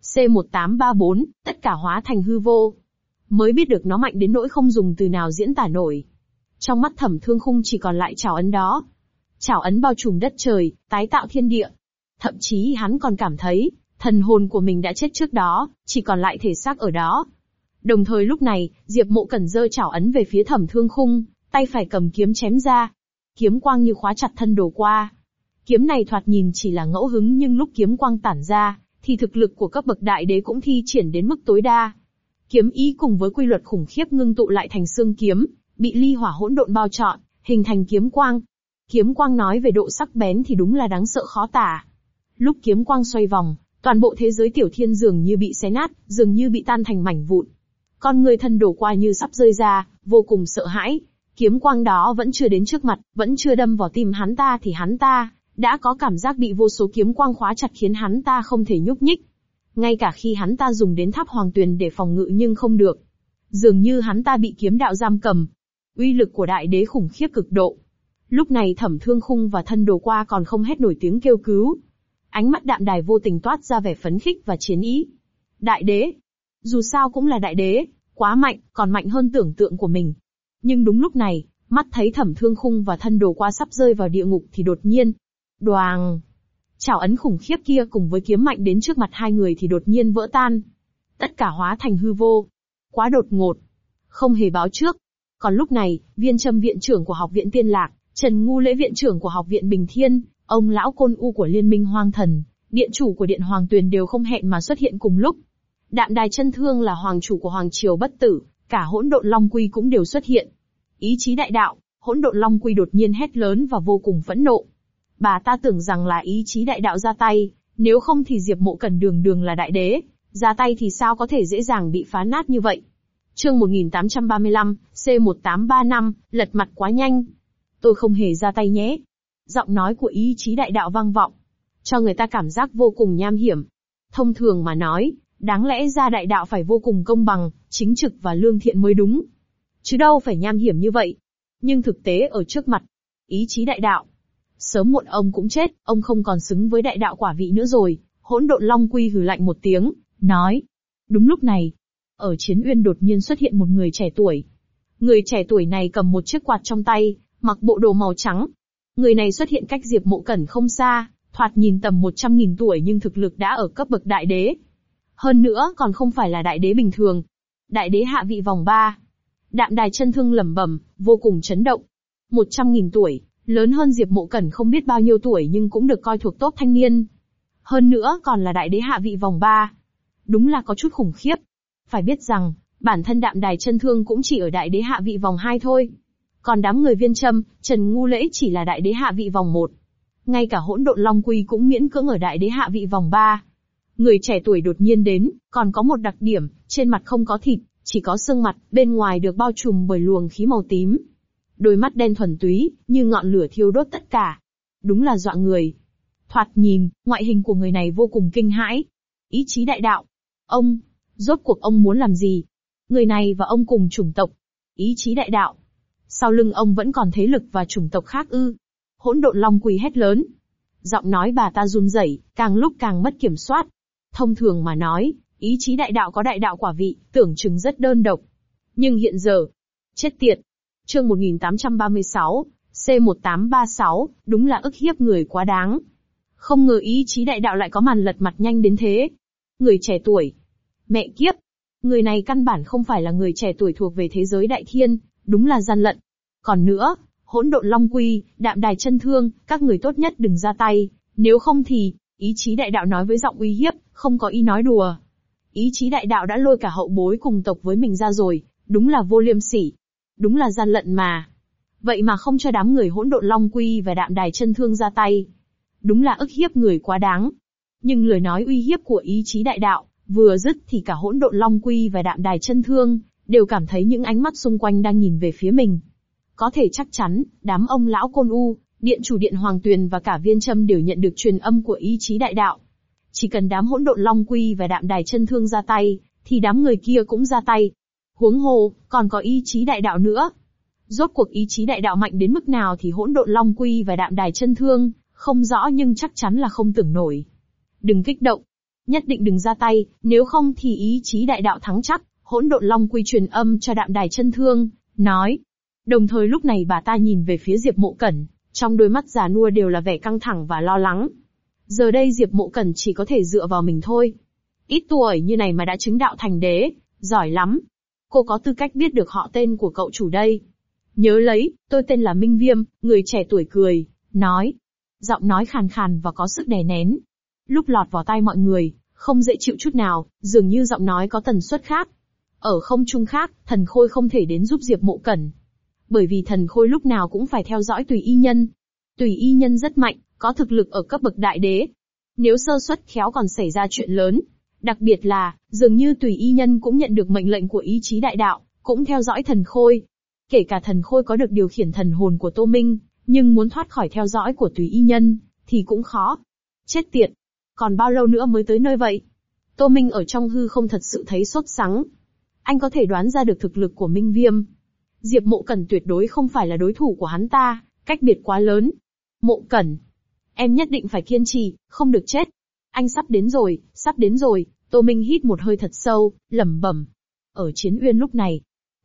C1834, tất cả hóa thành hư vô. Mới biết được nó mạnh đến nỗi không dùng từ nào diễn tả nổi. Trong mắt Thẩm Thương Khung chỉ còn lại chảo ấn đó. Chảo ấn bao trùm đất trời, tái tạo thiên địa. Thậm chí hắn còn cảm thấy, thần hồn của mình đã chết trước đó, chỉ còn lại thể xác ở đó. Đồng thời lúc này, Diệp Mộ Cẩn giơ chảo ấn về phía Thẩm Thương Khung, tay phải cầm kiếm chém ra. Kiếm quang như khóa chặt thân đồ qua. Kiếm này thoạt nhìn chỉ là ngẫu hứng nhưng lúc kiếm quang tản ra, thì thực lực của cấp bậc đại đế cũng thi triển đến mức tối đa. Kiếm ý cùng với quy luật khủng khiếp ngưng tụ lại thành xương kiếm, bị ly hỏa hỗn độn bao trọn, hình thành kiếm quang. Kiếm quang nói về độ sắc bén thì đúng là đáng sợ khó tả. Lúc kiếm quang xoay vòng, toàn bộ thế giới tiểu thiên dường như bị xé nát, dường như bị tan thành mảnh vụn. Con người thân đổ qua như sắp rơi ra, vô cùng sợ hãi. Kiếm quang đó vẫn chưa đến trước mặt, vẫn chưa đâm vào tim hắn ta thì hắn ta đã có cảm giác bị vô số kiếm quang khóa chặt khiến hắn ta không thể nhúc nhích. Ngay cả khi hắn ta dùng đến tháp hoàng tuyền để phòng ngự nhưng không được. Dường như hắn ta bị kiếm đạo giam cầm. Uy lực của đại đế khủng khiếp cực độ. Lúc này Thẩm Thương Khung và thân đồ qua còn không hét nổi tiếng kêu cứu. Ánh mắt Đạm Đài vô tình toát ra vẻ phấn khích và chiến ý. Đại đế. Dù sao cũng là đại đế, quá mạnh, còn mạnh hơn tưởng tượng của mình. Nhưng đúng lúc này, mắt thấy Thẩm Thương Khung và thân đồ qua sắp rơi vào địa ngục thì đột nhiên. Đoàng! Chảo ấn khủng khiếp kia cùng với kiếm mạnh đến trước mặt hai người thì đột nhiên vỡ tan. Tất cả hóa thành hư vô. Quá đột ngột. Không hề báo trước. Còn lúc này, Viên Châm viện trưởng của Học viện Tiên Lạc, Trần Ngu Lễ viện trưởng của Học viện Bình Thiên, ông lão Côn U của Liên minh Hoang Thần, điện chủ của Điện Hoàng Tuyền đều không hẹn mà xuất hiện cùng lúc. Đạm Đài Chân Thương là hoàng chủ của Hoàng Triều Bất Tử, cả Hỗn Độn Long Quy cũng đều xuất hiện. Ý chí đại đạo, Hỗn Độn Long Quy đột nhiên hét lớn và vô cùng phẫn nộ. Bà ta tưởng rằng là ý chí đại đạo ra tay, nếu không thì Diệp Mộ Cẩn đường đường là đại đế, ra tay thì sao có thể dễ dàng bị phá nát như vậy. Chương 1835, C1835, lật mặt quá nhanh. Tôi không hề ra tay nhé. Giọng nói của ý chí đại đạo vang vọng, cho người ta cảm giác vô cùng nham hiểm. Thông thường mà nói, đáng lẽ ra đại đạo phải vô cùng công bằng, chính trực và lương thiện mới đúng. Chứ đâu phải nham hiểm như vậy. Nhưng thực tế ở trước mặt, ý chí đại đạo. Sớm muộn ông cũng chết, ông không còn xứng với đại đạo quả vị nữa rồi. Hỗn Độn Long Quy hừ lạnh một tiếng, nói. Đúng lúc này, ở Chiến Uyên đột nhiên xuất hiện một người trẻ tuổi. Người trẻ tuổi này cầm một chiếc quạt trong tay, mặc bộ đồ màu trắng. Người này xuất hiện cách Diệp Mộ Cẩn không xa, thoạt nhìn tầm 100.000 tuổi nhưng thực lực đã ở cấp bậc đại đế. Hơn nữa còn không phải là đại đế bình thường. Đại đế hạ vị vòng 3. Đạm Đài Chân Thương lẩm bẩm, vô cùng chấn động. 100.000 tuổi, lớn hơn Diệp Mộ Cẩn không biết bao nhiêu tuổi nhưng cũng được coi thuộc top thanh niên. Hơn nữa còn là đại đế hạ vị vòng 3. Đúng là có chút khủng khiếp. Phải biết rằng, bản thân Đạm Đài Chân Thương cũng chỉ ở đại đế hạ vị vòng 2 thôi. Còn đám người Viên Châm, Trần Ngu Lễ chỉ là đại đế hạ vị vòng 1. Ngay cả Hỗn Độn Long Quy cũng miễn cưỡng ở đại đế hạ vị vòng 3. Người trẻ tuổi đột nhiên đến, còn có một đặc điểm, trên mặt không có thịt, chỉ có xương mặt, bên ngoài được bao trùm bởi luồng khí màu tím. Đôi mắt đen thuần túy, như ngọn lửa thiêu đốt tất cả. Đúng là dọa người. Thoạt nhìn, ngoại hình của người này vô cùng kinh hãi. Ý chí đại đạo. Ông, rốt cuộc ông muốn làm gì? Người này và ông cùng chủng tộc. Ý chí đại đạo. Sau lưng ông vẫn còn thế lực và chủng tộc khác ư? Hỗn Độn Long Quy hét lớn. Giọng nói bà ta run rẩy, càng lúc càng mất kiểm soát. Thông thường mà nói, Ý chí đại đạo có đại đạo quả vị, tưởng chừng rất đơn độc. Nhưng hiện giờ, chết tiệt. Chương 1836, C1836, đúng là ức hiếp người quá đáng. Không ngờ ý chí đại đạo lại có màn lật mặt nhanh đến thế. Người trẻ tuổi. Mẹ kiếp. Người này căn bản không phải là người trẻ tuổi thuộc về thế giới đại thiên, đúng là gian lận. Còn nữa, Hỗn Độn Long Quy, Đạm Đài Chân Thương, các người tốt nhất đừng ra tay, nếu không thì, ý chí đại đạo nói với giọng uy hiếp, không có ý nói đùa. Ý chí đại đạo đã lôi cả hậu bối cùng tộc với mình ra rồi, đúng là vô liêm sỉ. Đúng là gian lận mà. Vậy mà không cho đám người Hỗn Độn Long Quy và Đạm Đài Chân Thương ra tay. Đúng là ức hiếp người quá đáng. Nhưng lời nói uy hiếp của ý chí đại đạo, vừa dứt thì cả Hỗn Độn Long Quy và Đạm Đài Chân Thương, đều cảm thấy những ánh mắt xung quanh đang nhìn về phía mình. Có thể chắc chắn, đám ông lão Côn U, Điện chủ Điện Hoàng Tuyền và cả Viên Châm đều nhận được truyền âm của ý chí đại đạo. Chỉ cần đám Hỗn Độn Long Quy và Đạm Đài Chân Thương ra tay, thì đám người kia cũng ra tay. Huống hồ, còn có ý chí đại đạo nữa. Rốt cuộc ý chí đại đạo mạnh đến mức nào thì Hỗn Độn Long Quy và Đạm Đài Chân Thương, không rõ nhưng chắc chắn là không tưởng nổi. Đừng kích động. Nhất định đừng ra tay, nếu không thì ý chí đại đạo thắng chắc. Hỗn Độn Long Quy truyền âm cho Đạm Đài Chân Thương, nói. Đồng thời lúc này bà ta nhìn về phía Diệp Mộ Cẩn, trong đôi mắt già nua đều là vẻ căng thẳng và lo lắng. Giờ đây Diệp Mộ Cẩn chỉ có thể dựa vào mình thôi. Ít tuổi như này mà đã chứng đạo thành đế, giỏi lắm. Cô có tư cách biết được họ tên của cậu chủ đây. Nhớ lấy, tôi tên là Minh Viêm, người trẻ tuổi cười, nói. Giọng nói khàn khàn và có sức đè nén. Lúc lọt vào tai mọi người, không dễ chịu chút nào, dường như giọng nói có tần suất khác. Ở không trung khác, Thần Khôi không thể đến giúp Diệp Mộ Cẩn. Bởi vì Thần Khôi lúc nào cũng phải theo dõi Tùy Y Nhân. Tùy Y Nhân rất mạnh, có thực lực ở cấp bậc đại đế. Nếu sơ suất khéo còn xảy ra chuyện lớn. Đặc biệt là, dường như Tùy Y Nhân cũng nhận được mệnh lệnh của ý chí đại đạo, cũng theo dõi Thần Khôi. Kể cả Thần Khôi có được điều khiển thần hồn của Tô Minh, nhưng muốn thoát khỏi theo dõi của Tùy Y Nhân, thì cũng khó. Chết tiệt! Còn bao lâu nữa mới tới nơi vậy? Tô Minh ở trong hư không thật sự thấy sốt sắng. Anh có thể đoán ra được thực lực của Minh Viêm. Diệp Mộ Cẩn tuyệt đối không phải là đối thủ của hắn ta, cách biệt quá lớn. Mộ Cẩn, em nhất định phải kiên trì, không được chết. Anh sắp đến rồi, sắp đến rồi. Tô Minh hít một hơi thật sâu, lẩm bẩm. Ở Chiến Uyên lúc này,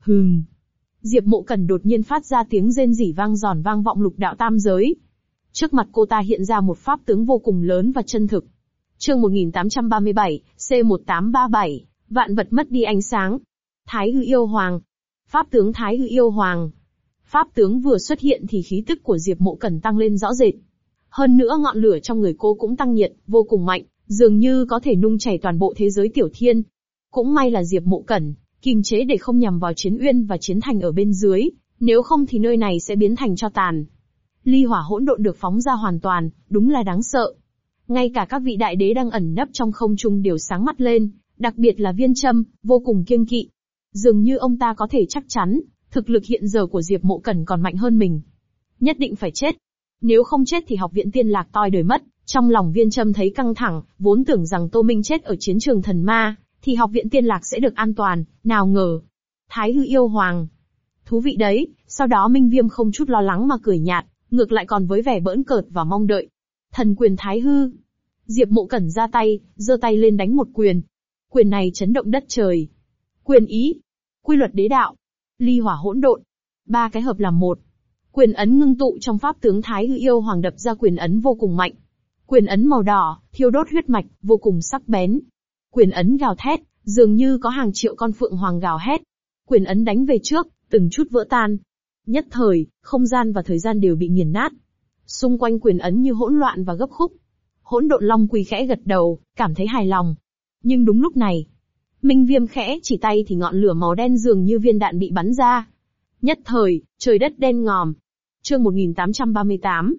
Diệp Mộ Cẩn đột nhiên phát ra tiếng rên rỉ vang giòn vang vọng lục đạo tam giới. Trước mặt cô ta hiện ra một pháp tướng vô cùng lớn và chân thực. Chương 1837, C1837, vạn vật mất đi ánh sáng. Thái Hư Yêu Hoàng. Pháp tướng Thái Hư Yêu Hoàng. Pháp tướng vừa xuất hiện thì khí tức của Diệp Mộ Cẩn tăng lên rõ rệt. Hơn nữa ngọn lửa trong người cô cũng tăng nhiệt, vô cùng mạnh, dường như có thể nung chảy toàn bộ thế giới tiểu thiên. Cũng may là Diệp Mộ Cẩn kiềm chế để không nhằm vào Chiến Uyên và Chiến Thành ở bên dưới, nếu không thì nơi này sẽ biến thành tro tàn. Ly hỏa hỗn độn được phóng ra hoàn toàn, đúng là đáng sợ. Ngay cả các vị đại đế đang ẩn nấp trong không trung đều sáng mắt lên, đặc biệt là Viên Châm, vô cùng kiêng kỵ. Dường như ông ta có thể chắc chắn, thực lực hiện giờ của Diệp Mộ Cẩn còn mạnh hơn mình. Nhất định phải chết. Nếu không chết thì học viện Tiên Lạc toi đời mất. Trong lòng Viên Châm thấy căng thẳng, vốn tưởng rằng Tô Minh chết ở chiến trường thần ma, thì học viện Tiên Lạc sẽ được an toàn, nào ngờ. Thái Hư Yêu Hoàng. Thú vị đấy, sau đó Minh Viêm không chút lo lắng mà cười nhạt, ngược lại còn với vẻ bỡn cợt và mong đợi. Thần quyền Thái Hư. Diệp Mộ Cẩn ra tay, giơ tay lên đánh một quyền. Quyền này chấn động đất trời. Quyền ý. Quy luật đế đạo. Ly hỏa hỗn độn. Ba cái hợp làm một. Quyền ấn ngưng tụ trong pháp tướng Thái Hư Yêu Hoàng đập ra quyền ấn vô cùng mạnh. Quyền ấn màu đỏ, thiêu đốt huyết mạch, vô cùng sắc bén. Quyền ấn gào thét, dường như có hàng triệu con phượng hoàng gào hét. Quyền ấn đánh về trước, từng chút vỡ tan. Nhất thời, không gian và thời gian đều bị nghiền nát. Xung quanh quyền ấn như hỗn loạn và gấp khúc. Hỗn Độn Long Quy khẽ gật đầu, cảm thấy hài lòng. Nhưng đúng lúc này, Minh Viêm khẽ chỉ tay thì ngọn lửa màu đen dường như viên đạn bị bắn ra. Nhất thời, trời đất đen ngòm. Chương 1838,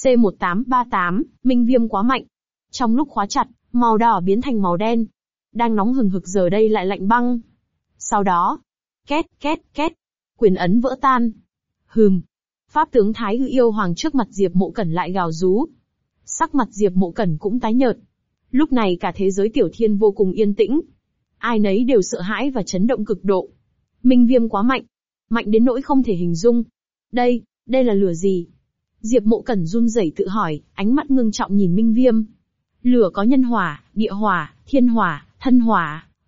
C1838, Minh Viêm quá mạnh. Trong lúc khóa chặt, màu đỏ biến thành màu đen. Đang nóng hừng hực giờ đây lại lạnh băng. Sau đó, két, két, két, quyền ấn vỡ tan. Pháp tướng Thái Hư Yêu Hoàng trước mặt Diệp Mộ Cẩn lại gào rú. Sắc mặt Diệp Mộ Cẩn cũng tái nhợt. Lúc này cả thế giới tiểu thiên vô cùng yên tĩnh. Ai nấy đều sợ hãi và chấn động cực độ. Minh Viêm quá mạnh. Mạnh đến nỗi không thể hình dung. Đây là lửa gì? Diệp Mộ Cẩn run rẩy tự hỏi, ánh mắt ngưng trọng nhìn Minh Viêm. Lửa có nhân hỏa, địa hỏa, thiên hỏa, thân hỏa,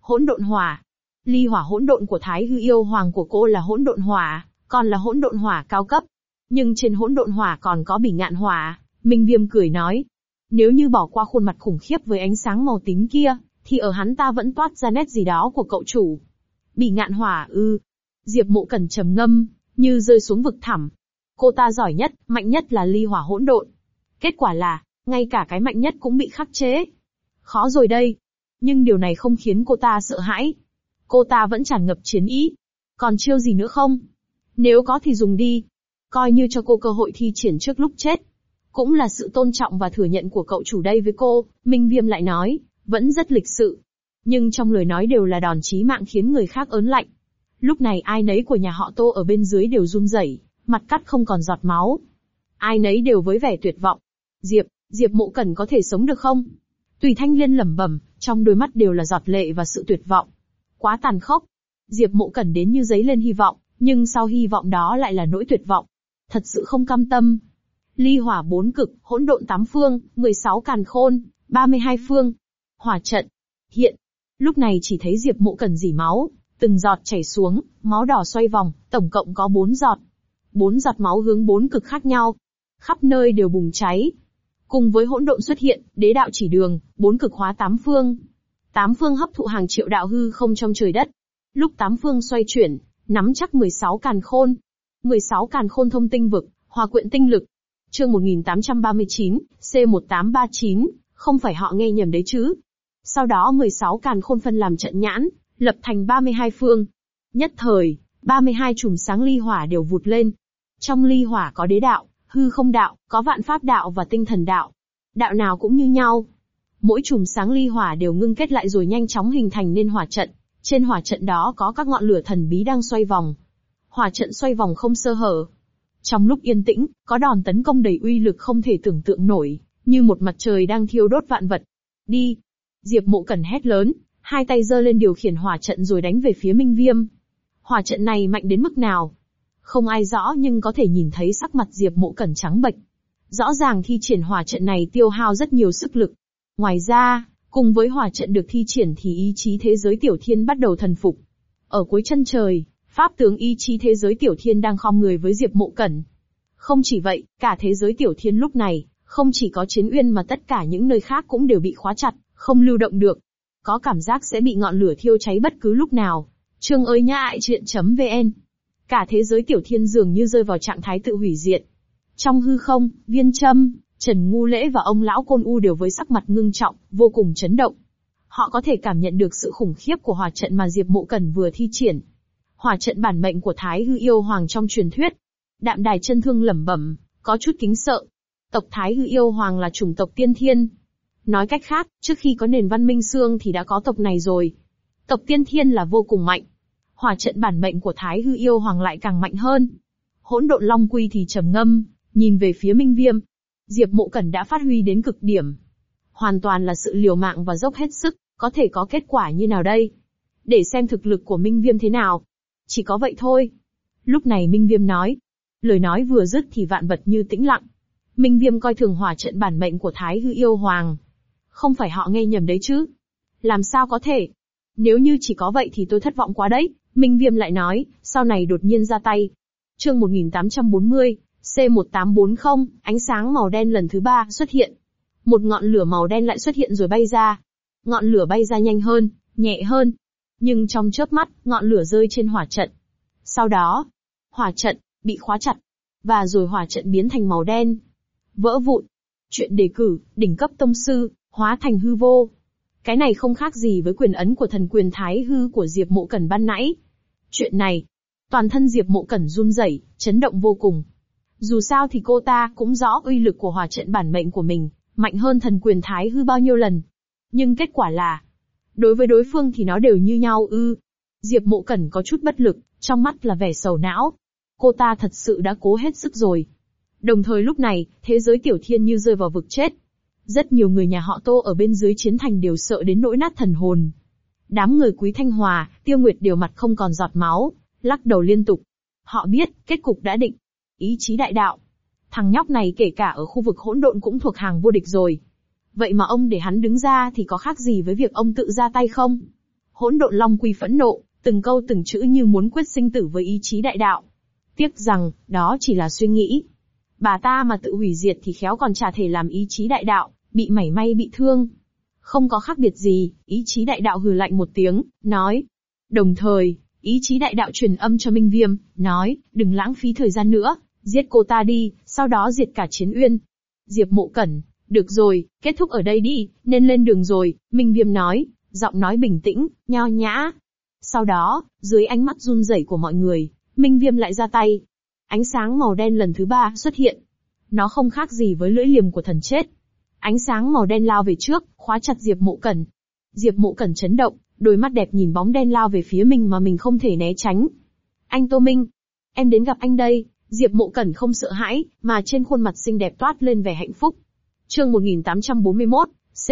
Hỗn độn hỏa. Ly hỏa hỗn độn của Thái Hư Yêu Hoàng của cô là hỗn độn hỏa, còn là hỗn độn hỏa cao cấp. Nhưng trên hỗn độn hỏa còn có bỉ ngạn hỏa. Minh Viêm cười nói. Nếu như bỏ qua khuôn mặt khủng khiếp với ánh sáng màu tím kia, thì ở hắn ta vẫn toát ra nét gì đó của cậu chủ. Bỉ ngạn hỏa ư. Diệp Mộ Cẩn trầm ngâm, như rơi xuống vực thẳm. Cô ta giỏi nhất, mạnh nhất là ly hỏa hỗn độn. Kết quả là, ngay cả cái mạnh nhất cũng bị khắc chế. Khó rồi đây. Nhưng điều này không khiến cô ta sợ hãi. Cô ta vẫn tràn ngập chiến ý. Còn chiêu gì nữa không? Nếu có thì dùng đi. Coi như cho cô cơ hội thi triển trước lúc chết. Cũng là sự tôn trọng và thừa nhận của cậu chủ đây với cô, Minh Viêm lại nói, vẫn rất lịch sự. Nhưng trong lời nói đều là đòn chí mạng khiến người khác ớn lạnh. Lúc này ai nấy của nhà họ Tô ở bên dưới đều run rẩy, mặt cắt không còn giọt máu. Ai nấy đều với vẻ tuyệt vọng. Diệp Mộ Cẩn có thể sống được không? Tùy Thanh Liên lẩm bẩm, trong đôi mắt đều là giọt lệ và sự tuyệt vọng. Quá tàn khốc. Diệp Mộ Cẩn đến như giấy lên hy vọng, nhưng sau hy vọng đó lại là nỗi tuyệt vọng. Thật sự không cam tâm. Ly hỏa 4 cực, hỗn độn 8 phương, 16 càn khôn, 32 phương. Hỏa trận. Hiện. Lúc này chỉ thấy Diệp Mộ Cẩn rỉ máu, từng giọt chảy xuống, máu đỏ xoay vòng, tổng cộng có 4 giọt. 4 giọt máu hướng 4 cực khác nhau. Khắp nơi đều bùng cháy. Cùng với hỗn độn xuất hiện, đế đạo chỉ đường, 4 cực hóa 8 phương. 8 phương hấp thụ hàng triệu đạo hư không trong trời đất. Lúc 8 phương xoay chuyển, nắm chắc 16 càn khôn. 16 càn khôn thông tinh vực, hòa quyện tinh lực. Chương 1839, C1839, không phải họ nghe nhầm đấy chứ. Sau đó 16 càn khôn phân làm trận nhãn, lập thành 32 phương. Nhất thời, 32 chùm sáng ly hỏa đều vụt lên. Trong ly hỏa có đế đạo, hư không đạo, có vạn pháp đạo và tinh thần đạo. Đạo nào cũng như nhau. Mỗi chùm sáng ly hỏa đều ngưng kết lại rồi nhanh chóng hình thành nên hỏa trận. Trên hỏa trận đó có các ngọn lửa thần bí đang xoay vòng. Hỏa trận xoay vòng không sơ hở. Trong lúc yên tĩnh, có đòn tấn công đầy uy lực không thể tưởng tượng nổi, như một mặt trời đang thiêu đốt vạn vật. Đi! Diệp Mộ Cẩn hét lớn, hai tay giơ lên điều khiển hỏa trận rồi đánh về phía Minh Viêm. Hỏa trận này mạnh đến mức nào? Không ai rõ nhưng có thể nhìn thấy sắc mặt Diệp Mộ Cẩn trắng bệch. Rõ ràng thi triển hỏa trận này tiêu hao rất nhiều sức lực. Ngoài ra, cùng với hỏa trận được thi triển thì ý chí thế giới tiểu thiên bắt đầu thần phục. Ở cuối chân trời, pháp tướng ý chí thế giới tiểu thiên đang khom người với Diệp Mộ Cẩn. Không chỉ vậy, cả thế giới tiểu thiên lúc này, không chỉ có Chiến Uyên mà tất cả những nơi khác cũng đều bị khóa chặt, không lưu động được. Có cảm giác sẽ bị ngọn lửa thiêu cháy bất cứ lúc nào. Chương ơi nhã ại chuyện.vn. Cả thế giới tiểu thiên dường như rơi vào trạng thái tự hủy diệt. Trong hư không, Viên Trâm, Trần Ngu Lễ và ông lão Côn U đều với sắc mặt ngưng trọng, vô cùng chấn động. Họ có thể cảm nhận được sự khủng khiếp của hỏa trận mà Diệp Mộ Cẩn vừa thi triển. Hỏa trận bản mệnh của Thái Hư Yêu Hoàng trong truyền thuyết. Đạm Đài Chân Thương lẩm bẩm, có chút kính sợ. Tộc Thái Hư Yêu Hoàng là chủng tộc tiên thiên. Nói cách khác, trước khi có nền văn minh xương thì đã có tộc này rồi. Tộc tiên thiên là vô cùng mạnh. Hỏa trận bản mệnh của Thái Hư Yêu Hoàng lại càng mạnh hơn. Hỗn Độn Long Quy thì trầm ngâm, nhìn về phía Minh Viêm. Diệp Mộ Cẩn đã phát huy đến cực điểm. Hoàn toàn là sự liều mạng và dốc hết sức, có thể có kết quả như nào đây? Để xem thực lực của Minh Viêm thế nào. Chỉ có vậy thôi. Lúc này Minh Viêm nói. Lời nói vừa dứt thì vạn vật như tĩnh lặng. Minh Viêm coi thường hỏa trận bản mệnh của Thái Hư Yêu Hoàng. Không phải họ nghe nhầm đấy chứ? Làm sao có thể? Nếu như chỉ có vậy thì tôi thất vọng quá đấy. Minh Viêm lại nói, sau này đột nhiên ra tay. Chương 1840, C1840, ánh sáng màu đen lần thứ 3 xuất hiện. Một ngọn lửa màu đen lại xuất hiện rồi bay ra. Ngọn lửa bay ra nhanh hơn, nhẹ hơn. Nhưng trong chớp mắt, ngọn lửa rơi trên hỏa trận. Sau đó, hỏa trận bị khóa chặt. Và rồi hỏa trận biến thành màu đen. Vỡ vụn. Chuyện đề cử, đỉnh cấp tông sư, hóa thành hư vô. Cái này không khác gì với quyền ấn của thần quyền Thái Hư của Diệp Mộ Cẩn ban nãy. Chuyện này, toàn thân Diệp Mộ Cẩn run rẩy, chấn động vô cùng. Dù sao thì cô ta cũng rõ uy lực của hỏa trận bản mệnh của mình, mạnh hơn thần quyền Thái Hư bao nhiêu lần. Nhưng kết quả là, đối với đối phương thì nó đều như nhau ư. Diệp Mộ Cẩn có chút bất lực, trong mắt là vẻ sầu não. Cô ta thật sự đã cố hết sức rồi. Đồng thời lúc này, thế giới tiểu thiên như rơi vào vực chết. Rất nhiều người nhà họ Tô ở bên dưới chiến thành đều sợ đến nỗi nát thần hồn. Đám người Quý Thanh Hòa, Tiêu Nguyệt đều mặt không còn giọt máu, lắc đầu liên tục. Họ biết, kết cục đã định. Ý chí đại đạo. Thằng nhóc này kể cả ở khu vực hỗn độn cũng thuộc hàng vô địch rồi. Vậy mà ông để hắn đứng ra thì có khác gì với việc ông tự ra tay không? Hỗn độn long quy phẫn nộ, từng câu từng chữ như muốn quyết sinh tử với ý chí đại đạo. Tiếc rằng, đó chỉ là suy nghĩ. Bà ta mà tự hủy diệt thì khéo còn chả thể làm ý chí đại đạo bị mảy may bị thương. Không có khác biệt gì, ý chí đại đạo hừ lạnh một tiếng, nói. Đồng thời, ý chí đại đạo truyền âm cho Minh Viêm, nói, đừng lãng phí thời gian nữa, giết cô ta đi, sau đó diệt cả Chiến Uyên. Diệp Mộ Cẩn, được rồi, kết thúc ở đây đi, nên lên đường rồi, Minh Viêm nói, giọng nói bình tĩnh, nho nhã. Sau đó, dưới ánh mắt run rẩy của mọi người, Minh Viêm lại ra tay. Ánh sáng màu đen lần thứ 3 xuất hiện. Nó không khác gì với lưỡi liềm của thần chết. Ánh sáng màu đen lao về trước, khóa chặt Diệp Mộ Cẩn. Diệp Mộ Cẩn chấn động, đôi mắt đẹp nhìn bóng đen lao về phía mình mà mình không thể né tránh. Anh Tô Minh, em đến gặp anh đây. Diệp Mộ Cẩn không sợ hãi, mà trên khuôn mặt xinh đẹp toát lên vẻ hạnh phúc. Chương 1841,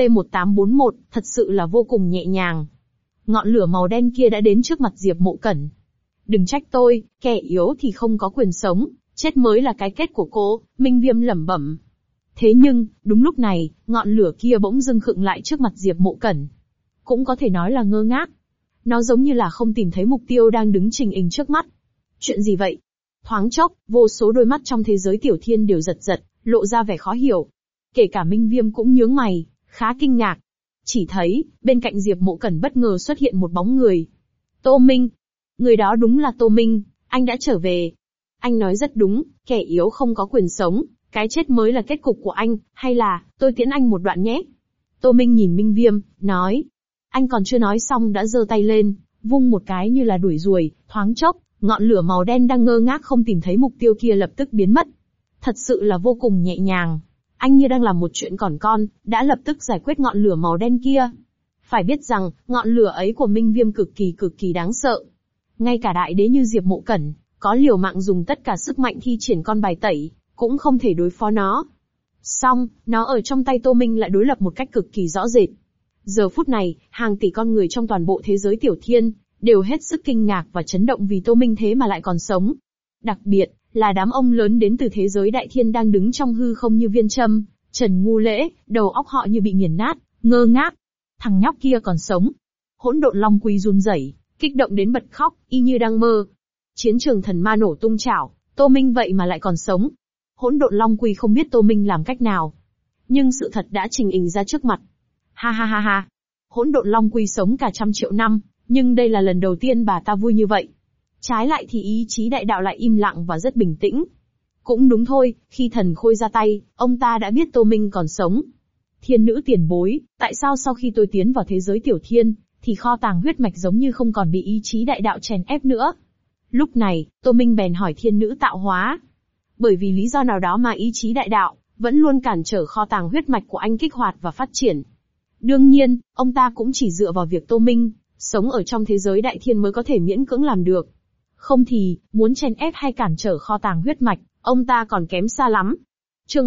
C1841, thật sự là vô cùng nhẹ nhàng. Ngọn lửa màu đen kia đã đến trước mặt Diệp Mộ Cẩn. Đừng trách tôi, kẻ yếu thì không có quyền sống, chết mới là cái kết của cô, Minh Viêm lẩm bẩm. Thế nhưng, đúng lúc này, ngọn lửa kia bỗng dưng khựng lại trước mặt Diệp Mộ Cẩn. Cũng có thể nói là ngơ ngác. Nó giống như là không tìm thấy mục tiêu đang đứng trình hình trước mắt. Chuyện gì vậy? Thoáng chốc, vô số đôi mắt trong thế giới tiểu thiên đều giật giật, lộ ra vẻ khó hiểu. Kể cả Minh Viêm cũng nhướng mày, khá kinh ngạc. Chỉ thấy, bên cạnh Diệp Mộ Cẩn bất ngờ xuất hiện một bóng người. Tô Minh. Người đó đúng là Tô Minh, anh đã trở về. Anh nói rất đúng, kẻ yếu không có quyền sống, cái chết mới là kết cục của anh, hay là, tôi tiễn anh một đoạn nhé. Tô Minh nhìn Minh Viêm, nói. Anh còn chưa nói xong đã giơ tay lên, vung một cái như là đuổi ruồi, thoáng chốc, ngọn lửa màu đen đang ngơ ngác không tìm thấy mục tiêu kia lập tức biến mất. Thật sự là vô cùng nhẹ nhàng. Anh như đang làm một chuyện còn con, đã lập tức giải quyết ngọn lửa màu đen kia. Phải biết rằng, ngọn lửa ấy của Minh Viêm cực kỳ đáng sợ. Ngay cả đại đế như Diệp Mộ Cẩn, có liều mạng dùng tất cả sức mạnh thi triển con bài tẩy, cũng không thể đối phó nó. Song, nó ở trong tay Tô Minh lại đối lập một cách cực kỳ rõ rệt. Giờ phút này, hàng tỷ con người trong toàn bộ thế giới tiểu thiên, đều hết sức kinh ngạc và chấn động vì Tô Minh thế mà lại còn sống. Đặc biệt, là đám ông lớn đến từ thế giới đại thiên đang đứng trong hư không như Viên Trâm, Trần Ngu Lễ, đầu óc họ như bị nghiền nát, ngơ ngác. Thằng nhóc kia còn sống. Hỗn độn long quy run rẩy, kích động đến bật khóc, y như đang mơ. Chiến trường thần ma nổ tung chảo, Tô Minh vậy mà lại còn sống. Hỗn độn long quy không biết Tô Minh làm cách nào, nhưng sự thật đã trình hình ra trước mặt. Ha ha ha ha. Hỗn độn long quy sống cả 100 triệu năm, nhưng đây là lần đầu tiên bà ta vui như vậy. Trái lại thì ý chí đại đạo lại im lặng và rất bình tĩnh. Cũng đúng thôi, khi thần khôi ra tay, ông ta đã biết Tô Minh còn sống. Thiên nữ tiền bối, tại sao sau khi tôi tiến vào thế giới tiểu thiên, thì kho tàng huyết mạch giống như không còn bị ý chí đại đạo chèn ép nữa? Lúc này, Tô Minh bèn hỏi thiên nữ tạo hóa. Bởi vì lý do nào đó mà ý chí đại đạo vẫn luôn cản trở kho tàng huyết mạch của anh kích hoạt và phát triển. Đương nhiên, ông ta cũng chỉ dựa vào việc Tô Minh sống ở trong thế giới đại thiên mới có thể miễn cưỡng làm được. Không thì, muốn chèn ép hay cản trở kho tàng huyết mạch, ông ta còn kém xa lắm. Chương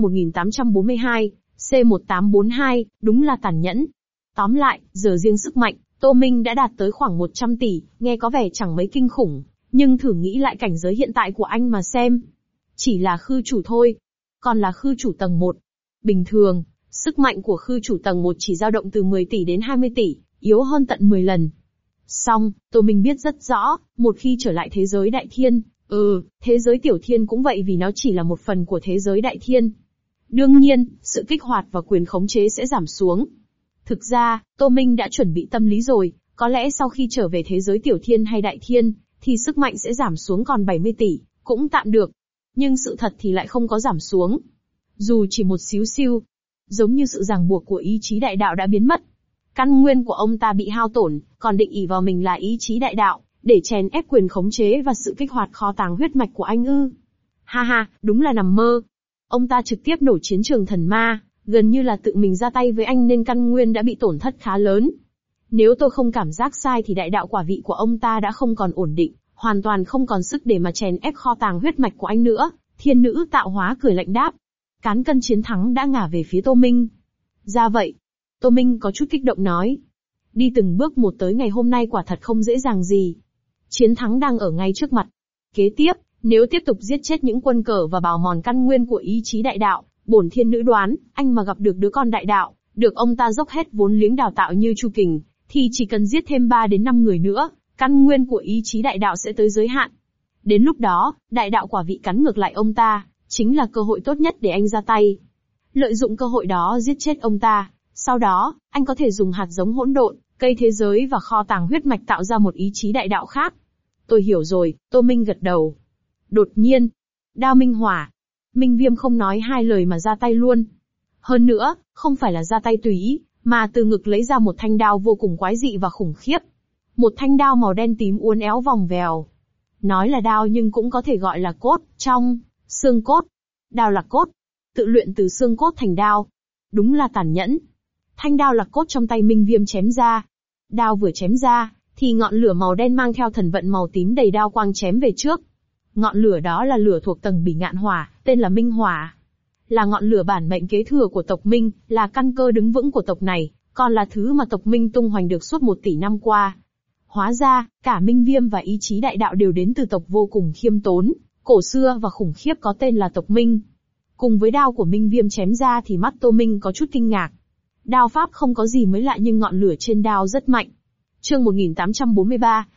1842, C1842, đúng là tàn nhẫn. Tóm lại, giờ riêng sức mạnh, Tô Minh đã đạt tới khoảng 100 tỷ, nghe có vẻ chẳng mấy kinh khủng, nhưng thử nghĩ lại cảnh giới hiện tại của anh mà xem. Chỉ là khư chủ thôi. Còn là khư chủ tầng 1. Bình thường, sức mạnh của khư chủ tầng 1 chỉ dao động từ 10 tỷ đến 20 tỷ, yếu hơn tận 10 lần. Song, Tô Minh biết rất rõ, một khi trở lại thế giới đại thiên, thế giới tiểu thiên cũng vậy vì nó chỉ là một phần của thế giới đại thiên. Đương nhiên, sự kích hoạt và quyền khống chế sẽ giảm xuống. Thực ra, Tô Minh đã chuẩn bị tâm lý rồi, có lẽ sau khi trở về thế giới tiểu thiên hay đại thiên, thì sức mạnh sẽ giảm xuống còn 70 tỷ, cũng tạm được. Nhưng sự thật thì lại không có giảm xuống. Dù chỉ một xíu xiu, giống như sự ràng buộc của ý chí đại đạo đã biến mất. Căn nguyên của ông ta bị hao tổn, còn định ỷ vào mình là ý chí đại đạo, để chèn ép quyền khống chế và sự kích hoạt kho tàng huyết mạch của anh ư. Ha ha, đúng là nằm mơ. Ông ta trực tiếp nổ chiến trường thần ma, gần như là tự mình ra tay với anh nên căn nguyên đã bị tổn thất khá lớn. Nếu tôi không cảm giác sai thì đại đạo quả vị của ông ta đã không còn ổn định, hoàn toàn không còn sức để mà chèn ép kho tàng huyết mạch của anh nữa. Thiên nữ tạo hóa cười lạnh đáp. Cán cân chiến thắng đã ngả về phía Tô Minh. Ra vậy. Tô Minh có chút kích động nói. Đi từng bước một tới ngày hôm nay quả thật không dễ dàng gì. Chiến thắng đang ở ngay trước mặt. Kế tiếp, nếu tiếp tục giết chết những quân cờ và bào mòn căn nguyên của ý chí đại đạo, bổn thiên nữ đoán, anh mà gặp được đứa con đại đạo, được ông ta dốc hết vốn liếng đào tạo như Chu Kình, thì chỉ cần giết thêm 3 đến 5 người nữa, căn nguyên của ý chí đại đạo sẽ tới giới hạn. Đến lúc đó, đại đạo quả vị cắn ngược lại ông ta, chính là cơ hội tốt nhất để anh ra tay. Lợi dụng cơ hội đó giết chết ông ta, sau đó, anh có thể dùng hạt giống hỗn độn, cây thế giới và kho tàng huyết mạch tạo ra một ý chí đại đạo khác. Tôi hiểu rồi, Tô Minh gật đầu. Đột nhiên, đao minh hỏa. Minh Viêm không nói hai lời mà ra tay luôn. Hơn nữa, không phải là ra tay tùy ý, mà từ ngực lấy ra một thanh đao vô cùng quái dị và khủng khiếp. Một thanh đao màu đen tím uốn éo vòng vèo. Nói là đao nhưng cũng có thể gọi là cốt, trong, xương cốt. Đao là cốt. Tự luyện từ xương cốt thành đao. Đúng là tàn nhẫn. Thanh đao là cốt trong tay Minh Viêm chém ra. Đao vừa chém ra, thì ngọn lửa màu đen mang theo thần vận màu tím đầy đao quang chém về trước. Ngọn lửa đó là lửa thuộc tầng Bỉ Ngạn Hỏa, tên là Minh Hỏa. Là ngọn lửa bản mệnh kế thừa của tộc Minh, là căn cơ đứng vững của tộc này, còn là thứ mà tộc Minh tung hoành được suốt 1 tỷ năm qua. Hóa ra, cả Minh Viêm và ý chí đại đạo đều đến từ tộc vô cùng khiêm tốn, cổ xưa và khủng khiếp có tên là tộc Minh. Cùng với đao của Minh Viêm chém ra thì mắt Tô Minh có chút kinh ngạc. Đao pháp không có gì mới lạ nhưng ngọn lửa trên đao rất mạnh. Chương 1843,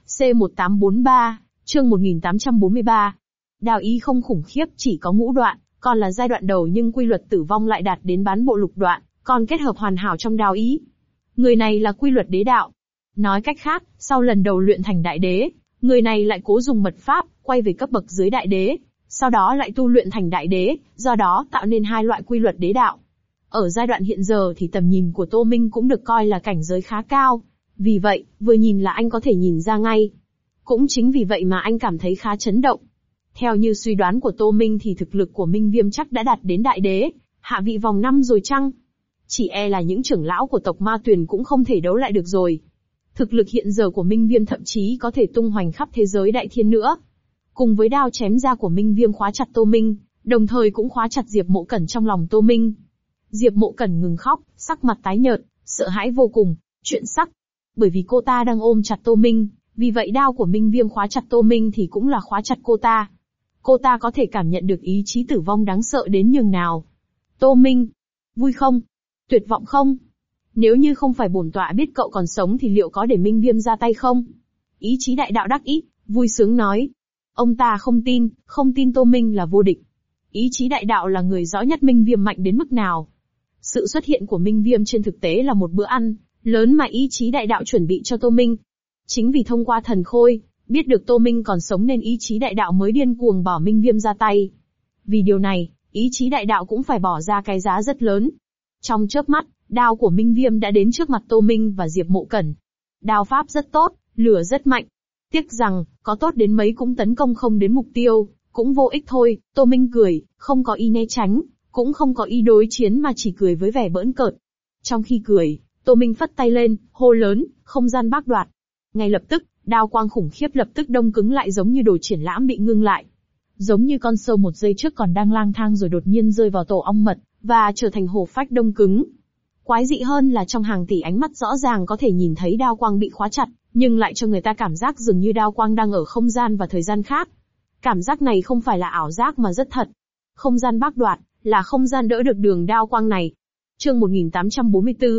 C1843, chương 1843. Đao ý không khủng khiếp chỉ có ngũ đoạn, còn là giai đoạn đầu nhưng quy luật tử vong lại đạt đến bán bộ lục đoạn, còn kết hợp hoàn hảo trong đao ý. Người này là quy luật đế đạo. Nói cách khác, sau lần đầu luyện thành đại đế, người này lại cố dùng mật pháp, quay về cấp bậc dưới đại đế, sau đó lại tu luyện thành đại đế, do đó tạo nên 2 loại quy luật đế đạo. Ở giai đoạn hiện giờ thì tầm nhìn của Tô Minh cũng được coi là cảnh giới khá cao. Vì vậy, vừa nhìn là anh có thể nhìn ra ngay. Cũng chính vì vậy mà anh cảm thấy khá chấn động. Theo như suy đoán của Tô Minh thì thực lực của Minh Viêm chắc đã đạt đến đại đế, hạ vị vòng 5 rồi chăng? Chỉ e là những trưởng lão của tộc Ma Tuyền cũng không thể đấu lại được rồi. Thực lực hiện giờ của Minh Viêm thậm chí có thể tung hoành khắp thế giới đại thiên nữa. Cùng với đao chém ra của Minh Viêm khóa chặt Tô Minh, đồng thời cũng khóa chặt Diệp Mộ Cẩn trong lòng Tô Minh. Diệp Mộ Cẩn ngừng khóc, sắc mặt tái nhợt, sợ hãi vô cùng, chuyện sắc. Bởi vì cô ta đang ôm chặt Tô Minh, vì vậy đao của Minh Viêm khóa chặt Tô Minh thì cũng là khóa chặt cô ta. Cô ta có thể cảm nhận được ý chí tử vong đáng sợ đến nhường nào. Tô Minh, vui không? Tuyệt vọng không? Nếu như không phải bổn tọa biết cậu còn sống thì liệu có để Minh Viêm ra tay không? Ý chí đại đạo đắc ý, vui sướng nói. Ông ta không tin Tô Minh là vô địch. Ý chí đại đạo là người rõ nhất Minh Viêm mạnh đến mức nào. Sự xuất hiện của Minh Viêm trên thực tế là một bữa ăn lớn mà ý chí đại đạo chuẩn bị cho Tô Minh. Chính vì thông qua thần khôi, biết được Tô Minh còn sống nên ý chí đại đạo mới điên cuồng bảo Minh Viêm ra tay. Vì điều này, ý chí đại đạo cũng phải bỏ ra cái giá rất lớn. Trong chớp mắt, đao của Minh Viêm đã đến trước mặt Tô Minh và Diệp Mộ Cẩn. Đao pháp rất tốt, lửa rất mạnh. Tiếc rằng, có tốt đến mấy cũng tấn công không đến mục tiêu, cũng vô ích thôi. Tô Minh cười, không có ý né tránh, cũng không có ý đối chiến mà chỉ cười với vẻ bỡn cợt. Trong khi cười, Tô Minh phất tay lên, hô lớn, không gian bác đoạt. Ngay lập tức, đao quang khủng khiếp lập tức đông cứng lại giống như đồ triển lãm bị ngưng lại. Giống như con sâu 1 giây trước còn đang lang thang rồi đột nhiên rơi vào tổ ong mật, và trở thành hổ phách đông cứng. Quái dị hơn là trong hàng tỷ ánh mắt rõ ràng có thể nhìn thấy đao quang bị khóa chặt, nhưng lại cho người ta cảm giác dường như đao quang đang ở không gian và thời gian khác. Cảm giác này không phải là ảo giác mà rất thật. Không gian bác đoạt, là không gian đỡ được đường đao quang này. Chương 1844,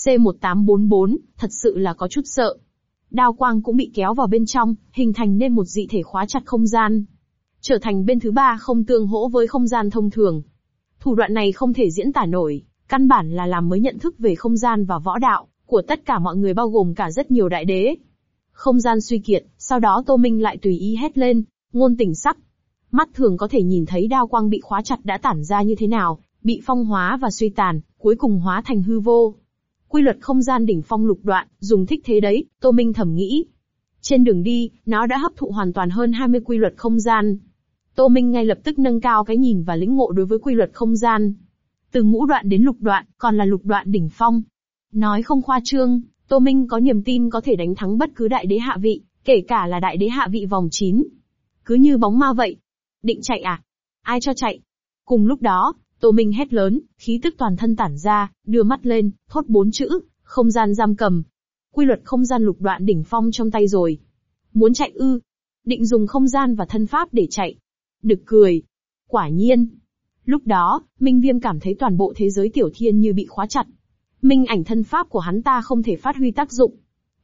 C1844, thật sự là có chút sợ. Đao quang cũng bị kéo vào bên trong, hình thành nên một dị thể khóa chặt không gian. Trở thành bên thứ 3 không tương hỗ với không gian thông thường. Thủ đoạn này không thể diễn tả nổi, căn bản là làm mới nhận thức về không gian và võ đạo của tất cả mọi người bao gồm cả rất nhiều đại đế. Không gian suy kiệt, sau đó Tô Minh lại tùy ý hét lên, ngôn tình sắc. Mắt thường có thể nhìn thấy đao quang bị khóa chặt đã tản ra như thế nào, bị phong hóa và suy tàn, cuối cùng hóa thành hư vô. Quy luật không gian đỉnh phong lục đoạn, dùng thích thế đấy, Tô Minh thầm nghĩ. Trên đường đi, nó đã hấp thụ hoàn toàn hơn 20 quy luật không gian. Tô Minh ngay lập tức nâng cao cái nhìn và lĩnh ngộ đối với quy luật không gian. Từ ngũ đoạn đến lục đoạn, còn là lục đoạn đỉnh phong. Nói không khoa trương, Tô Minh có niềm tin có thể đánh thắng bất cứ đại đế hạ vị, kể cả là đại đế hạ vị vòng 9. Cứ như bóng ma vậy. Định chạy à? Ai cho chạy? Cùng lúc đó, Tô Minh hét lớn, khí tức toàn thân tản ra, đưa mắt lên, thốt 4 chữ, không gian giam cầm. Quy luật không gian lục đoạn đỉnh phong trong tay rồi. Muốn chạy ư? Định dùng không gian và thân pháp để chạy. Nực cười. Quả nhiên. Lúc đó, Minh Viêm cảm thấy toàn bộ thế giới tiểu thiên như bị khóa chặt. Minh ảnh thân pháp của hắn ta không thể phát huy tác dụng.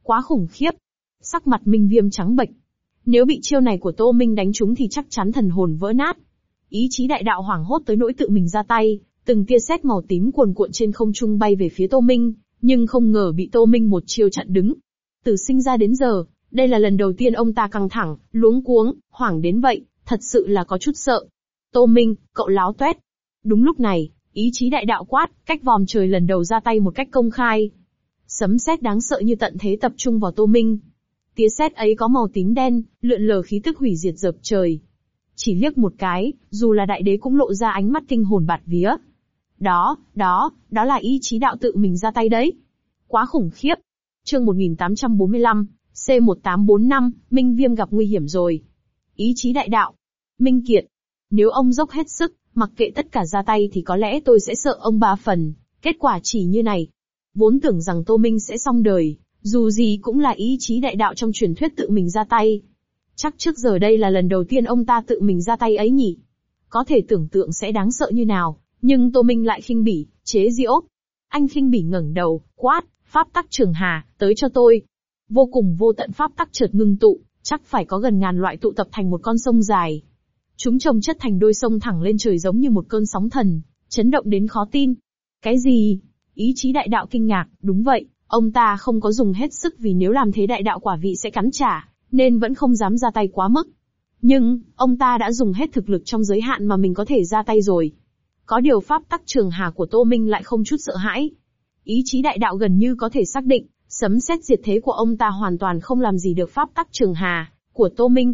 Quá khủng khiếp. Sắc mặt Minh Viêm trắng bệch. Nếu bị chiêu này của Tô Minh đánh trúng thì chắc chắn thần hồn vỡ nát. Ý chí đại đạo hoảng hốt tới nỗi tự mình ra tay, từng tia sét màu tím cuồn cuộn trên không trung bay về phía Tô Minh, nhưng không ngờ bị Tô Minh một chiêu chặn đứng. Từ sinh ra đến giờ, đây là lần đầu tiên ông ta căng thẳng, luống cuống, hoảng đến vậy, thật sự là có chút sợ. Tô Minh, cậu láo toét. Đúng lúc này, ý chí đại đạo quát, cách vòm trời lần đầu ra tay một cách công khai. Sấm sét đáng sợ như tận thế tập trung vào Tô Minh. Tia sét ấy có màu tím đen, lượn lờ khí tức hủy diệt dập trời. Chỉ liếc một cái, dù là đại đế cũng lộ ra ánh mắt kinh hồn bạt vía. Đó là ý chí đạo tự mình ra tay đấy. Quá khủng khiếp. Chương 1845, C1845, Minh Viêm gặp nguy hiểm rồi. Ý chí đại đạo. Minh Kiệt. Nếu ông dốc hết sức, mặc kệ tất cả ra tay thì có lẽ tôi sẽ sợ ông 3 phần. Kết quả chỉ như này. Vốn tưởng rằng Tô Minh sẽ xong đời, dù gì cũng là ý chí đại đạo trong truyền thuyết tự mình ra tay. Chắc trước giờ đây là lần đầu tiên ông ta tự mình ra tay ấy nhỉ. Có thể tưởng tượng sẽ đáng sợ như nào, nhưng Tô Minh lại khinh bỉ, chế giễu. Anh khinh bỉ ngẩng đầu, quát, pháp tắc trường hà, tới cho tôi. Vô cùng vô tận pháp tắc chợt ngưng tụ, chắc phải có gần ngàn loại tụ tập thành một con sông dài. Chúng chồng chất thành đôi sông thẳng lên trời giống như một cơn sóng thần, chấn động đến khó tin. Cái gì? Ý chí đại đạo kinh ngạc, đúng vậy, ông ta không có dùng hết sức vì nếu làm thế đại đạo quả vị sẽ cắn trả, nên vẫn không dám ra tay quá mức. Nhưng, ông ta đã dùng hết thực lực trong giới hạn mà mình có thể ra tay rồi. Có điều pháp tắc trường hà của Tô Minh lại không chút sợ hãi. Ý chí đại đạo gần như có thể xác định, sấm sét diệt thế của ông ta hoàn toàn không làm gì được pháp tắc trường hà của Tô Minh.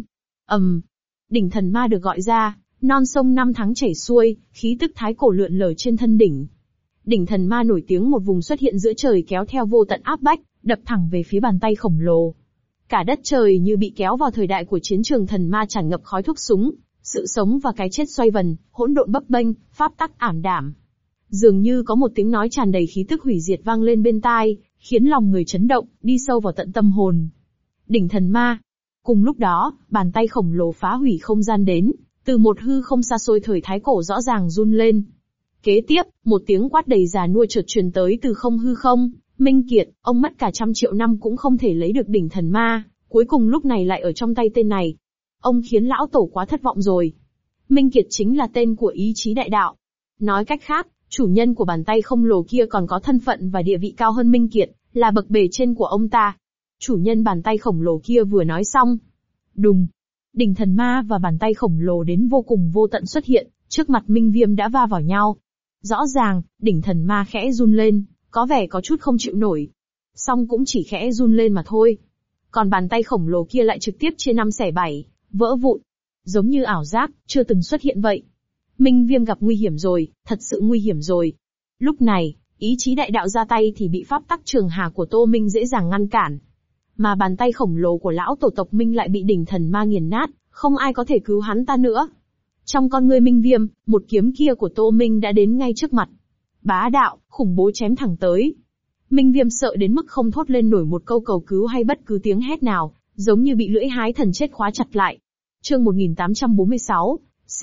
Đỉnh thần ma được gọi ra, non sông năm tháng chảy xuôi, khí tức thái cổ lượn lờ trên thân đỉnh. Đỉnh thần ma nổi tiếng một vùng xuất hiện giữa trời kéo theo vô tận áp bách, đập thẳng về phía bàn tay khổng lồ. Cả đất trời như bị kéo vào thời đại của chiến trường thần ma tràn ngập khói thuốc súng, sự sống và cái chết xoay vần, hỗn độn bấp bênh, pháp tắc ảm đạm. Dường như có một tiếng nói tràn đầy khí tức hủy diệt vang lên bên tai, khiến lòng người chấn động, đi sâu vào tận tâm hồn. Đỉnh thần ma. Cùng lúc đó, bàn tay khổng lồ phá hủy không gian đến, từ một hư không xa xôi thời thái cổ rõ ràng run lên. Kế tiếp, một tiếng quát đầy già nua chợt truyền tới từ không hư không. Minh Kiệt, ông mất cả 100 triệu năm cũng không thể lấy được đỉnh thần ma, cuối cùng lúc này lại ở trong tay tên này. Ông khiến lão tổ quá thất vọng rồi. Minh Kiệt chính là tên của ý chí đại đạo. Nói cách khác, chủ nhân của bàn tay không lồ kia còn có thân phận và địa vị cao hơn Minh Kiệt, là bậc bề trên của ông ta. Chủ nhân bàn tay khổng lồ kia vừa nói xong. Đùng. Đỉnh thần ma và bàn tay khổng lồ đến vô cùng vô tận xuất hiện, trước mặt Minh Viêm đã va vào nhau. Rõ ràng, đỉnh thần ma khẽ run lên, có vẻ có chút không chịu nổi. Song cũng chỉ khẽ run lên mà thôi. Còn bàn tay khổng lồ kia lại trực tiếp chia 5 xẻ 7, vỡ vụn. Giống như ảo giác, chưa từng xuất hiện vậy. Minh Viêm gặp nguy hiểm rồi, thật sự nguy hiểm rồi. Lúc này, ý chí đại đạo ra tay thì bị pháp tắc trường hà của Tô Minh dễ dàng ngăn cản. Mà bàn tay khổng lồ của lão tổ tộc Minh lại bị đỉnh thần ma nghiền nát, không ai có thể cứu hắn ta nữa. Trong con ngươi Minh Viêm, một kiếm kia của Tô Minh đã đến ngay trước mặt. Bá đạo, khủng bố chém thẳng tới. Minh Viêm sợ đến mức không thốt lên nổi một câu cầu cứu hay bất cứ tiếng hét nào, giống như bị lưỡi hái thần chết khóa chặt lại. Chương 1846,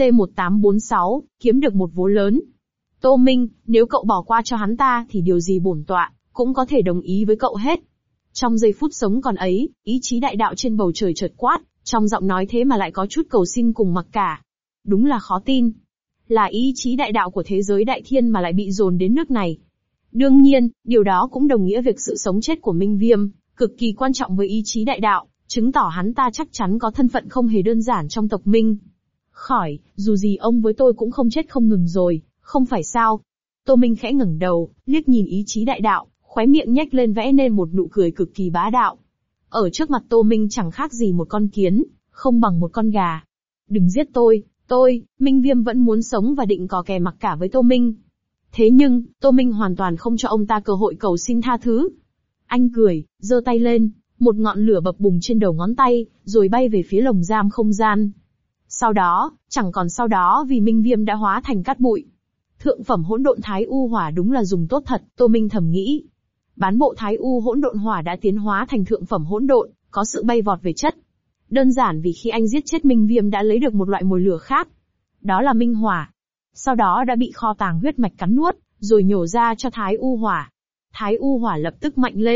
C1846, kiếm được một vố lớn. Tô Minh, nếu cậu bỏ qua cho hắn ta thì điều gì bổn tọa cũng có thể đồng ý với cậu hết. Trong giây phút sống còn ấy, ý chí đại đạo trên bầu trời chợt quát, trong giọng nói thế mà lại có chút cầu xin cùng mặc cả. Đúng là khó tin. Là ý chí đại đạo của thế giới đại thiên mà lại bị dồn đến nước này. Đương nhiên, điều đó cũng đồng nghĩa việc sự sống chết của Minh Viêm, cực kỳ quan trọng với ý chí đại đạo, chứng tỏ hắn ta chắc chắn có thân phận không hề đơn giản trong tộc Minh. Khỏi, dù gì ông với tôi cũng không chết không ngừng rồi, không phải sao? Tô Minh khẽ ngẩng đầu, liếc nhìn ý chí đại đạo, khóe miệng nhếch lên vẽ nên một nụ cười cực kỳ bá đạo. Ở trước mặt Tô Minh chẳng khác gì một con kiến, không bằng một con gà. Đừng giết tôi, Minh Viêm vẫn muốn sống và định cò kè mặc cả với Tô Minh. Thế nhưng, Tô Minh hoàn toàn không cho ông ta cơ hội cầu xin tha thứ. Anh cười, giơ tay lên, một ngọn lửa bập bùng trên đầu ngón tay, rồi bay về phía lồng giam không gian. Sau đó, chẳng còn sau đó vì Minh Viêm đã hóa thành cát bụi. Thượng phẩm hỗn độn thái u hỏa đúng là dùng tốt thật, Tô Minh thầm nghĩ. Bán bộ thái u hỗn độn hỏa đã tiến hóa thành thượng phẩm hỗn độn, có sự bay vọt về chất. Đơn giản vì khi anh giết chết Minh Viêm đã lấy được một loại mồi lửa khác. Đó là minh hỏa. Sau đó đã bị kho tàng huyết mạch cắn nuốt, rồi nhổ ra cho thái u hỏa. Thái u hỏa lập tức mạnh lên,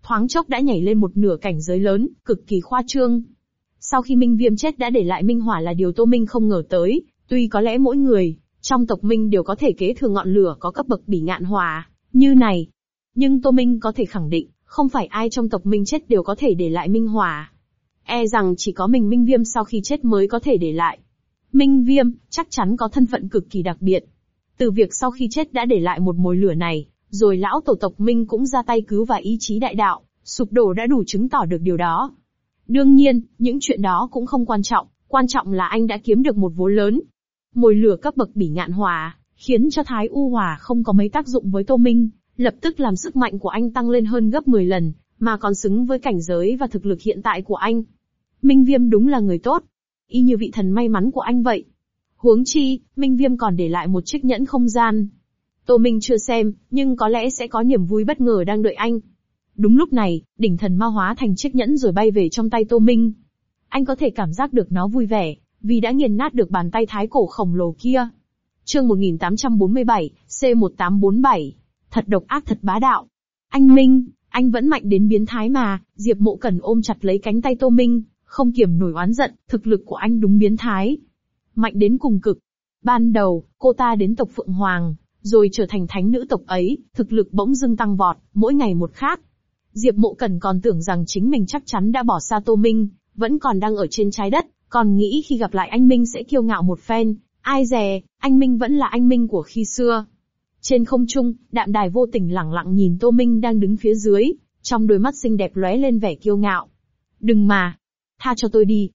thoáng chốc đã nhảy lên một nửa cảnh giới lớn, cực kỳ khoa trương. Sau khi Minh Viêm chết đã để lại Minh Hỏa là điều Tô Minh không ngờ tới, tuy có lẽ mỗi người trong tộc Minh đều có thể kế thừa ngọn lửa có cấp bậc Bỉ Ngạn Hỏa như này, nhưng Tô Minh có thể khẳng định, không phải ai trong tộc Minh chết đều có thể để lại Minh Hỏa. E rằng chỉ có mình Minh Viêm sau khi chết mới có thể để lại. Minh Viêm chắc chắn có thân phận cực kỳ đặc biệt. Từ việc sau khi chết đã để lại một mồi lửa này, rồi lão tổ tộc Minh cũng ra tay cứu và ý chí đại đạo sụp đổ đã đủ chứng tỏ được điều đó. Đương nhiên, những chuyện đó cũng không quan trọng là anh đã kiếm được một vốn lớn. Mồi lửa cấp bậc Bỉ Ngạn Hỏa, khiến cho Thái U Hỏa không có mấy tác dụng với Tô Minh, lập tức làm sức mạnh của anh tăng lên hơn gấp 10 lần, mà còn xứng với cảnh giới và thực lực hiện tại của anh. Minh Viêm đúng là người tốt, y như vị thần may mắn của anh vậy. Huống chi, Minh Viêm còn để lại một chiếc nhẫn không gian. Tô Minh chưa xem, nhưng có lẽ sẽ có niềm vui bất ngờ đang đợi anh. Đúng lúc này, đỉnh thần ma hóa thành chiếc nhẫn rồi bay về trong tay Tô Minh. Anh có thể cảm giác được nó vui vẻ, vì đã nghiền nát được bàn tay thái cổ khổng lồ kia. Chương 1847, C1847. Thật độc ác thật bá đạo. Anh Minh, anh vẫn mạnh đến biến thái mà. Diệp Mộ Cẩn ôm chặt lấy cánh tay Tô Minh, không kiềm nổi oán giận, thực lực của anh đúng biến thái. Mạnh đến cùng cực. Ban đầu, cô ta đến tộc Phượng Hoàng, rồi trở thành thánh nữ tộc ấy, thực lực bỗng dưng tăng vọt, mỗi ngày một khác. Diệp Mộ Cẩn còn tưởng rằng chính mình chắc chắn đã bỏ xa Tô Minh, vẫn còn đang ở trên trái đất, còn nghĩ khi gặp lại anh Minh sẽ kiêu ngạo một phen. Ai dè, anh Minh vẫn là anh Minh của khi xưa. Trên không trung, Đạm Đài vô tình lẳng lặng nhìn Tô Minh đang đứng phía dưới, trong đôi mắt xinh đẹp lóe lên vẻ kiêu ngạo. Đừng mà! Tha cho tôi đi!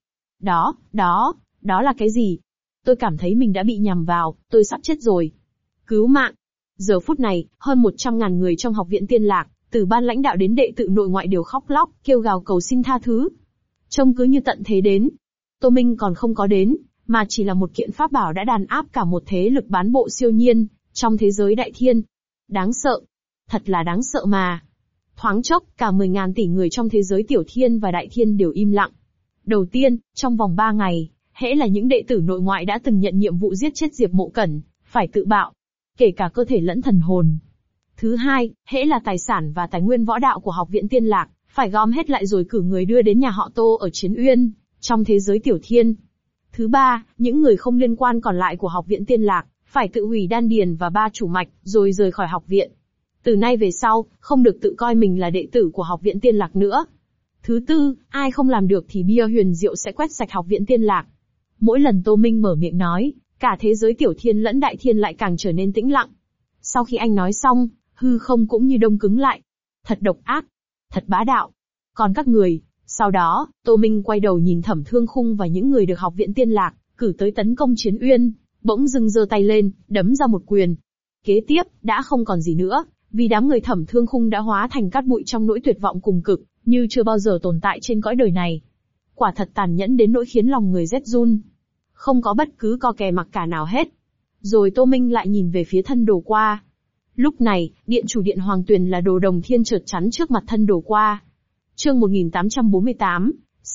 Đó là cái gì? Tôi cảm thấy mình đã bị nhầm vào, tôi sắp chết rồi. Cứu mạng! Giờ phút này, hơn 100.000 người trong học viện Tiên Lạc, từ ban lãnh đạo đến đệ tử nội ngoại đều khóc lóc, kêu gào cầu xin tha thứ. Trông cứ như tận thế đến. Tô Minh còn không có đến, mà chỉ là một kiện pháp bảo đã đàn áp cả một thế lực bán bộ siêu nhiên, trong thế giới đại thiên. Đáng sợ. Thật là đáng sợ mà. Thoáng chốc, cả 10.000 tỷ người trong thế giới tiểu thiên và đại thiên đều im lặng. Đầu tiên, trong vòng 3 ngày, hễ là những đệ tử nội ngoại đã từng nhận nhiệm vụ giết chết Diệp Mộ Cẩn, phải tự bạo. Kể cả cơ thể lẫn thần hồn. Thứ hai, hễ là tài sản và tài nguyên võ đạo của học viện Tiên Lạc, phải gom hết lại rồi cử người đưa đến nhà họ Tô ở Chiến Uyên, trong thế giới tiểu thiên. Thứ ba, những người không liên quan còn lại của học viện Tiên Lạc, phải tự hủy đan điền và 3 chủ mạch, rồi rời khỏi học viện. Từ nay về sau, không được tự coi mình là đệ tử của học viện Tiên Lạc nữa. Thứ tư, ai không làm được thì bia huyền diệu sẽ quét sạch học viện Tiên Lạc. Mỗi lần Tô Minh mở miệng nói, cả thế giới tiểu thiên lẫn đại thiên lại càng trở nên tĩnh lặng. Sau khi anh nói xong, hư không cũng như đông cứng lại. Thật độc ác, thật bá đạo. Còn các người, sau đó, Tô Minh quay đầu nhìn Thẩm Thương Khung và những người được học viện Tiên Lạc cử tới tấn công Chiến Uyên, bỗng dưng giơ tay lên, đấm ra một quyền. Kế tiếp, đã không còn gì nữa, vì đám người Thẩm Thương Khung đã hóa thành cát bụi trong nỗi tuyệt vọng cùng cực, như chưa bao giờ tồn tại trên cõi đời này. Quả thật tàn nhẫn đến nỗi khiến lòng người rét run. Không có bất cứ co kè mặc cả nào hết. Rồi Tô Minh lại nhìn về phía thân đồ qua. Lúc này, điện chủ điện Hoàng Tuyền là Đồ Đồng Thiên chợt chắn trước mặt thân đồ qua. Chương 1848,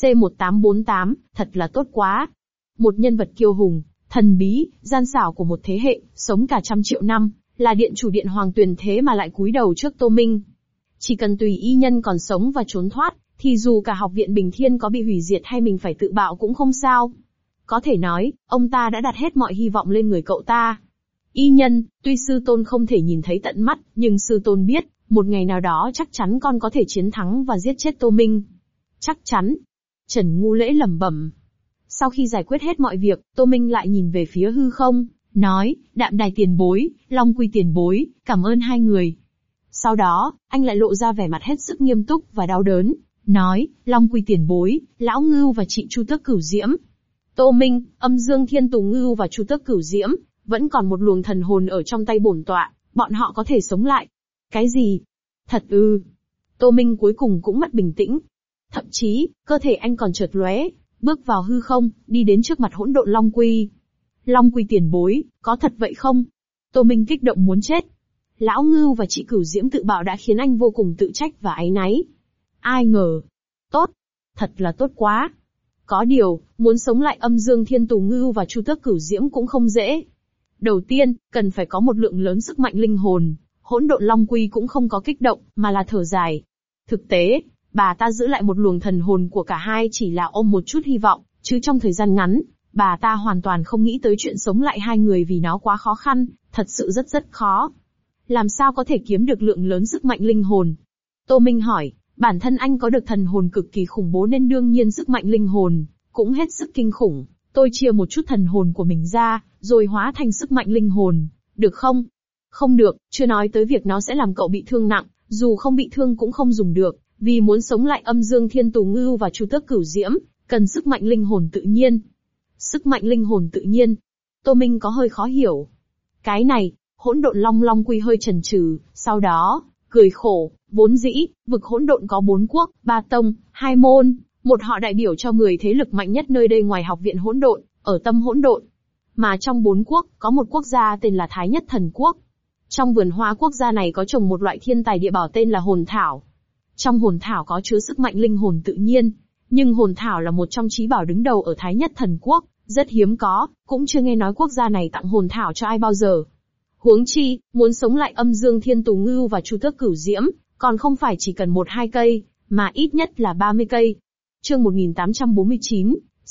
C1848, thật là tốt quá. Một nhân vật kiêu hùng, thần bí, gian xảo của một thế hệ, sống cả 100 triệu năm, là điện chủ điện Hoàng Tuyền thế mà lại cúi đầu trước Tô Minh. Chỉ cần tùy y nhân còn sống và trốn thoát, thì dù cả học viện Bình Thiên có bị hủy diệt hay mình phải tự bạo cũng không sao. Có thể nói, ông ta đã đặt hết mọi hy vọng lên người cậu ta. Y nhân, tuy sư tôn không thể nhìn thấy tận mắt, nhưng sư tôn biết, một ngày nào đó chắc chắn con có thể chiến thắng và giết chết Tô Minh. Chắc chắn. Trần Ngu Lễ lẩm bẩm. Sau khi giải quyết hết mọi việc, Tô Minh lại nhìn về phía hư không, nói, Đạm Đài tiền bối, Long Quy tiền bối, cảm ơn hai người. Sau đó, anh lại lộ ra vẻ mặt hết sức nghiêm túc và đau đớn, nói, Long Quy tiền bối, Lão Ngưu và chị Chu Tước Cửu Diễm. Tô Minh, Âm Dương Thiên Tù Ngưu và Chu Tước Cửu Diễm, vẫn còn một luồng thần hồn ở trong tay bổn tọa, bọn họ có thể sống lại. Cái gì? Thật ư? Tô Minh cuối cùng cũng mất bình tĩnh. Thậm chí, cơ thể anh còn chợt lóe, bước vào hư không, đi đến trước mặt hỗn độn Long Quy. Long Quy tiền bối, có thật vậy không? Tô Minh kích động muốn chết. Lão Ngưu và chị Cửu Diễm tự bạo đã khiến anh vô cùng tự trách và áy náy. Ai ngờ. Tốt. Thật là tốt quá. Có điều, muốn sống lại Âm Dương Thiên Tù Ngưu và Chu Tước Cửu Diễm cũng không dễ. Đầu tiên, cần phải có một lượng lớn sức mạnh linh hồn. Hỗn độn Long Quy cũng không có kích động, mà là thở dài. Thực tế, bà ta giữ lại một luồng thần hồn của cả hai chỉ là ôm một chút hy vọng, chứ trong thời gian ngắn, bà ta hoàn toàn không nghĩ tới chuyện sống lại hai người vì nó quá khó khăn, thật sự rất khó. Làm sao có thể kiếm được lượng lớn sức mạnh linh hồn? Tô Minh hỏi, bản thân anh có được thần hồn cực kỳ khủng bố nên đương nhiên sức mạnh linh hồn cũng hết sức kinh khủng. Tôi chia một chút thần hồn của mình ra, rồi hóa thành sức mạnh linh hồn, được không? Không được, chưa nói tới việc nó sẽ làm cậu bị thương nặng, dù không bị thương cũng không dùng được, vì muốn sống lại âm dương thiên tù ngưu và chu tước cửu diễm, cần sức mạnh linh hồn tự nhiên. Sức mạnh linh hồn tự nhiên. Tô Minh có hơi khó hiểu. Cái này, Hỗn Độn Long Quy hơi chần chừ, sau đó, cười khổ, vốn dĩ, vực hỗn độn có 4 quốc, 3 tông, 2 môn, một họ đại biểu cho 10 thế lực mạnh nhất nơi đây ngoài học viện hỗn độn, ở tâm hỗn độn. Mà trong 4 quốc, có một quốc gia tên là Thái Nhất Thần Quốc. Trong vườn hoa quốc gia này có trồng một loại thiên tài địa bảo tên là hồn thảo. Trong hồn thảo có chứa sức mạnh linh hồn tự nhiên, nhưng hồn thảo là một trong chí bảo đứng đầu ở Thái Nhất Thần Quốc, rất hiếm có, cũng chưa nghe nói quốc gia này tặng hồn thảo cho ai bao giờ. Huống chi, muốn sống lại âm dương thiên tù ngưu và chu tước cửu diễm, còn không phải chỉ cần 1-2 cây, mà ít nhất là 30 cây. Chương 1849,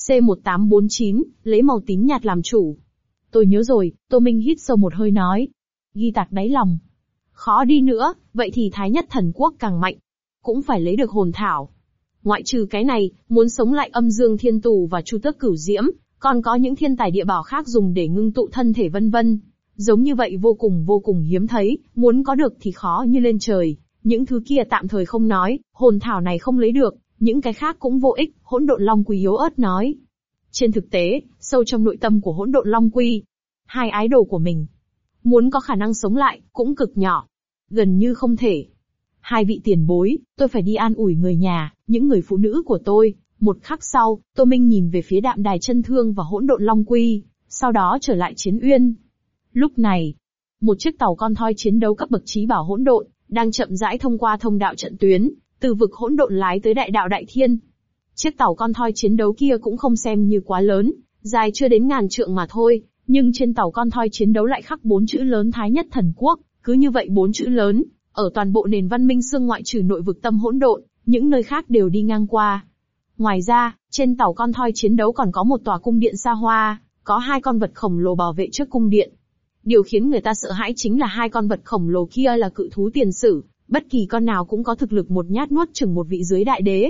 C1849, lấy màu tím nhạt làm chủ. Tôi nhớ rồi, Tô Minh hít sâu một hơi nói. Ghi tạc đáy lòng. Khó đi nữa, vậy thì Thái Nhất Thần Quốc càng mạnh. Cũng phải lấy được hồn thảo. Ngoại trừ cái này, muốn sống lại âm dương thiên tù và chu tước cửu diễm, còn có những thiên tài địa bảo khác dùng để ngưng tụ thân thể vân vân. Giống như vậy vô cùng hiếm thấy, muốn có được thì khó như lên trời. Những thứ kia tạm thời không nói, hồn thảo này không lấy được, những cái khác cũng vô ích, Hỗn Độn Long Quy yếu ớt nói. Trên thực tế, sâu trong nội tâm của Hỗn Độn Long Quy, hai ái đồ của mình muốn có khả năng sống lại, cũng cực nhỏ. Gần như không thể. Hai vị tiền bối, tôi phải đi an ủi người nhà, những người phụ nữ của tôi. Một khắc sau, Tô Minh nhìn về phía Đạm Đài Chân Thương và Hỗn Độn Long Quy, sau đó trở lại Chiến Uyên. Lúc này, một chiếc tàu con thoi chiến đấu cấp bậc chí bảo hỗn độn, đang chậm rãi thông qua thông đạo trận tuyến, từ vực hỗn độn lái tới đại đạo đại thiên. Chiếc tàu con thoi chiến đấu kia cũng không xem như quá lớn, dài chưa đến ngàn trượng mà thôi, nhưng trên tàu con thoi chiến đấu lại khắc 4 chữ lớn Thái Nhất Thần Quốc, cứ như vậy 4 chữ lớn, ở toàn bộ nền văn minh xương ngoại trừ nội vực tâm hỗn độn, những nơi khác đều đi ngang qua. Ngoài ra, trên tàu con thoi chiến đấu còn có một tòa cung điện xa hoa, có 2 con vật khổng lồ bảo vệ trước cung điện. Điều khiến người ta sợ hãi chính là 2 con vật khổng lồ kia là cự thú tiền sử, bất kỳ con nào cũng có thực lực một nhát nuốt chửng một vị dưới đại đế.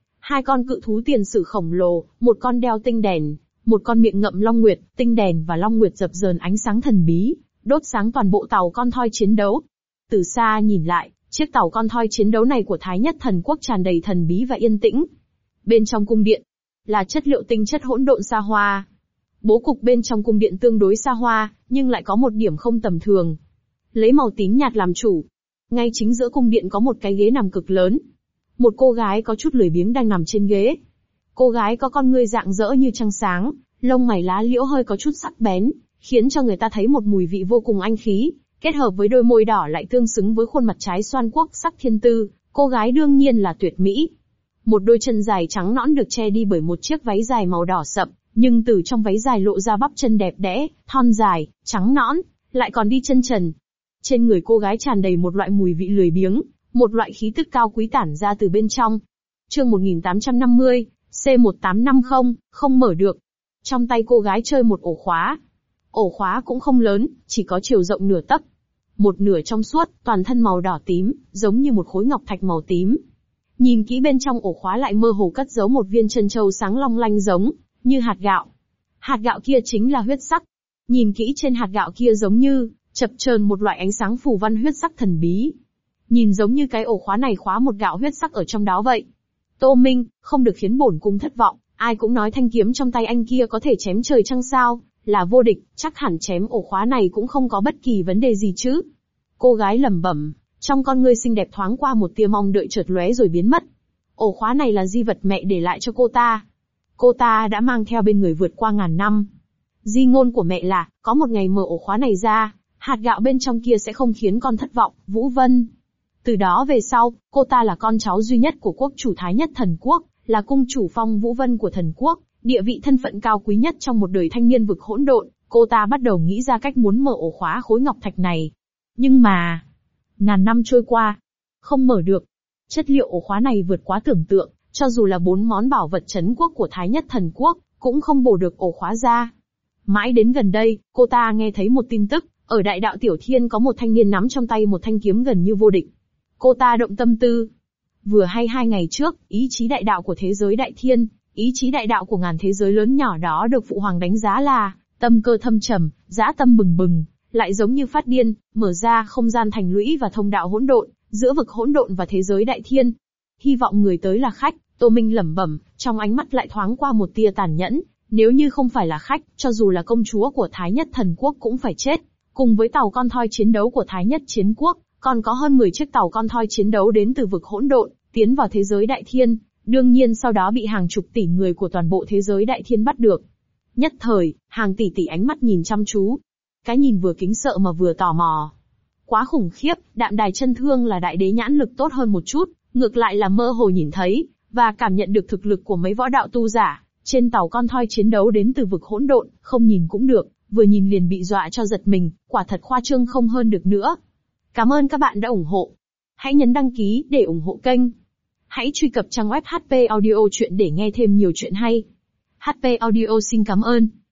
2 con cự thú tiền sử khổng lồ, một con đeo tinh đèn, một con miệng ngậm long nguyệt, tinh đèn và long nguyệt dập dờn ánh sáng thần bí, đốt sáng toàn bộ tàu con thoi chiến đấu. Từ xa nhìn lại, chiếc tàu con thoi chiến đấu này của Thái Nhất Thần Quốc tràn đầy thần bí và yên tĩnh. Bên trong cung điện, là chất liệu tinh chất hỗn độn xa hoa. Bố cục bên trong cung điện tương đối xa hoa, nhưng lại có một điểm không tầm thường. Lấy màu tím nhạt làm chủ. Ngay chính giữa cung điện có một cái ghế nằm cực lớn. Một cô gái có chút lười biếng đang nằm trên ghế. Cô gái có con ngươi rạng rỡ như trăng sáng, lông mày lá liễu hơi có chút sắc bén, khiến cho người ta thấy một mùi vị vô cùng anh khí, kết hợp với đôi môi đỏ lại tương xứng với khuôn mặt trái xoan quốc sắc thiên tư, cô gái đương nhiên là tuyệt mỹ. Một đôi chân dài trắng nõn được che đi bởi một chiếc váy dài màu đỏ sậm, nhưng từ trong váy dài lộ ra bắp chân đẹp đẽ, thon dài, trắng nõn, lại còn đi chân trần. Trên người cô gái tràn đầy một loại mùi vị lười biếng, một loại khí tức cao quý tản ra từ bên trong. Chương 1850, C1850, không mở được. Trong tay cô gái chơi một ổ khóa. Ổ khóa cũng không lớn, chỉ có chiều rộng nửa tấc. Một nửa trong suốt, toàn thân màu đỏ tím, giống như một khối ngọc thạch màu tím. Nhìn kỹ bên trong ổ khóa lại mơ hồ cất giấu một viên chân châu sáng long lanh giống như hạt gạo. Hạt gạo kia chính là huyết sắc. Nhìn kỹ trên hạt gạo kia giống như chập chờn một loại ánh sáng phù văn huyết sắc thần bí. Nhìn giống như cái ổ khóa này khóa một gạo huyết sắc ở trong đó vậy. Tô Minh, không được khiến bổn cung thất vọng, ai cũng nói thanh kiếm trong tay anh kia có thể chém trời chăng sao, là vô địch, chắc hẳn chém ổ khóa này cũng không có bất kỳ vấn đề gì chứ. Cô gái lẩm bẩm, trong con ngươi xinh đẹp thoáng qua một tia mong đợi chợt lóe rồi biến mất. Ổ khóa này là di vật mẹ để lại cho cô ta. Cô ta đã mang theo bên người vượt qua ngàn năm. Di ngôn của mẹ là, có một ngày mở ổ khóa này ra, hạt gạo bên trong kia sẽ không khiến con thất vọng, Vũ Vân. Từ đó về sau, cô ta là con cháu duy nhất của quốc chủ Thái Nhất Thần Quốc, là cung chủ Phong Vũ Vân của thần quốc, địa vị thân phận cao quý nhất trong một đời thanh niên vực hỗn độn. Cô ta bắt đầu nghĩ ra cách muốn mở ổ khóa khối ngọc thạch này. Nhưng mà, ngàn năm trôi qua, không mở được. Chất liệu ổ khóa này vượt quá tưởng tượng, cho dù là 4 món bảo vật trấn quốc của Thái Nhất Thần Quốc, cũng không bổ được ổ khóa ra. Mãi đến gần đây, cô ta nghe thấy một tin tức, ở Đại Đạo Tiểu Thiên có một thanh niên nắm trong tay một thanh kiếm gần như vô địch. Cô ta động tâm tư. Vừa hay 2 ngày trước, ý chí đại đạo của thế giới Đại Thiên, ý chí đại đạo của ngàn thế giới lớn nhỏ đó được Phụ Hoàng đánh giá là tâm cơ thâm trầm, dã tâm bừng bừng, lại giống như phát điên, mở ra không gian thành lũy và thông đạo hỗn độn, giữa vực hỗn độn và thế giới Đại Thiên. Hy vọng người tới là khách, Tô Minh lẩm bẩm, trong ánh mắt lại thoáng qua một tia tàn nhẫn. Nếu như không phải là khách, cho dù là công chúa của Thái Nhất Thần Quốc cũng phải chết. Cùng với tàu con thoi chiến đấu của Thái Nhất Chiến Quốc, còn có hơn 10 chiếc tàu con thoi chiến đấu đến từ vực hỗn độn, tiến vào thế giới Đại Thiên. Đương nhiên sau đó bị hàng chục tỷ người của toàn bộ thế giới Đại Thiên bắt được. Nhất thời, hàng tỷ tỷ ánh mắt nhìn chăm chú. Cái nhìn vừa kính sợ mà vừa tò mò. Quá khủng khiếp, Đạm Đài Chân Thương là đại đế nhãn lực tốt hơn một chút, ngược lại là mơ hồ nhìn thấy, và cảm nhận được thực lực của mấy võ đạo tu giả. Trên tàu con thoi chiến đấu đến từ vực hỗn độn, không nhìn cũng được, vừa nhìn liền bị dọa cho giật mình, quả thật khoa trương không hơn được nữa. Cảm ơn các bạn đã ủng hộ. Hãy nhấn đăng ký để ủng hộ kênh. Hãy truy cập trang web HP Audio Chuyện để nghe thêm nhiều chuyện hay. HP Audio xin cảm ơn.